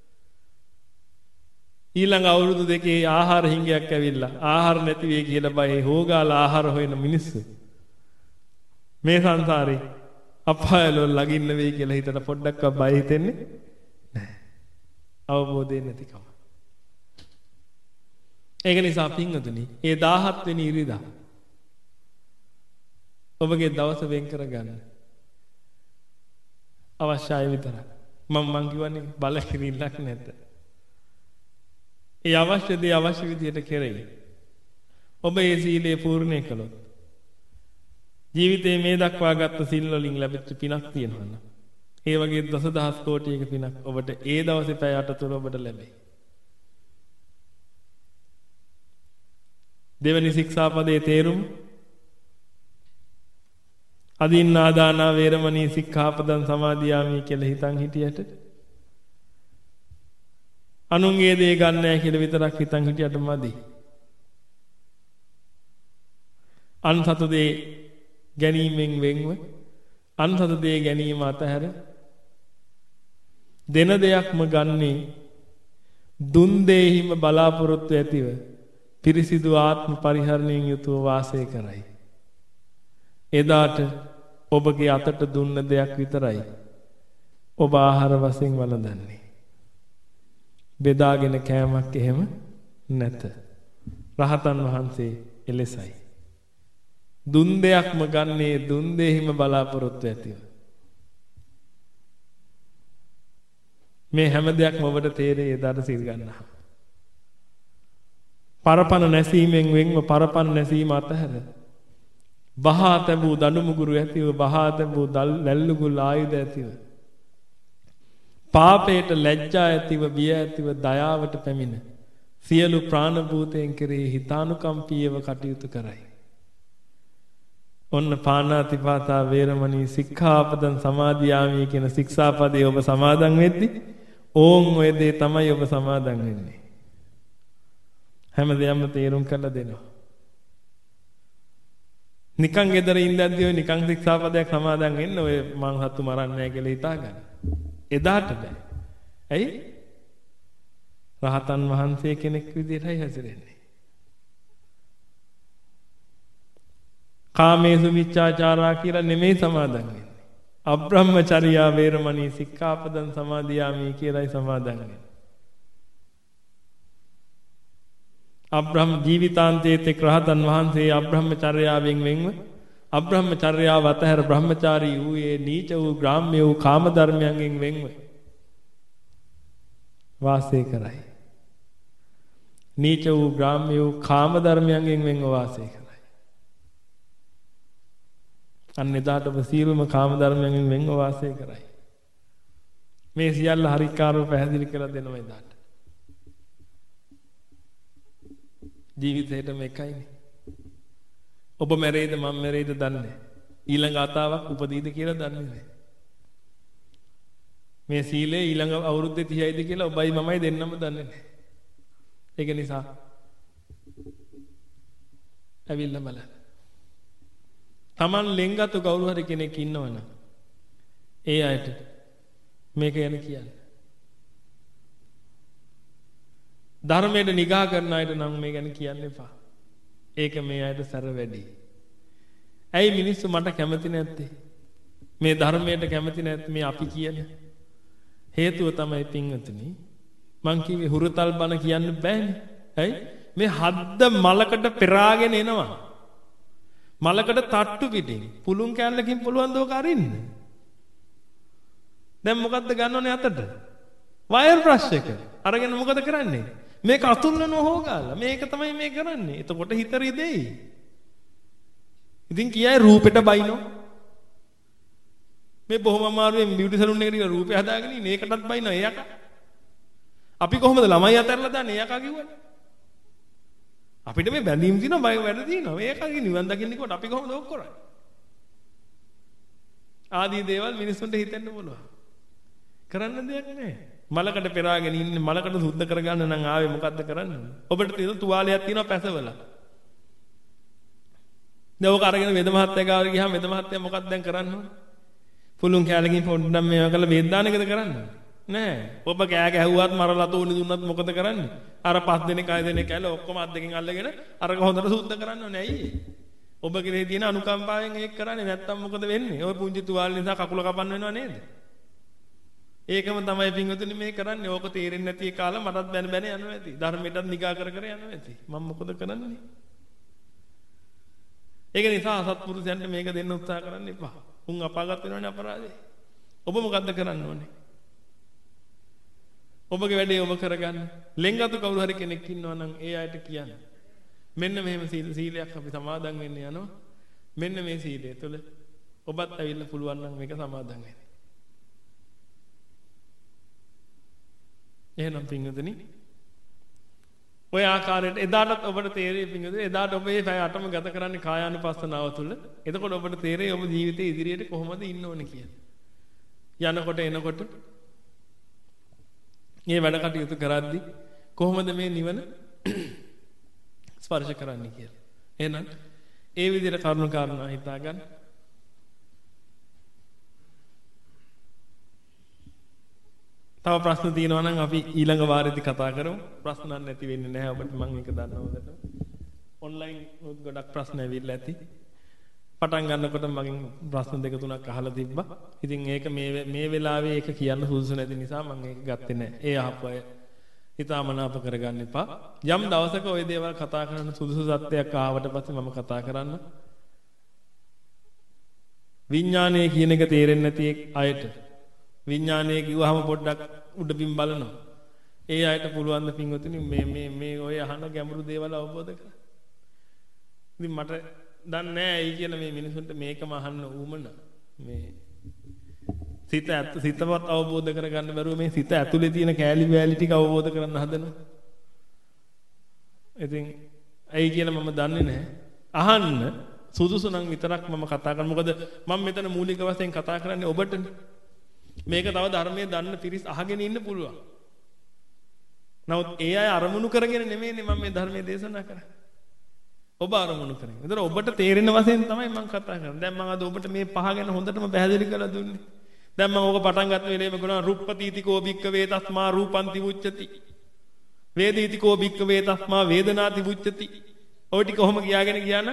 ඊළඟ අවුරුදු දෙකේ ආහාර හිඟයක් ඇවිල්ලා ආහාර නැති වෙයි කියලා බයි හොගාලා ආහාර හොයන මිනිස්සු මේ සංසාරේ අපායලෝ ලගින්න වෙයි කියලා හිතලා පොඩ්ඩක්වත් බය හිතෙන්නේ නැහැ. අවබෝධය නැතිකම. ඒක නිසා පින්වතුනි ඒ දාහත් වෙනි ඉරිදා ඔබගේ දවස වෙන් කරගන්න අවශ්‍යයි විතරයි. මම මං කියවන්නේ බල කිරිල්ලක් නැත. ඒ අවශ්‍ය දේ අවශ්‍ය විදියට කෙරෙයි. ඔබ ඒ සීලය පූර්ණේ කළොත් ජීවිතේ මේ දක්වා ගත්ත සිල් වලින් ලැබෙච්ච පිනක් තියෙනවා නම් ඒ වගේ දසදහස් කෝටියක පිනක් ඔබට ඒ දවසේ පැය අට තුළ ඔබට ලැබෙයි. දෙවැනි ශික්ෂාපදයේ තේරුම අදින්නාදානා වේරමණී සික්ඛාපදං සමාදියාමි කියලා හිතන් හිටියට අනුන්ගේ දේ ගන්න නැහැ කියලා විතරක් හිතන් හිටියට මදි. අන්සතු දේ ගැනීමෙන් වෙන්ව අන්සතු දේ ගැනීම අතහැර දෙන දෙයක්ම ගන්නේ දුන් දෙහිම බලාපොරොත්තු ඇතිව පිරිසිදු ආත්ම පරිහරණයෙන් යුතුව වාසය කරයි. එදාට ඔබගේ අතට දුන්න දෙයක් විතරයි ඔබ ආහාර වශයෙන් වළඳන්නේ. බෙදාගෙන කෑමක් එහෙම නැත. රහතන් වහන්සේ එලෙසයි. දුන් දෙයක්ම ගන්නේ දුන් දෙහිම බලාපොරොත්තු ඇතිව. මේ හැම දෙයක්ම ඔබට තේරෙයි එදාට සිල් ගන්නවා. පරපණ නැසීමෙන් වෙන්ව පරපණ නැසීම අතහැර බහා තැබූ දඩුමුගුරු ඇතිව බහා තැබූ ලැල්ලුගුල් ආයුධ ඇතිව පාපයට ලැජ්ජා ඇතිව බිය ඇතිව දයාවට පැමිණ සියලු ප්‍රාණභූතයන් කෙරෙහි හිතානුකම්පීව කටයුතු කරයි. ඔන්න පාණාතිපාතා වේරමණී සික්ඛාපදං සමාදියාමි කියන ශික්ෂාපදේ ඔබ සමාදන් වෙද්දි ඕන් ඔය දේ තමයි ඔබ සමාදන් වෙන්නේ. හැම දෙයක්ම තේරුම් කරලා දෙනවා. නිකන් ගෙදර ඉඳද්දී ඔය නිකන් ශික්ෂාපදයක් සමාදන් වෙන්න ඔය මං හත්තු මරන්නේ නැහැ කියලා හිතා ගන්න. එදාට බෑ. ඇයි? රහතන් වහන්සේ කෙනෙක් විදිහටයි හැසිරෙන්නේ. කාමේසු මිච්ඡාචාරා කියලා නෙමෙයි සමාදන් වෙන්නේ. අබ්‍රහ්මචර්යා වේරමණී සික්ඛාපදං සමාදියාමි කියලායි සමාදන් වෙන්නේ. අබ්‍රහ්ම ජීවිතාන්තයේ රහතන් වහන්සේ අබ්‍රහ්මචර්යාවෙන් වෙන්ව අබ්‍රහ්මචර්යාව අතහැර බ්‍රහ්මචාරී වූයේ නීච වූ ග්‍රාම්‍ය වූ කාම ධර්මයන්ගෙන් වෙන්ව වාසය කරයි. නීච වූ ග්‍රාම්‍ය වූ කාම ධර්මයන්ගෙන් වෙන්ව වාසය කරයි. අන්න එදාට ඔබ සියලුම කාම ධර්මයන්ගෙන් වෙන්ව වාසය කරයි. මේ සියල්ල හරිකාරව පැහැදිලි කරලා දෙනවා එදාට. ජීවිතේටම එකයිනේ. ඔබ මැරෙයිද මම මැරෙයිද දන්නේ. ඊළඟ ආතාවක් උපදීද කියලා දන්නේ නැහැ. මේ සීලය ඊළඟ අවුරුද්දේ තියයිද කියලා ඔබයි මමයි දෙන්නම දන්නේ නැහැ. ඒක නිසා ඇවිල්ලා බලන්න. Taman ලෙන්ගතු කවුරු හරි කෙනෙක් ඉන්නවනම් ඒ අයට මේක ගැන කියන්න. ධර්මයට නිගා කරන අයට නම් මේ ගැන කියන්න එපා. ඒක මේ අයට සැර වැඩි. ඇයි මිනිස්සු මට කැමති නැත්තේ? මේ ධර්මයට කැමති නැත්තේ මේ අපි කියන හේතුව තමයි පින්වතුනි. මං කිව්වේ හුරුතල් බණ කියන්න බෑනේ. ඇයි? මේ හද්ද මලකට පෙරාගෙන එනවා. මලකට තට්ටු පිටින් පුළුන් කෑල්ලකින් පුළුවන් දෝක අරින්න. දැන් මොකද්ද ගන්නවනේ අතට? වයර් බ්‍රෂ් එක. අරගෙන මොකද කරන්නේ? මේක අතුල්ලනවා හොගාලා. මේක තමයි මේ කරන්නේ. එතකොට හිත රිදෙයි. ඉතින් කියයි රූපෙට බයිනෝ. මේ බොහොම අමාරුවෙන් බියුටි සලූන් එකට ගිහලා රූපය හදාගෙන ඉන්නේ. ඒකටත් බයිනෝ එයක. අපි කොහොමද ළමයි අතහැරලා දාන්නේ එයක කිව්වනේ. අපිට මේ බැඳීම් තියෙනවා බය වැඩ තියෙනවා. ඒකගේ නිවන් දකින්න කොට අපි කොහොමද ඕක කරන්නේ? ආදී දේවල් මිනිස්සුන්ට හිතෙන්න පුළුවන්. කරන්න දෙයක් නැහැ. මලකට පෙරාගෙන ඉන්නේ මලකට සුද්ධ කරගන්න නම් ආවේ මොකද්ද කරන්නේ? ඔබට තියෙන තුවාලයක් තියෙනවා පැසවල. දැන් ඔක අරගෙන වෙද මහත්තයා ගාවට ගියාම වෙද මහත්තයා මොකක්ද දැන් කරන්න ඕනේ? පුළුන් කැලකින් පොඩ්ඩක් මේවා කරලා වේද දාන එකද කරන්නේ? නෑ. ඔබ කෑ ගැහුවත් මරලා තෝණි දුන්නත් මොකද කරන්නේ? අර පස් දෙනෙක් අය දෙනෙක් ඇල ඔක්කොම අත් දෙකෙන් අල්ලගෙන අරක හොඳට සුද්ධ කරන්න ඕනේ. ඇයි? ඔබ කෙරේ තියෙන අනුකම්පාවෙන් ඒක කරන්නේ නැත්තම් මොකද වෙන්නේ? ඔය පුංචි තුවාල නිසා කකුල කපන්න වෙනව නේද? ඒකම තමයි පින්වතුනි මේ කරන්නේ. ඕක තේරෙන්නේ නැති කාලා මටත් බැන බැන යනවා ඇති. ධර්මයටත් නිගා කර කර යනවා ඇති. මම මොකද කරන්නේ? ඒක නිසා අසත්පුරුෂයන්ට මේක දෙන්න උත්සාහ කරන්න එපා. උන් අපාගත වෙනවනේ අපරාධේ. ඔබ මොකද්ද කරන්න ඕනේ? ඔබගේ වැඩේ ඔබ කරගන්න. ලෙන්ගතු කවුරු හරි කෙනෙක් ඉන්නවා නම් ඒ අයට කියන්න. මෙන්න මෙහෙම සීල සීලයක් අපි සමාදන් වෙන්න යනවා. මෙන්න මේ සීලය තුළ ඔබත් ඇවිල්ලා පුළුවන් නම් මේක සමාදන් වෙන්න. එහෙනම් පින්වතුනි ඔය ආකාරයට එදාටත් ඔබට තේරෙයි පින්වතුනි එදාට ඔබ මේ පැය අටම ගත කරන්නේ කායානුපස්සනාව තුළ. එතකොට ඔබට තේරෙයි ඔබ ජීවිතේ ඉදිරියට කොහොමද ඉන්න ඕනේ කියලා. යනකොට එනකොට මේ වැඩ කටයුතු කරද්දී කොහොමද මේ නිවන ස්පර්ශ කරන්නේ කියලා. එහෙනම් ඒ විදිහට කරුණු කාරණා හිතා ගන්න. තව ප්‍රශ්න තියෙනවා නම් අපි ඊළඟ වාරෙදි කතා කරමු. ප්‍රශ්න නැති වෙන්නේ නැහැ ඔබට මම ඒක දන්නවද? ඔන්ලයින් ගොඩක් ප්‍රශ්න ඇවිල්ලා ඇති. පටන් ගන්නකොට මගෙන් ප්‍රශ්න දෙක තුනක් අහලා තිබ්බා. ඉතින් ඒක මේ මේ වෙලාවේ ඒක කියන්න සුදුසු නැති නිසා මම ඒක ගත්තේ නැහැ. ඒ අහපය හිතාමනාප කරගන්න එපා. යම් දවසක ওই දේවල් කතා කරන්න සුදුසු සත්‍යයක් ආවට පස්සේ මම කතා කරන්න. විඥානය කියන එක තේරෙන්නේ නැති අයට විඥානය කිව්වහම පොඩ්ඩක් උඩින් බලනවා. ඒ අයට පුළුවන් ද පින්වතුනි මේ මේ මේ ඔය අහන ගැඹුරු දේවල් අවබෝධ කරගන්න. ඉතින් මට දන්නේ නැහැ ඇයි කියලා මේ මිනිසුන්ට මේකම අහන්න ඌමන මේ සිත ඇත්ත සිතවත් අවබෝධ කරගන්න බැරුව මේ සිත ඇතුලේ තියෙන කෑලි වැලි ටික අවබෝධ කරගන්න හදනවා. ඉතින් ඇයි කියලා මම දන්නේ නැහැ. අහන්න සුදුසු නම් විතරක් මම කතා කරන්නේ. මොකද මම මෙතන මූලික වශයෙන් කතා කරන්නේ ඔබටනේ. මේක තව ධර්මයේ දන්න පිරිස් අහගෙන ඉන්න පුළුවන්. නමුත් ඒ අය අරමුණු කරගෙන නෙමෙයිනේ මම මේ ධර්මයේ දේශනා කරන්නේ. ඔබ අරමුණු කරගෙන. ඒතර ඔබට තේරෙන වශයෙන් තමයි මම කතා කරන්නේ. දැන් මම අද ඔබට මේ පහ ගැන හොඳටම පැහැදිලි කරලා දුන්නේ. දැන් මම ඕක පටන් ගත්ත වෙලේම කියනවා රුප්පතිතිකෝ භික්ක වේතස්මා රූපන්ති උච්චති. වේදිතිකෝ භික්ක වේතස්මා වේදනාති උච්චති. ඔය ටික කොහොම කියාගෙන ගියානම්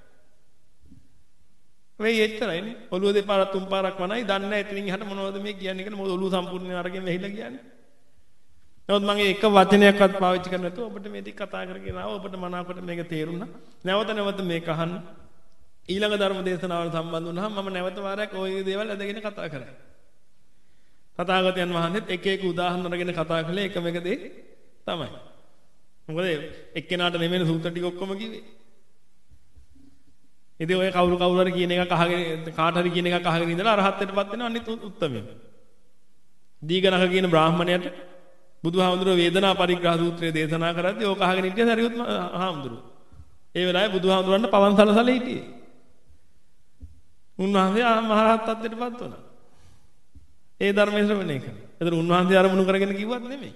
වෙයි එච්චරයිනේ. ඔළුව දෙපාරක් තුන් පාරක් වනයි දන්නේ නැහැ. ඉතින් එහාට මොනවද මේ කියන්නේ කියලා මොකද ඔළුව සම්පූර්ණයෙන් අරගෙන වෙහිලා කියන්නේ. නමුත් මම එක වචනයක්වත් පාවිච්චි කරන්නේ නැතුව ඔබට මේ ටික කතා කරගෙන ආව ඔබට මනාවකට මේක තේරුණා. නැවත නැවත මේක අහන්න. ඊළඟ ධර්ම දේශනාවල සම්බන්ධ වුණාම මම නැවත වාරයක් ওই දේවල් අදගෙන කතා කරා. තථාගතයන් වහන්සේත් එක එක උදාහරණ අරගෙන කතා කළේ එකම එක දේ තමයි. මොකද එක්කෙනාට නෙමෙයි සූත්‍ර ටික ඔක්කොම කිව්වේ. ඉතින් ඔය කවුරු කවුරු හරි කියන එකක් අහගෙන කාට හරි කියන එකක් අහගෙන ඉඳලා අරහත්ත්වයටපත් වෙනවා අනිත් උත්තමයෝ. දීගණක කියන බ්‍රාහමණයට බුදුහාමුදුරුවෝ වේදනා පරිග්‍රහ සූත්‍රය දේශනා කරද්දී ඕක අහගෙන හිටිය සරියුත් හාමුදුරුවෝ. ඒ වෙලාවේ බුදුහාමුදුරන්ට පවන් සලසලා හිටියේ. උන්වහන්සේ මහරහත්ත්වයටපත් වුණා. ඒ ධර්මයේ ශ්‍රවණය කළා. ඒතර උන්වහන්සේ අරමුණු කරගෙන කිව්වත් නෙමෙයි.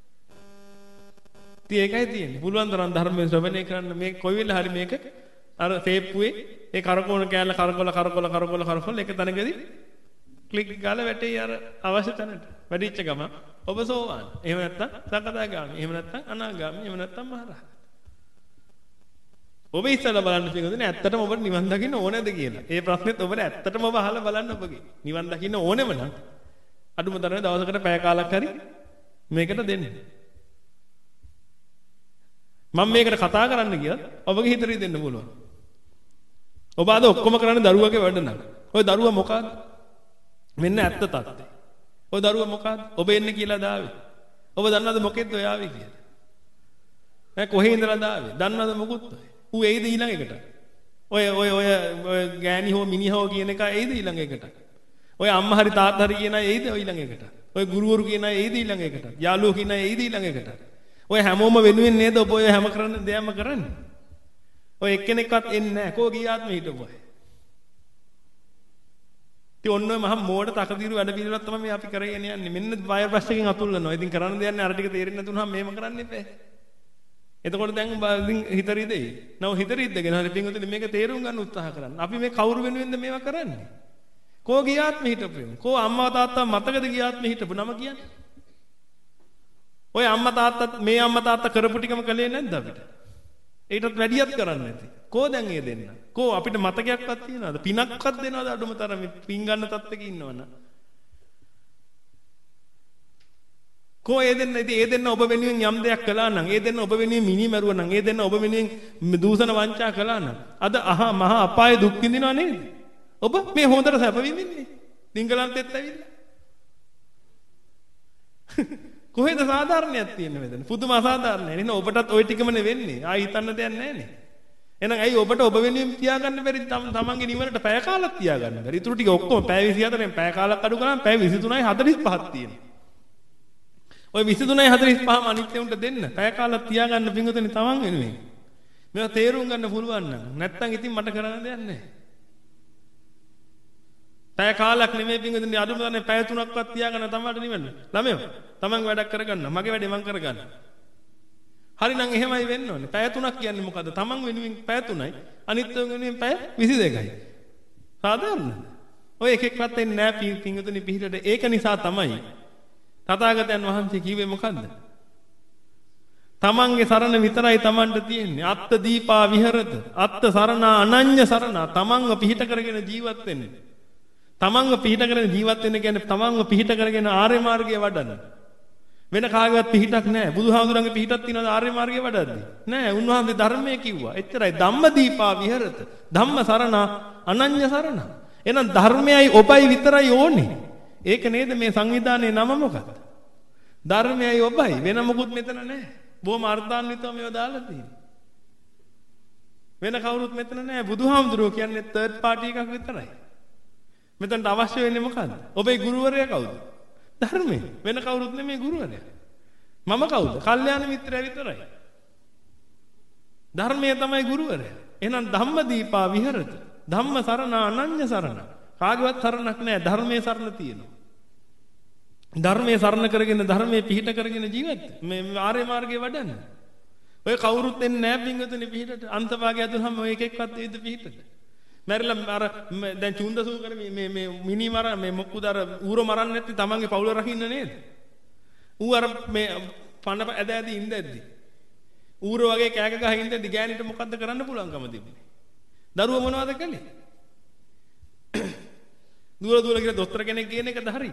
ඉතින් ඒකයි තියෙන්නේ. පුළුවන් තරම් ධර්මයේ ශ්‍රවණය කරන්න මේ කොයි වෙලාව හරි මේක අර තේප්පුවේ ඒ කරකෝන කෑල්ල කරකොල කරකොල කරකොල කරකොල එක තැනකදී ක්ලික් ගාලා වැටේ අර අවශ්‍ය තැනට. වැඩිච්ච ගම ඔබ සෝවාන්. එහෙම නැත්නම් සකදාගාමි. එහෙම නැත්නම් අනාගාමි. එහෙම නැත්නම් මහරහත්. ඔබ ඉස්සලා බලන්න පිටුදෙන ඇත්තටම ඔබට නිවන් දකින්න ඕනේද කියලා. ඒ ප්‍රශ්නෙත් ඔබට ඇත්තටම ඔබ අහලා බලන්න ඔබගේ. නිවන් දකින්න ඕනෙම නම් අඩුම තරමේ දවසකට පැය කාලක් හරි මේකට දෙන්න. මම මේකට කතා කරන්න ගියත් ඔබගේ හිතේ දෙන්න පුළුවන්. ඔබ අද ඔක්කොම කරන්නේ දරුවගේ වැඩ නං. ඔය දරුවා මොකද්ද? මෙන්න ඇත්ත තත්ත්වය. ඔය දරුවා මොකද්ද? ඔබ එන්නේ කියලා දාවේ. ඔබ දන්නවද මොකෙද්ද ඔය ආවේ කියලා? ඈ කොහේ ඉඳලා දාවේ? දන්නවද මොකුත් ඔය? ඌ එයිද ඊළඟ එකට? ඔය ඔය ඔය ගෑණි හෝ මිනි හෝ කියන එක එයිද ඊළඟ එකට? ඔය අම්මා හරි තාත්තා හරි කියන අය එයිද ඊළඟ එකට? ඔය ගුරුවරු කියන අය එයිද ඊළඟ එකට? යාළුවෝ කියන අය එයිද ඊළඟ එකට? ඔය හැමෝම වෙනුවෙන් නේද ඔබ ඔය හැම කරන්න දෙයක්ම කරන්නේ? ඔය එක්කෙනෙක්වත් එන්නේ නැහැ. කෝ ගියාත්ම හිටපු අය. ඉතින් ඔන්න ඔය මහා මෝඩ තකදිරු වැඩ පිළිවෙලක් තමයි මේ අපි කරගෙන යන්නේ. මෙන්න වයර් බ්‍රෂ් එකෙන් අතුල්ලනවා. ඉතින් කරන්න දෙයක් නැහැ. අර ටික තේරෙන්නේ නැතුනහම මේව කරන්න එපා. එතකොට දැන් ඉතින් හිත රිදෙයි. නෝ හිත රිද්දගෙන හරි පින්වතුනි මේක තේරුම් ගන්න උත්සාහ කරන්න. අපි මේ කවුරු වෙනුවෙන්ද මේවා කරන්නේ? කෝ ගියාත්ම හිටපු. කෝ අම්මා තාත්තා මතකද ගියාත්ම හිටපු නම කියන්නේ? ඔය අම්මා තාත්තත් මේ අම්මා තාත්තා කරපු ටිකම කළේ නැද්ද අපිට? ඊටත් වැඩියක් කරන්න නැති. කෝ දැන් ඒ දෙන්න? කෝ අපිට මතකයක්වත් තියනවද? පිනක්වත් දෙනවද අඩුම තරමේ පින් ගන්න තත්ත්වක ඉන්නවනම්? කෝ ඒ දෙන්න ඉතින් ඒ දෙන්න ඔබ වෙනුවෙන් යම් දෙයක් කළා නම්, ඒ දෙන්න ඔබ වෙනුවෙන් මිනි මරුවා නම්, ඒ දෙන්න ඔබ වෙනුවෙන් දූෂණ වංචා කළා නම්, අද අහා මහා අපායේ දුක් විඳිනව නේද? ඔබ මේ හොඳට සැප විඳින්නේ. දිංගලන්තෙත් ඇවිල්ලා. කොහෙද සාධාරණයක් තියෙන්නේ මෙතන? පුදුම අසාධාරණයි. එහෙනම් ඔබටත් ওই ටිකමනේ වෙන්නේ. ආයි හිතන්න දෙයක් නැහැ නේ. එහෙනම් ඇයි ඔබට ඔබ වෙනුවෙන් තියාගන්න බැරි තමන්ගේ නිවනට පැය කාලක් තියාගන්න බැරි? ඊටු ටික ඔක්කොම පැය විසිහතරෙන් පැය කාලක් අඩු කරාම පැය විසිතුනයි හතළිස් පහක් තියෙනවා. ඔය විසිතුනයි හතළිස් පහම අනිත්‍යුන්ට දෙන්න. පැය කාලක් තියාගන්න පිංගුතුනි තමන් වෙනුවෙන්. මේවා තේරුම් ගන්න පුළුවන් නම් නැත්තම් ඉතින් මට කරන්න දෙයක් නැහැ. පැය කාලක් නෙමෙයි පිංගුතුනි අඩුම ගානේ පැය තුනක්වත් තියාගන්න තමන්ට නිවන්න. ළමයෝ තමන් වැඩක් කරගන්න. මගේ වැඩේ මං කරගන්න. හරිනම් එහෙමයි වෙන්න ඕනේ. පැය තුනක් කියන්නේ මොකද්ද? තමන් වෙනුවෙන් පැය තුනයි, අනිත් වෙනුවෙන් පැය විසි දෙකයි. සාධාරණද? ඔය එක එකවත් එන්නේ නැහැ පිංගුතුනි පිළිහෙට. ඒක නිසා තමයි තථාගතයන් වහන්සේ කිව්වේ මොකද්ද? තමන්ගේ සරණ විතරයි තමන්ට තියෙන්නේ. අත්ත දීපා විහෙරත. අත්ත සරණා අනඤ්‍ය සරණා. තමන්ව පිහිට කරගෙන ජීවත් වෙන්න. තමන්ව පිහිට කරගෙන ජීවත් වෙන්න කියන්නේ තමන්ව පිහිට කරගෙන ආර්ය මාර්ගයේ වඩන්න. වෙන කාගේවත් පිහිටක් නැහැ. බුදුහාමුදුරන්ගේ පිහිටක් තියනවාද ආර්ය මාර්ගයේ වඩද්දී? නැහැ. උන්වහන්සේ ධර්මයේ කිව්වා. එච්චරයි. ධම්මදීපා විහෙරත. ධම්ම සරණා අනඤ්‍ය සරණා. එහෙනම් ධර්මයයි ඔබයි විතරයි ඕනේ. ඒක නේද මේ සංවිධානයේ නම මොකක්ද? ධර්මයයි ඔබයි. වෙන මොකුත් මෙතන නැහැ. බොහොම අර්ථාන්විතව මේවා දාලා තියෙනවා. වෙන කවුරුත් මෙතන නැහැ. බුදුහාමුදුරුවෝ කියන්නේ තර්ඩ් පාර්ටි එකක් විතරයි. මෙතනට අවශ්‍ය වෙන්නේ මොකද්ද? ඔබේ ගුරුවරයා කවුද? ධර්මය. වෙන කවුරුත් නෙමෙයි ගුරුවරයා. මම කවුද? කල්යාණ මිත්‍රයා විතරයි. ධර්මය තමයි ගුරුවරයා. එහෙනම් ධම්මදීපා විහෙරත. ධම්ම සරණ අනඤ්‍ය සරණ. කාගේවත් සරණක් නැහැ. ධර්මයේ සරණ තියෙනවා. ධර්මයේ සරණ කරගෙන ධර්මයේ පිහිට කරගෙන ජීවත් මේ ආර්ය මාර්ගයේ වඩන්න. ඔය කවුරුත් එන්නේ නැහැ පින්වතුනි පිහිටට. අන්තභාගය ඇතුළම ඔය එක එක්කවත් එයිද පිහිටට? මැරිලා අර දැන් චුන්දසූ කර මේ මේ මිනි මර මේ මොකුද අර ඌර මරන්නේ නැත්නම් තමන්ගේ පවුල රකින්න නේද? ඌ අර මේ පණ ඇද ඇද ඉඳද්දි ඌර වගේ කෑක ගහ ඉඳද්දි ගෑනිට මොකද්ද කරන්න පුළුවන්කම තිබුණේ? දරුවා මොනවද කළේ? දුර දුර කියලා දොස්තර කෙනෙක් කියන එකද හරි?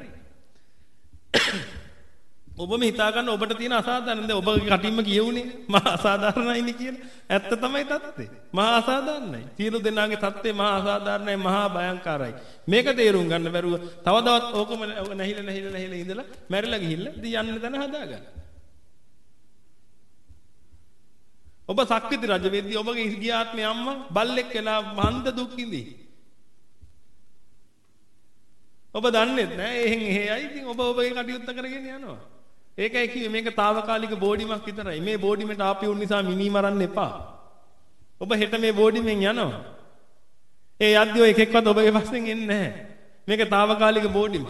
ඔබම හිතා ගන්න ඔබට තියෙන අසාධාරණ දේ ඔබගේ කටින්ම කියවුනේ මහා අසාධාරණයිනි කියලා. ඇත්ත තමයි தත්ත්වය. මහා අසාධාරණයි. සියලු දෙනාගේ தත්ත්වය මහා අසාධාරණයි, මහා භයංකාරයි. මේක තේරුම් ගන්න බැරුව තව තවත් ඕකම නැහිලා නැහිලා නැහිලා ඉඳලා මැරිලා ගිහිල්ලා ඉතින් යන්න තැන හදාගන්න. ඔබ සක්විති රජ වෙද්දී ඔබගේ ගියාත්මේ අම්මා බල්ලෙක් වෙලා මහන්ත දුක් විඳී. ඔබ දන්නේ නැහැ. එහෙන් එහෙයි ඉතින් ඔබ ඔබගේ කටයුත්ත කරගෙන යනවා. ඒකයි කිව්වේ මේක తాවකාලික බෝඩිමක් විතරයි. මේ බෝඩිමට ආපු උන් නිසා මිනි මරන්න එපා. ඔබ හෙට මේ බෝඩිමෙන් යනවා. ඒ යද්දී ඔය එක එක්කවත් ඔබගේ පස්සෙන් එන්නේ නැහැ. මේක తాවකාලික බෝඩිමක්.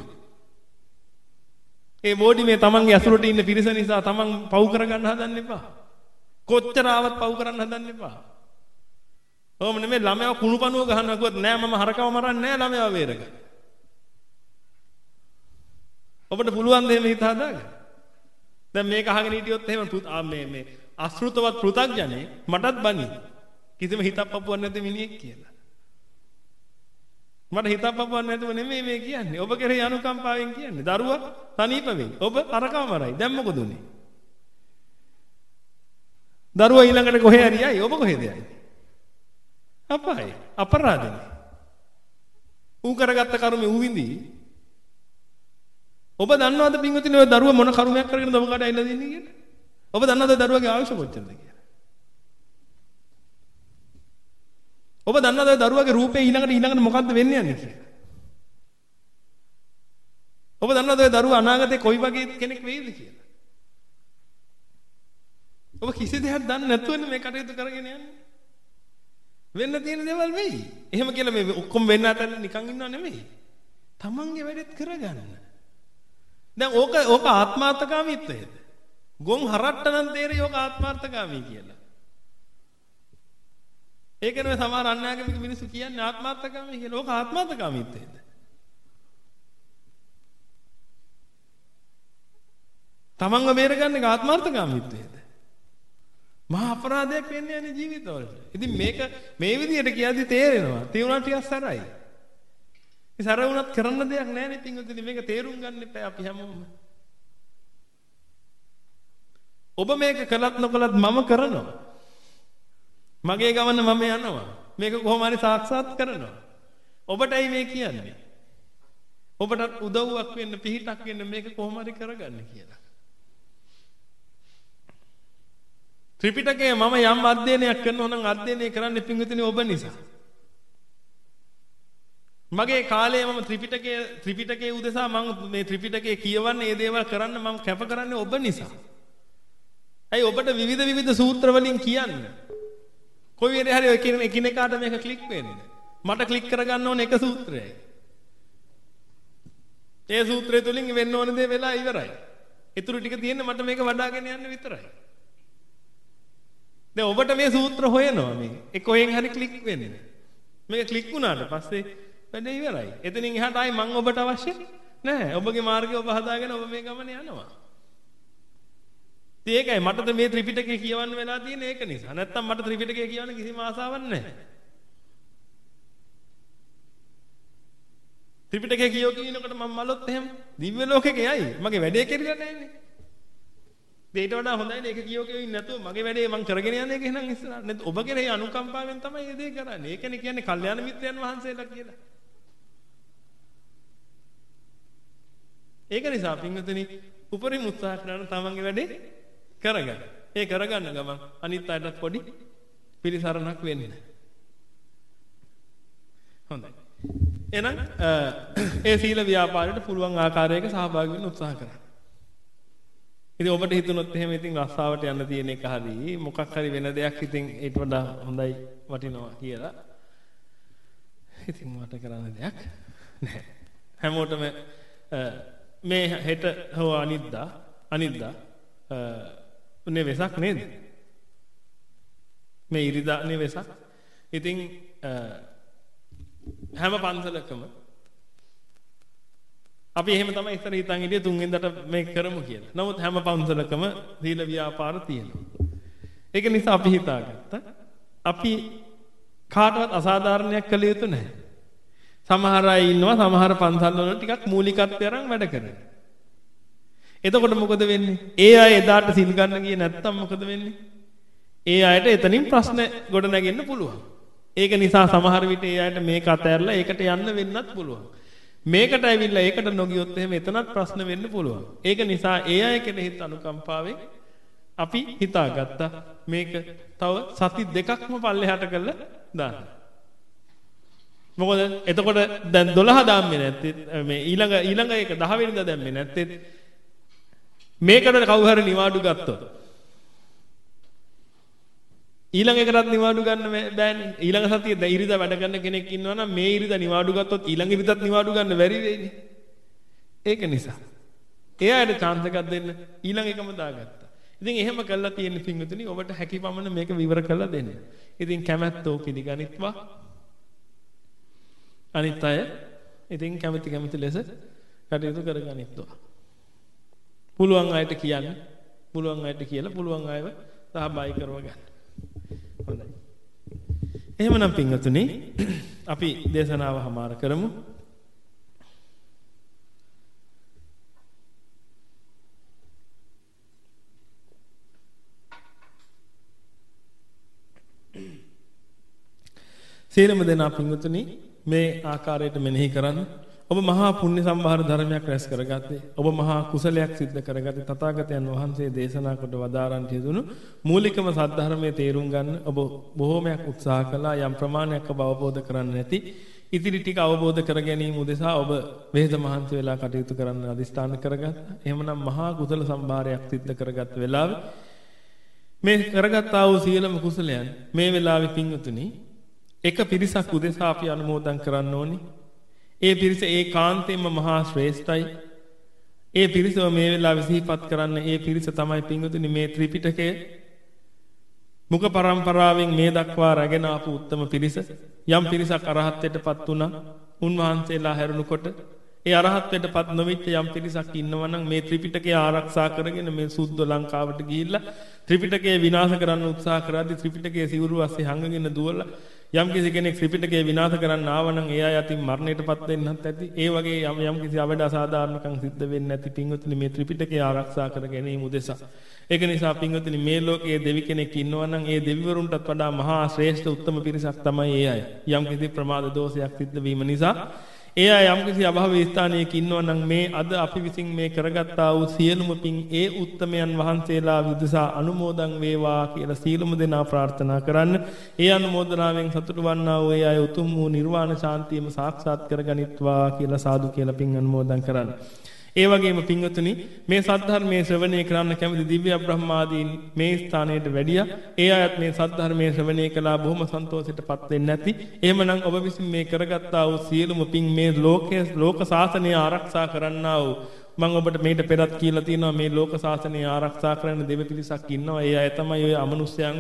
ඒ බෝඩිමේ තමන්ගේ ඇසුරට ඉන්න පිරිස නිසා තමන් පව් කරගන්න හදන්න එපා. කොච්චර ආවත් පව් කරන්න හදන්න එපා. ඕම නෙමෙයි ළමයාව කුණු පණුව ගහනවා කිව්වොත් නෑ මම හරකව මරන්නේ නෑ ළමයාව වේරගන්න. ඔබට පුළුවන් දෙයක් හිත හදාගන්න. දැන් මේක අහගෙන හිටියොත් එහෙම මේ මේ අශෘතවත් පෘථග්ජනේ මටත් බනි. කිසිම හිතක් පපුවක් නැති මිනිහෙක් කියලා. මට හිතක් පපුවක් නැතුව නෙමෙයි මේ කියන්නේ. ඔබ කෙරෙහි අනුකම්පාවෙන් කියන්නේ. දරුවා තනීප වෙයි. ඔබ අරකව මරයි. දැන් මොකද උනේ? දරුවා ඊළඟට කොහේ හරි යයි. ඔබ කොහෙද යන්නේ? අපායි. අපරාධනේ. ඌ කරගත්ත කර්මෙ ඌ විඳි. ඔබ දන්නවද පින්වතුනි ඔය දරුවා මොන කර්මයක් කරගෙනද ඔබ කාට ඇවිල්ලා දෙන්නේ කියලා? ඔබ දන්නවද දරුවාගේ ආයුෂ කොච්චරද කියලා? ඔබ දන්නවද ඔය දරුවාගේ රූපේ ඊළඟට ඊළඟට මොකද්ද වෙන්නේ යන්නේ කියලා? ඔබ දන්නවද ඔය දරුවා අනාගතේ කොයි වගේ කෙනෙක් වෙයිද කියලා? ඔබ කිසි දෙයක් දන්නේ නැතුවනේ මේ කටයුතු කරගෙන යන්නේ. වෙන්න තියෙන දේවල් වෙයි. එහෙම කියලා මේ ඔක්කොම වෙන්න අතර නිකන් ඉන්නව නෙමෙයි. තමන්ගේ වැඩෙත් කරගන්න. දැන් ඕක ඕක ආත්මාර්ථකාමීත්වයද? ගොන් හරට්ට නම් තේරෙයි ඕක ආත්මාර්ථකාමී කියලා. ඒකනේ මේ සමහර අන්‍යාගමික මිනිස්සු කියන්නේ ආත්මාර්ථකාමී කියලා. ඕක ආත්මාර්ථකාමීත්වයද? තමන්ව බේරගන්න එක ආත්මාර්ථකාමීත්වයද? මහා අපරාධයක් වෙන්නේ යන්නේ ජීවිතවලට. ඉතින් මේක මේ විදිහට කියද්දි තේරෙනවා. තේරුණා ටිකක් සරයි. ඒ සර වුණත් කරන්න දෙයක් නැහැ නේ පින්වතුනි. මේක තේරුම් ගන්න එපා අපි හැමෝම. ඔබ මේක කළත් නොකළත් මම කරනවා. මගේ ගමන මම යනවා. මේක කොහොම හරි සාක්ෂාත් කරනවා. ඔබටයි මේ කියන්නේ. ඔබට උදව්වක් වෙන්න පිහිටක් වෙන්න මේක කොහොම හරි කරගන්න කියලා. ත්‍රිපිටකය මම යම් අධ්‍යයනයක් කරනවා නම් අධ්‍යයනය කරන්න පින්විතනේ ඔබ නිසා. මගේ කාලේ මම ත්‍රිපිටකයේ ත්‍රිපිටකයේ උදෙසා මම මේ ත්‍රිපිටකයේ කියවන්නේ මේ දේවල් කරන්න මම කැප කරන්නේ ඔබ නිසා. ඇයි ඔබට විවිධ විවිධ සූත්‍ර වලින් කියන්න. කොයි වෙලේ හරි ඔය කියන එකිනෙකාට මේක ක්ලික් වෙන්නේ. මට ක්ලික් කරගන්න ඕන එක සූත්‍රයයි. ඒ සූත්‍රය තුලින් වෙන්න ඕන දේ වෙලා ඉවරයි. ඊටු ටික තියෙන්නේ මට මේක වඩාගෙන යන්න විතරයි. දැන් ඔබට මේ සූත්‍ර හොයනවා මේ. ඒ කොහෙන් හරි ක්ලික් වෙන්නේ. මේක ක්ලික් වුණාට පස්සේ වැඩේ ඉවරයි. එතනින් එහාට ආයි මම ඔබට අවශ්‍ය නැහැ. ඔබගේ මාර්ගය ඔබ හදාගෙන ඔබ මේ ගමන යනවා. ඉතින් ඒකයි මට මේ ත්‍රිපිටකය කියවන්න වෙලා තියෙන්නේ ඒක නිසා. නැත්තම් මට ත්‍රිපිටකය කියවන්න කිසිම ආසාවක් නැහැ. ත්‍රිපිටකය කියව කියනකොට මම මලොත් එහෙම දිව්‍ය ලෝකෙක යයි. මගේ වැඩේ කෙරෙලා නැහැනේ. ඊට වඩා හොඳයි නේ ඒක කියව කියව ඉන්නේ නැතුව මගේ වැඩේ මම කරගෙන යන්නේ ඒක එහෙනම් ඉස්සරහ. නැත් ඔබ කෙරෙහි අනුකම්පාවෙන් තමයි මේ දේ කරන්නේ. ඒකනේ කියන්නේ කල්යාණ මිත්‍රයන් වහන්සේලා කියලා. ඒක නිසා පින්වතුනි උපරිම උත්සාහ කරන තමන්ගේ වැඩේ කරගන්න. ඒ කරගන්න ගමන් අනිත් අයටත් පොඩි පිළිසරණක් වෙන්න. හොඳයි. එහෙනම් ඒ සීල ව්‍යාපාරයට පුළුවන් ආකාරයක සහභාගී වෙන්න උත්සාහ කරන්න. ඉතින් ඔබට හිතුනොත් එහෙම ඉතින් රස්සාවට යන්න තියෙන එක හරි මොකක් හරි වෙන දෙයක් ඉතින් ඊට වඩා හොඳයි වටිනවා කියලා. ඉතින් මට කරන්න දෙයක් නැහැ. හැමෝටම මේ හෙට හෝ අනිද්දා අනිද්දා නේ වෙසක් නේද? මේ ඉරිදා නේ වෙසක්. ඉතින් හැම පන්සලකම අපි එහෙම තමයි ඉස්සර හිතන් හිටියේ තුන් වෙනිදාට මේක කරමු කියලා. නමුත් හැම පන්සලකම සීල ව්‍යාපාර තියෙනවා. ඒක නිසා අපි හිතාගත්තා අපි කාටවත් අසාධාරණයක් කළ යුතු නැහැ. සමහර අය ඉන්නවා සමහර පන්සල් වල ටිකක් මූලිකත්වය අරන් වැඩ කරන. එතකොට මොකද වෙන්නේ? ඒ අය එදාට සිල් ගන්න ගියේ නැත්තම් මොකද වෙන්නේ? ඒ අයට එතනින් ප්‍රශ්න ගොඩ නැගෙන්න පුළුවන්. ඒක නිසා සමහර විට ඒ අයට මේක අතහැරලා ඒකට යන්න වෙන්නත් පුළුවන්. මේකට ඇවිල්ලා ඒකට නොගියොත් එහෙම එතනත් ප්‍රශ්න වෙන්න පුළුවන්. ඒක නිසා ඒ අය කෙරෙහිත් අනුකම්පාවෙන් අපි හිතාගත්තා මේක තව සති දෙකක්ම පල්ලෙහාට කරලා දාන්න. මොකද එතකොට දැන් දොළහ දාන්නේ නැත්තේ මේ ඊළඟ ඊළඟ එක දහ වෙනිදා දැම්මේ නැත්තේ මේකට කවුරු හරි නිවාඩු ගත්තොත් ඊළඟ එකටත් නිවාඩු ගන්න බෑනේ. ඊළඟ සතියේ දැන් ඉරිදා වැඩ කරන කෙනෙක් ඉන්නවා නම් මේ ඉරිදා නිවාඩු ගත්තොත් ඊළඟ ඉරිදාත් නිවාඩු ගන්න බැරි වෙයිනේ. ඒක නිසා එයාට chance එකක් දෙන්න ඊළඟ එකම දාගත්තා. ඉතින් එහෙම කළා තියෙන පින්විතනි ඔබට හැකි පමණ මේක විවර කරලා දෙන්න. ඉතින් කැමැත්තෝ පිළිගනිත්වා. අනිත් අය ඉතින් කැමැති කැමැති ලෙස කටයුතු කරගනිත්වා. පුළුවන් අයට කියන්න. පුළුවන් අයට කියලා පුළුවන් අයව සහභාගී කරව ගන්න. හොඳයි. එහෙමනම් පින්වතුනි අපි දේශනාව හමාර කරමු. සියලුම දෙනා පින්වතුනි මේ ආකාරයට මෙනෙහි කරන්න. ඔබ මහා පුණ්‍ය සම්භාර ධර්මයක් රැස් කරගත්තේ. ඔබ මහා කුසලයක් සිද්ධ කරගත්තේ. තථාගතයන් වහන්සේ දේශනා කොට වදාරන් තියදුණු මූලිකම සද්ධර්මයේ තේරුම් ගන්න ඔබ බොහෝමයක් උත්සාහ කළා. යම් ප්‍රමාණයක් ඔබ අවබෝධ කරන්නේ නැති ඉතිරි ටික අවබෝධ කර ගැනීම උදෙසා ඔබ වේද මහන්සි වෙලා කටයුතු කරන්න අදිස්ථාන කරගත්තා. එහෙමනම් මහා කුසල සම්භාරයක් සිද්ධ කරගත් වෙලාවේ මේ කරගත්තා වූ සියලුම කුසලයන් මේ වෙලාවේ පින්වතුනි එක පිරිසක් උදෙසා අපි අනුමෝදන් කරන්න ඕනි. ඒ පිරිස ඒකාන්තයෙන්ම මහා ශ්‍රේෂ්ඨයි. ඒ පිරිසව මේ වෙලාවේ සිහිපත් කරන්න. ඒ පිරිස තමයි පින්වතුනි මේ ත්‍රිපිටකය මුඛ පරම්පරාවෙන් මේ දක්වා රැගෙන ආපු උත්තම පිරිස. යම් පිරිසක් අරහත්ත්වයටපත් වුණා. උන්වහන්සේලා හැරුණුකොට ඒ අරහත්ත්වයටපත් නොවිච්ච යම් පිරිසක් ඉන්නවා නම් මේ ත්‍රිපිටකය ආරක්ෂා කරගෙන මේ සුද්ධ ලංකාවට ගිහිල්ලා ත්‍රිපිටකය විනාශ කරන්න උත්සාහ කරද්දී ත්‍රිපිටකයේ සිවුරු අස්සේ හංගගෙන දුවලා යම් කිසි කෙනෙක් ත්‍රිපිටකය විනාශ කරන්න ආව නම් ඒ අය අතින් මරණයටපත් වෙන්නත් ඇති. ඒ වගේ යම් යම් කිසි අවඩ අසාධාරණකම් සිද්ධ වෙන්නේ නැති පින්වතුනි මේ ත්‍රිපිටකය ආරක්ෂා කර ගැනීම උදෙසා. ඒක නිසා පින්වතුනි මේ ලෝකයේ දෙවි කෙනෙක් ඉන්නවා නම් ඒ දෙවිවරුන්ටත් වඩා මහා ශ්‍රේෂ්ඨ උත්තම පිරිසක් තමයි ඒ අය. යම් කිසි ප්‍රමාද දෝෂයක් සිද්ධ වීම නිසා ඒ අය යම් කිසි අභාවී ස්ථානයක ඉන්නවා නම් මේ අද අපි විසින් මේ කරගත්තා වූ සියලුම පින් ඒ උත්තමයන් වහන්සේලා විදසා අනුමෝදන් වේවා කියලා සීලමු දෙනා ප්‍රාර්ථනා කරන්න. ඒ අනුමෝදනාවෙන් සතුටු වන්නා වූ ඒ අය උතුම් වූ නිර්වාණ ශාන්තියම සාක්ෂාත් කරගනිත්වා කියලා සාදු කියලා පින් අනුමෝදන් කරන්න. ඒ වගේම පින්වතුනි මේ සද්ධර්මයේ ශ්‍රවණය කරන්න කැමති දිව්‍ය බ්‍රහ්මාදීන් මේ ස්ථානයට වැඩියා. ඒ අයත් මේ සද්ධර්මයේ ශ්‍රවණය කළා බොහොම සන්තෝෂයටපත් වෙන්නේ නැති. එහෙමනම් ඔබ විසින් මේ කරගත්තා වූ සියලුම පින් මේ ලෝකයේ ලෝක ශාසනය ආරක්ෂා කරන්නා වූ මම ඔබට මේට පෙරත් කියලා තියෙනවා මේ ලෝක ශාසනය ආරක්ෂා කරන දෙවි පිරිසක් ඉන්නවා. ඒ අය තමයි ඔය අමනුෂ්‍යයන්ව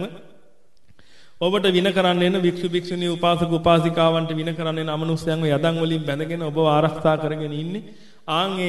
ඔබට වින කරන්න එන වික්ෂු වික්ෂුණී උපාසක උපාසිකාවන්ට වින කරන්න එන අමනුෂ්‍යයන්ව යදන් වලින් බැඳගෙන ඔබව ආරක්ෂා කරගෙන ඉන්නේ. ආන්ගේ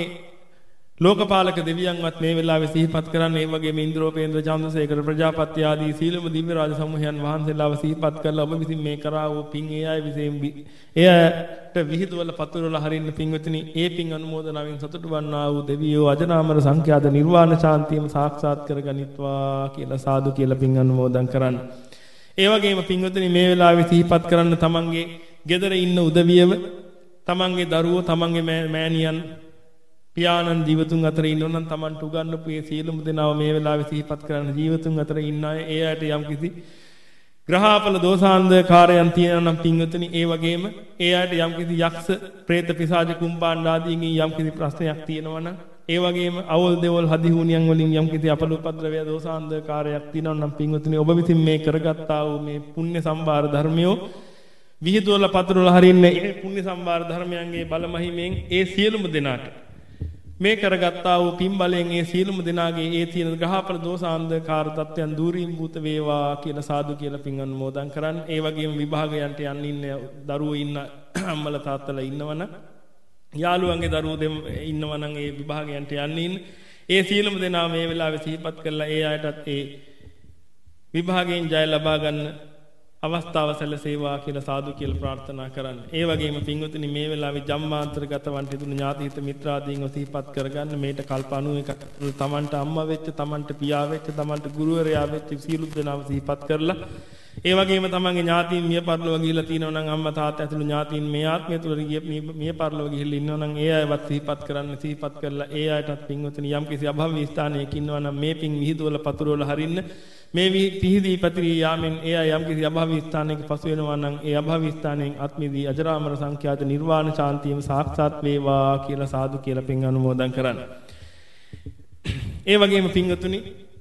ලෝකපාලක දෙවියන්වත් මේ වෙලාවේ සිහිපත් කරන්න. ඒ වගේම ඉන්ද්‍රෝපේන්ද්‍ර චන්ද්‍රසේකර ප්‍රජාපති ආදී සීලම දිව්‍ය රාජ සමූහයන් වහන්සේලාව සිහිපත් කරලා ඔබ විසින් මේ කරා වූ පින් ඒ අය විසින් ඒ අයට විහිදුවල පතුරවල හරින්න පින්වතුනි ඒ පින් අනුමෝදනාවෙන් සතුටු වන්නා වූ දෙවියෝ අජනාමර සංඛ්‍යාත නිර්වාණ ශාන්තියම සාක්ෂාත් කරගනිත්වා කියලා සාදු කියලා පින් අනුමෝදන් කරන්න. ඒ වගේම පින්වතුනි මේ වෙලාවේ සිහිපත් කරන්න තමන්ගේ ගෙදර ඉන්න උදවියව තමන්ගේ දරුවෝ තමන්ගේ මෑණියන් පියාණන් ජීවතුන් අතර ඉන්නෝ නම් Tamanට උගන්වපු මේ සියලුම දෙනාව මේ වෙලාවේ සිහිපත් කරන ජීවතුන් අතර ඉන්න අය ඒ අයට යම් කිසි ග්‍රහාපල දෝසාන්ධකාරයන් තියෙනවා නම් පින්වතුනි ඒ වගේම ඒ අයට යම් කිසි යක්ෂ ප්‍රේත පිසාච කුම්භාණ්ඩ ආදීන් යම් කිසි ප්‍රශ්නයක් තියෙනවා නම් ඒ වගේම අවල් දෙවල් හදිහුණියන් වලින් යම් කිසි අපලෝපද්‍රවය දෝසාන්ධකාරයක් තියෙනවා නම් පින්වතුනි ඔබ විසින් මේ කරගත්තා වූ මේ පුණ්‍ය සම්භාර ධර්මියෝ විහිදුවල පතුරවල හරින්නේ ඒ පුණ්‍ය සම්භාර ධර්මයන්ගේ බලමහිමෙන් ඒ සියලුම දෙනාට මේ කරගත්තා වූ පින් බලයෙන් ඒ සියලුම දෙනාගේ ඒ තියෙන ග්‍රහපල දෝසාන්ධකාර තත්ත්වයන් දූරීන් භූත වේවා කියලා සාදු කියලා පින් අනුමෝදන් කරන්න. ඒ වගේම විභාගයන්ට යන්න ඉන්න දරුවෝ ඉන්න අම්මලා තාත්තලා ඉන්නවනම් යාළුවන්ගේ දරුවෝ දෙම ඉන්නවනම් ඒ විභාගයන්ට යන්න ඉන්න ඒ සියලුම දෙනා මේ වෙලාවේ සිහිපත් කරලා ඒ අයටත් ඒ විභාගයෙන් ජය ලබා ගන්න අවස්ථාව සැලසේවා කියලා සාදු කියලා ප්‍රාර්ථනා කරන්න. ඒ වගේම පින්වතුනි මේ වෙලාවේ ජම්මාන්තරගත වන් තිබුණු ඥාති හිත මිත්‍රාදීන්ව සිහිපත් කරගන්න. මේට කල්ප අනූවක තමන්ට අම්මා වෙච්ච, තමන්ට පියා වෙච්ච, තමන්ට ගුරුවරයා වෙච්ච සියලු දෙනාම සිහිපත් කරලා ඒ වගේම තමන්ගේ ඥාතීන් මිය පරලොව ගිහිලා තියෙනවා නම් අම්මා තාත්තා ඇතුළු ඥාතීන් මේ ආත්මය තුළ මිය පරලොව ගිහිල්ලා ඉන්නවා නම් ඒ අයවත් සිහිපත් කරන්න. සිහිපත් කරලා ඒ අයටත් පින්වතුනි යම් කිසි අභව්‍ය ස්ථානයක ඉන්නවා නම් මේ පින් විහිදුවල පතුරවල හරින්න මේ පිහිදී පතිරී යාමෙන් ඒ අය යම් කිසි අභව්‍ය ස්ථානයක පසු වෙනවා නම් ඒ අභව්‍ය ස්ථානයෙන් අත්මිදී අජරාමර සංඛ්‍යාත නිර්වාණ ශාන්තියම සාක්ෂාත් වේවා කියලා සාදු කියලා පින් අනුමෝදන් කරන්න. ඒ වගේම පින්වතුනි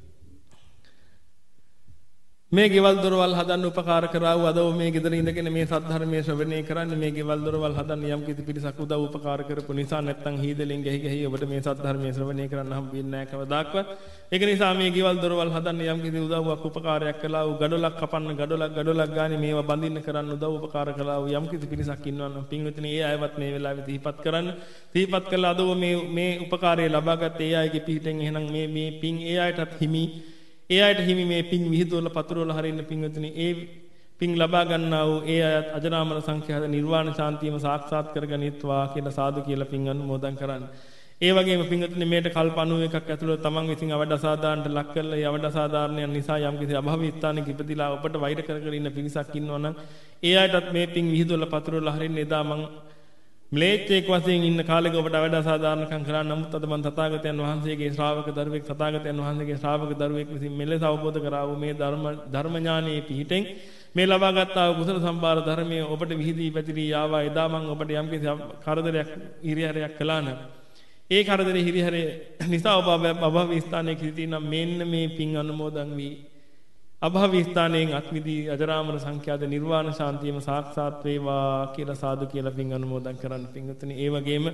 මේ ගෙවල් දොරවල් හදන්න උපකාර කරා වූ අද මේ ගෙදර ඉඳගෙන මේ සද්ධර්මයේ ශ්‍රවණය කරන්නේ මේ ගෙවල් දොරවල් හදන්න යම් කිසි පිරිසක් උදව් උපකාර කරපු නිසා නැත්තම් හීදලෙන් ගහි ගහි ඔබට මේ සද්ධර්මයේ ශ්‍රවණය කරන්න හම්බ වෙන්නේ නැහැ කවදාක්වත්. ඒක නිසා මේ ගෙවල් දොරවල් හදන්න යම් කිසි උදව්වක් උපකාරයක් කළා වූ ගඩොලක් කපන්න ගඩොලක් ගඩොලක් ගානේ මේවා බඳින්න කරන්න උදව් උපකාර කළා වූ යම් කිසි පිරිසක් ඉන්නවා නම් පින්විතනේ ඒ අයවත් මේ වෙලාවේ දීපත් කරන්න. දීපත් කළා අද මේ මේ උපකාරය ලබාගත් ඒ අයගේ පිහිටෙන් එහෙනම් මේ මේ පින් ඒ අයටත් හිමි ඒ අයට හිමි මේ පින් විහිදුවල පතුරවල හරින්න පින්වතුනි ඒ පින් ලබා ගන්නා වූ ඒ අයත් අජරාමර සංඛ්‍යාත නිර්වාණ ශාන්තියම සාක්ෂාත් කරගනිත්වා කියලා සාදු කියලා පින් අනුමෝදන් කරන්න. ඒ වගේම පින්වතුනි මේට කල්ප අනූවකක් ඇතුළත තමන් විසින් අවඩ අසාධාරණට ලක් කරලා ඒ අවඩ අසාධාරණයන් නිසා යම්කිසි අභවී ස්ථානයක ඉපදිලා ඔබට වෛර කර කර ඉන්න පිරිසක් ඉන්නවා නම් ඒ අයටත් මේ පින් විහිදුවලා පතුරවලා හරින්න එදා මං ම්ලේච්ඡෙක් වශයෙන් ඉන්න කාලෙක ඔබට අවඩ අසාධාරණකම් කරා නමුත් අද මං තථාගතයන් වහන්සේගේ ශ්‍රාවක දරුවෙක් තථාගතයන් වහන්සේගේ ශ්‍රාවක දරුවෙක් විසින් මෙලෙස අවබෝධ කරා වූ මේ ධර්ම ධර්ම ඥානයේ පිහිටෙන් මේ ලබාගත් ආ කුසල සම්භාර ධර්මයේ ඔබට විහිදී පැතිරී ආවා එදා මං ඔබට යම්කිසි කරදරයක් හිරිහැරයක් කළා නම් ඒ කරදරේ හිරිහැරේ නිසා ඔබ අභවී ස්ථානයේ සිටිනම් මෙන්න මේ පින් අනුමෝදන් වී අභවී ස්ථානයෙන් අත්විදී අජරාමර සංඛ්‍යාත නිර්වාණ ශාන්තියම සාක්ෂාත් වේවා කියලා සාදු කියලා පින් අනුමෝදන් කරන්න පින්වතුනි. ඒ වගේම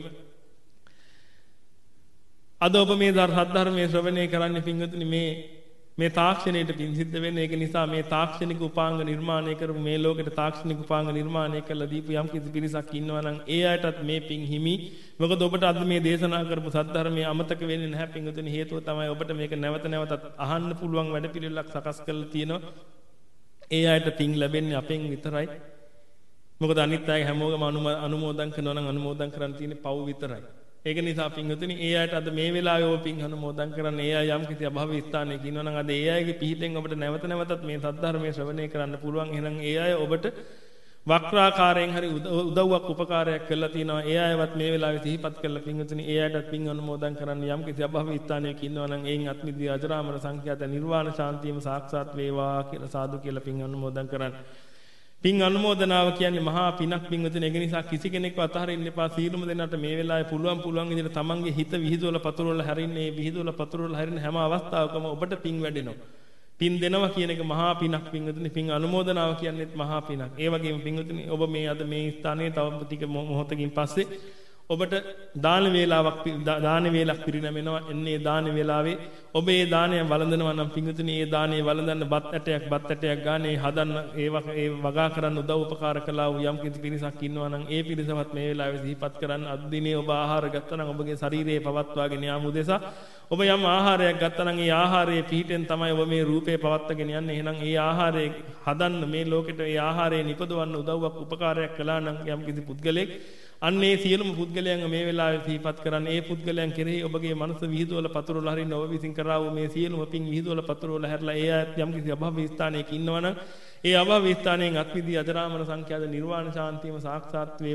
අද ඔබ මේ ධර්මයේ ශ්‍රවණය කරන්නේ පින්වතුනි මේ මේ තාක්ෂණයට පින් සිද්ධ වෙන්නේ ඒක නිසා මේ තාක්ෂණික උපාංග නිර්මාණය කරපු මේ ලෝකෙට තාක්ෂණික උපාංග නිර්මාණය කරලා දීපු යම් කිසි පිරිසක් ඉන්නවා නම් ඒ අයටත් මේ පින් හිමි. මොකද ඔබට අද මේ දේශනා කරපු සද්ධර්මයේ අමතක වෙන්නේ නැහැ පින්වතුනි. හේතුව තමයි ඔබට මේක නැවත නැවතත් අහන්න පුළුවන් වැඩපිළිවෙලක් සකස් කරලා තියෙනවා. ඒ අයට පින් ලැබෙන්නේ අපෙන් විතරයි. මොකද අනිත් අය හැමෝගම අනුමෝදන් කරනවා නම් අනුමෝදන් කරන්න තියෙන්නේ පව් විතරයි. ඒක නිසා පින්වතුනි ඒ අයට අද මේ වෙලාවේ ඔබ පින් අනුමෝදන් කරන්න ඒ අය යම් කිසි අභවී ස්ථානයක ඉන්නවා නම් අද ඒ අයගේ පිහිටෙන් ඔබට නැවත නැවතත් මේ සද්ධර්මයේ ශ්‍රවණය කරන්න පුළුවන්. එහෙනම් ඒ අය ඔබට වක්‍රාකාරයෙන් හරි උදව්වක් උපකාරයක් කරලා තිනවා. ඒ අයවත් මේ වෙලාවේ සිහිපත් කරලා පින්වතුනි ඒ අයටත් පින් අනුමෝදන් කරන්න යම් කිසි අභවී ස්ථානයක ඉන්නවා නම් එයින් අත්මිදී අජරාමර සංඛ්‍යාත නිර්වාණ ශාන්තියම සාක්ෂාත් වේවා කියලා සාදු කියලා පින් අනුමෝදන් කරන්න. පින් අනුමෝදනාව කියන්නේ මහා පිනක් පින්වතුනි. ඒක නිසා කිසි කෙනෙක්ව අතහරින්න එපා. සීලුම දෙන්නට මේ වෙලාවේ පුළුවන් පුළුවන් විදිහට තමන්ගේ හිත විහිදුවලා පතුරවලා හැරින්නේ. මේ විහිදුවලා පතුරවලා හැරින හැම අවස්ථාවකම ඔබට පින් වැඩෙනවා. පින් දෙනවා කියන එක මහා පිනක් පින්වතුනි. පින් අනුමෝදනාව කියන්නේත් මහා පිනක්. ඒ වගේම පින්වතුනි ඔබ මේ අද මේ ස්ථානයේ තව ටික මොහොතකින් පස්සේ ඔබට දාන වේලාවක් දාන වේලක් පිරිනැමෙනවා. එන්නේ දාන වේලාවේ ඔබ ඒ දානය වළඳනවා නම් පින්වතුනි ඒ දානේ වළඳන්න බත් ඇටයක් බත් ඇටයක් ගානේ හදන්න ඒ ඒ වගා කරන්න උදව් උපකාර කළා වූ යම් කිසි පිරිසක් ඉන්නවා නම් ඒ පිරිසවත් මේ වෙලාවේ සිහිපත් කරන්න. අද දිනේ ඔබ ආහාර ගත්තා නම් ඔබගේ ශරීරයේ පවත්වාගෙන යාම උදෙසා ඔබ යම් ආහාරයක් ගත්තා නම් ඒ ආහාරයේ පිහිටෙන් තමයි ඔබ මේ රූපේ පවත්වාගෙන යන්නේ. එහෙනම් ඒ ආහාරය හදන්න මේ ලෝකෙට ඒ ආහාරය නිපදවන්න උදව්වක් උපකාරයක් කළා නම් යම් කිසි පුද්ගලෙක් අන්නේ සියලුම පුද්ගලයන් මේ වෙලාවේ සිහිපත් කරන්න. ඒ පුද්ගලයන් කෙරෙහි ඔබගේ මනස විහිදුවලා පතුරවලා හරින්න ඔබ විසින් කරා වූ මේ සියලුම පින් විහිදුවලා පතුරවලා හැරලා ඒ අයත් යම් කිසි අභවී ස්ථානයක ඉන්නවනම් ඒ අභවී ස්ථානයෙන් අත්විදී අජරාමර සංඛ්‍යාත නිර්වාණ ශාන්තියම සාක්ෂාත් වේ.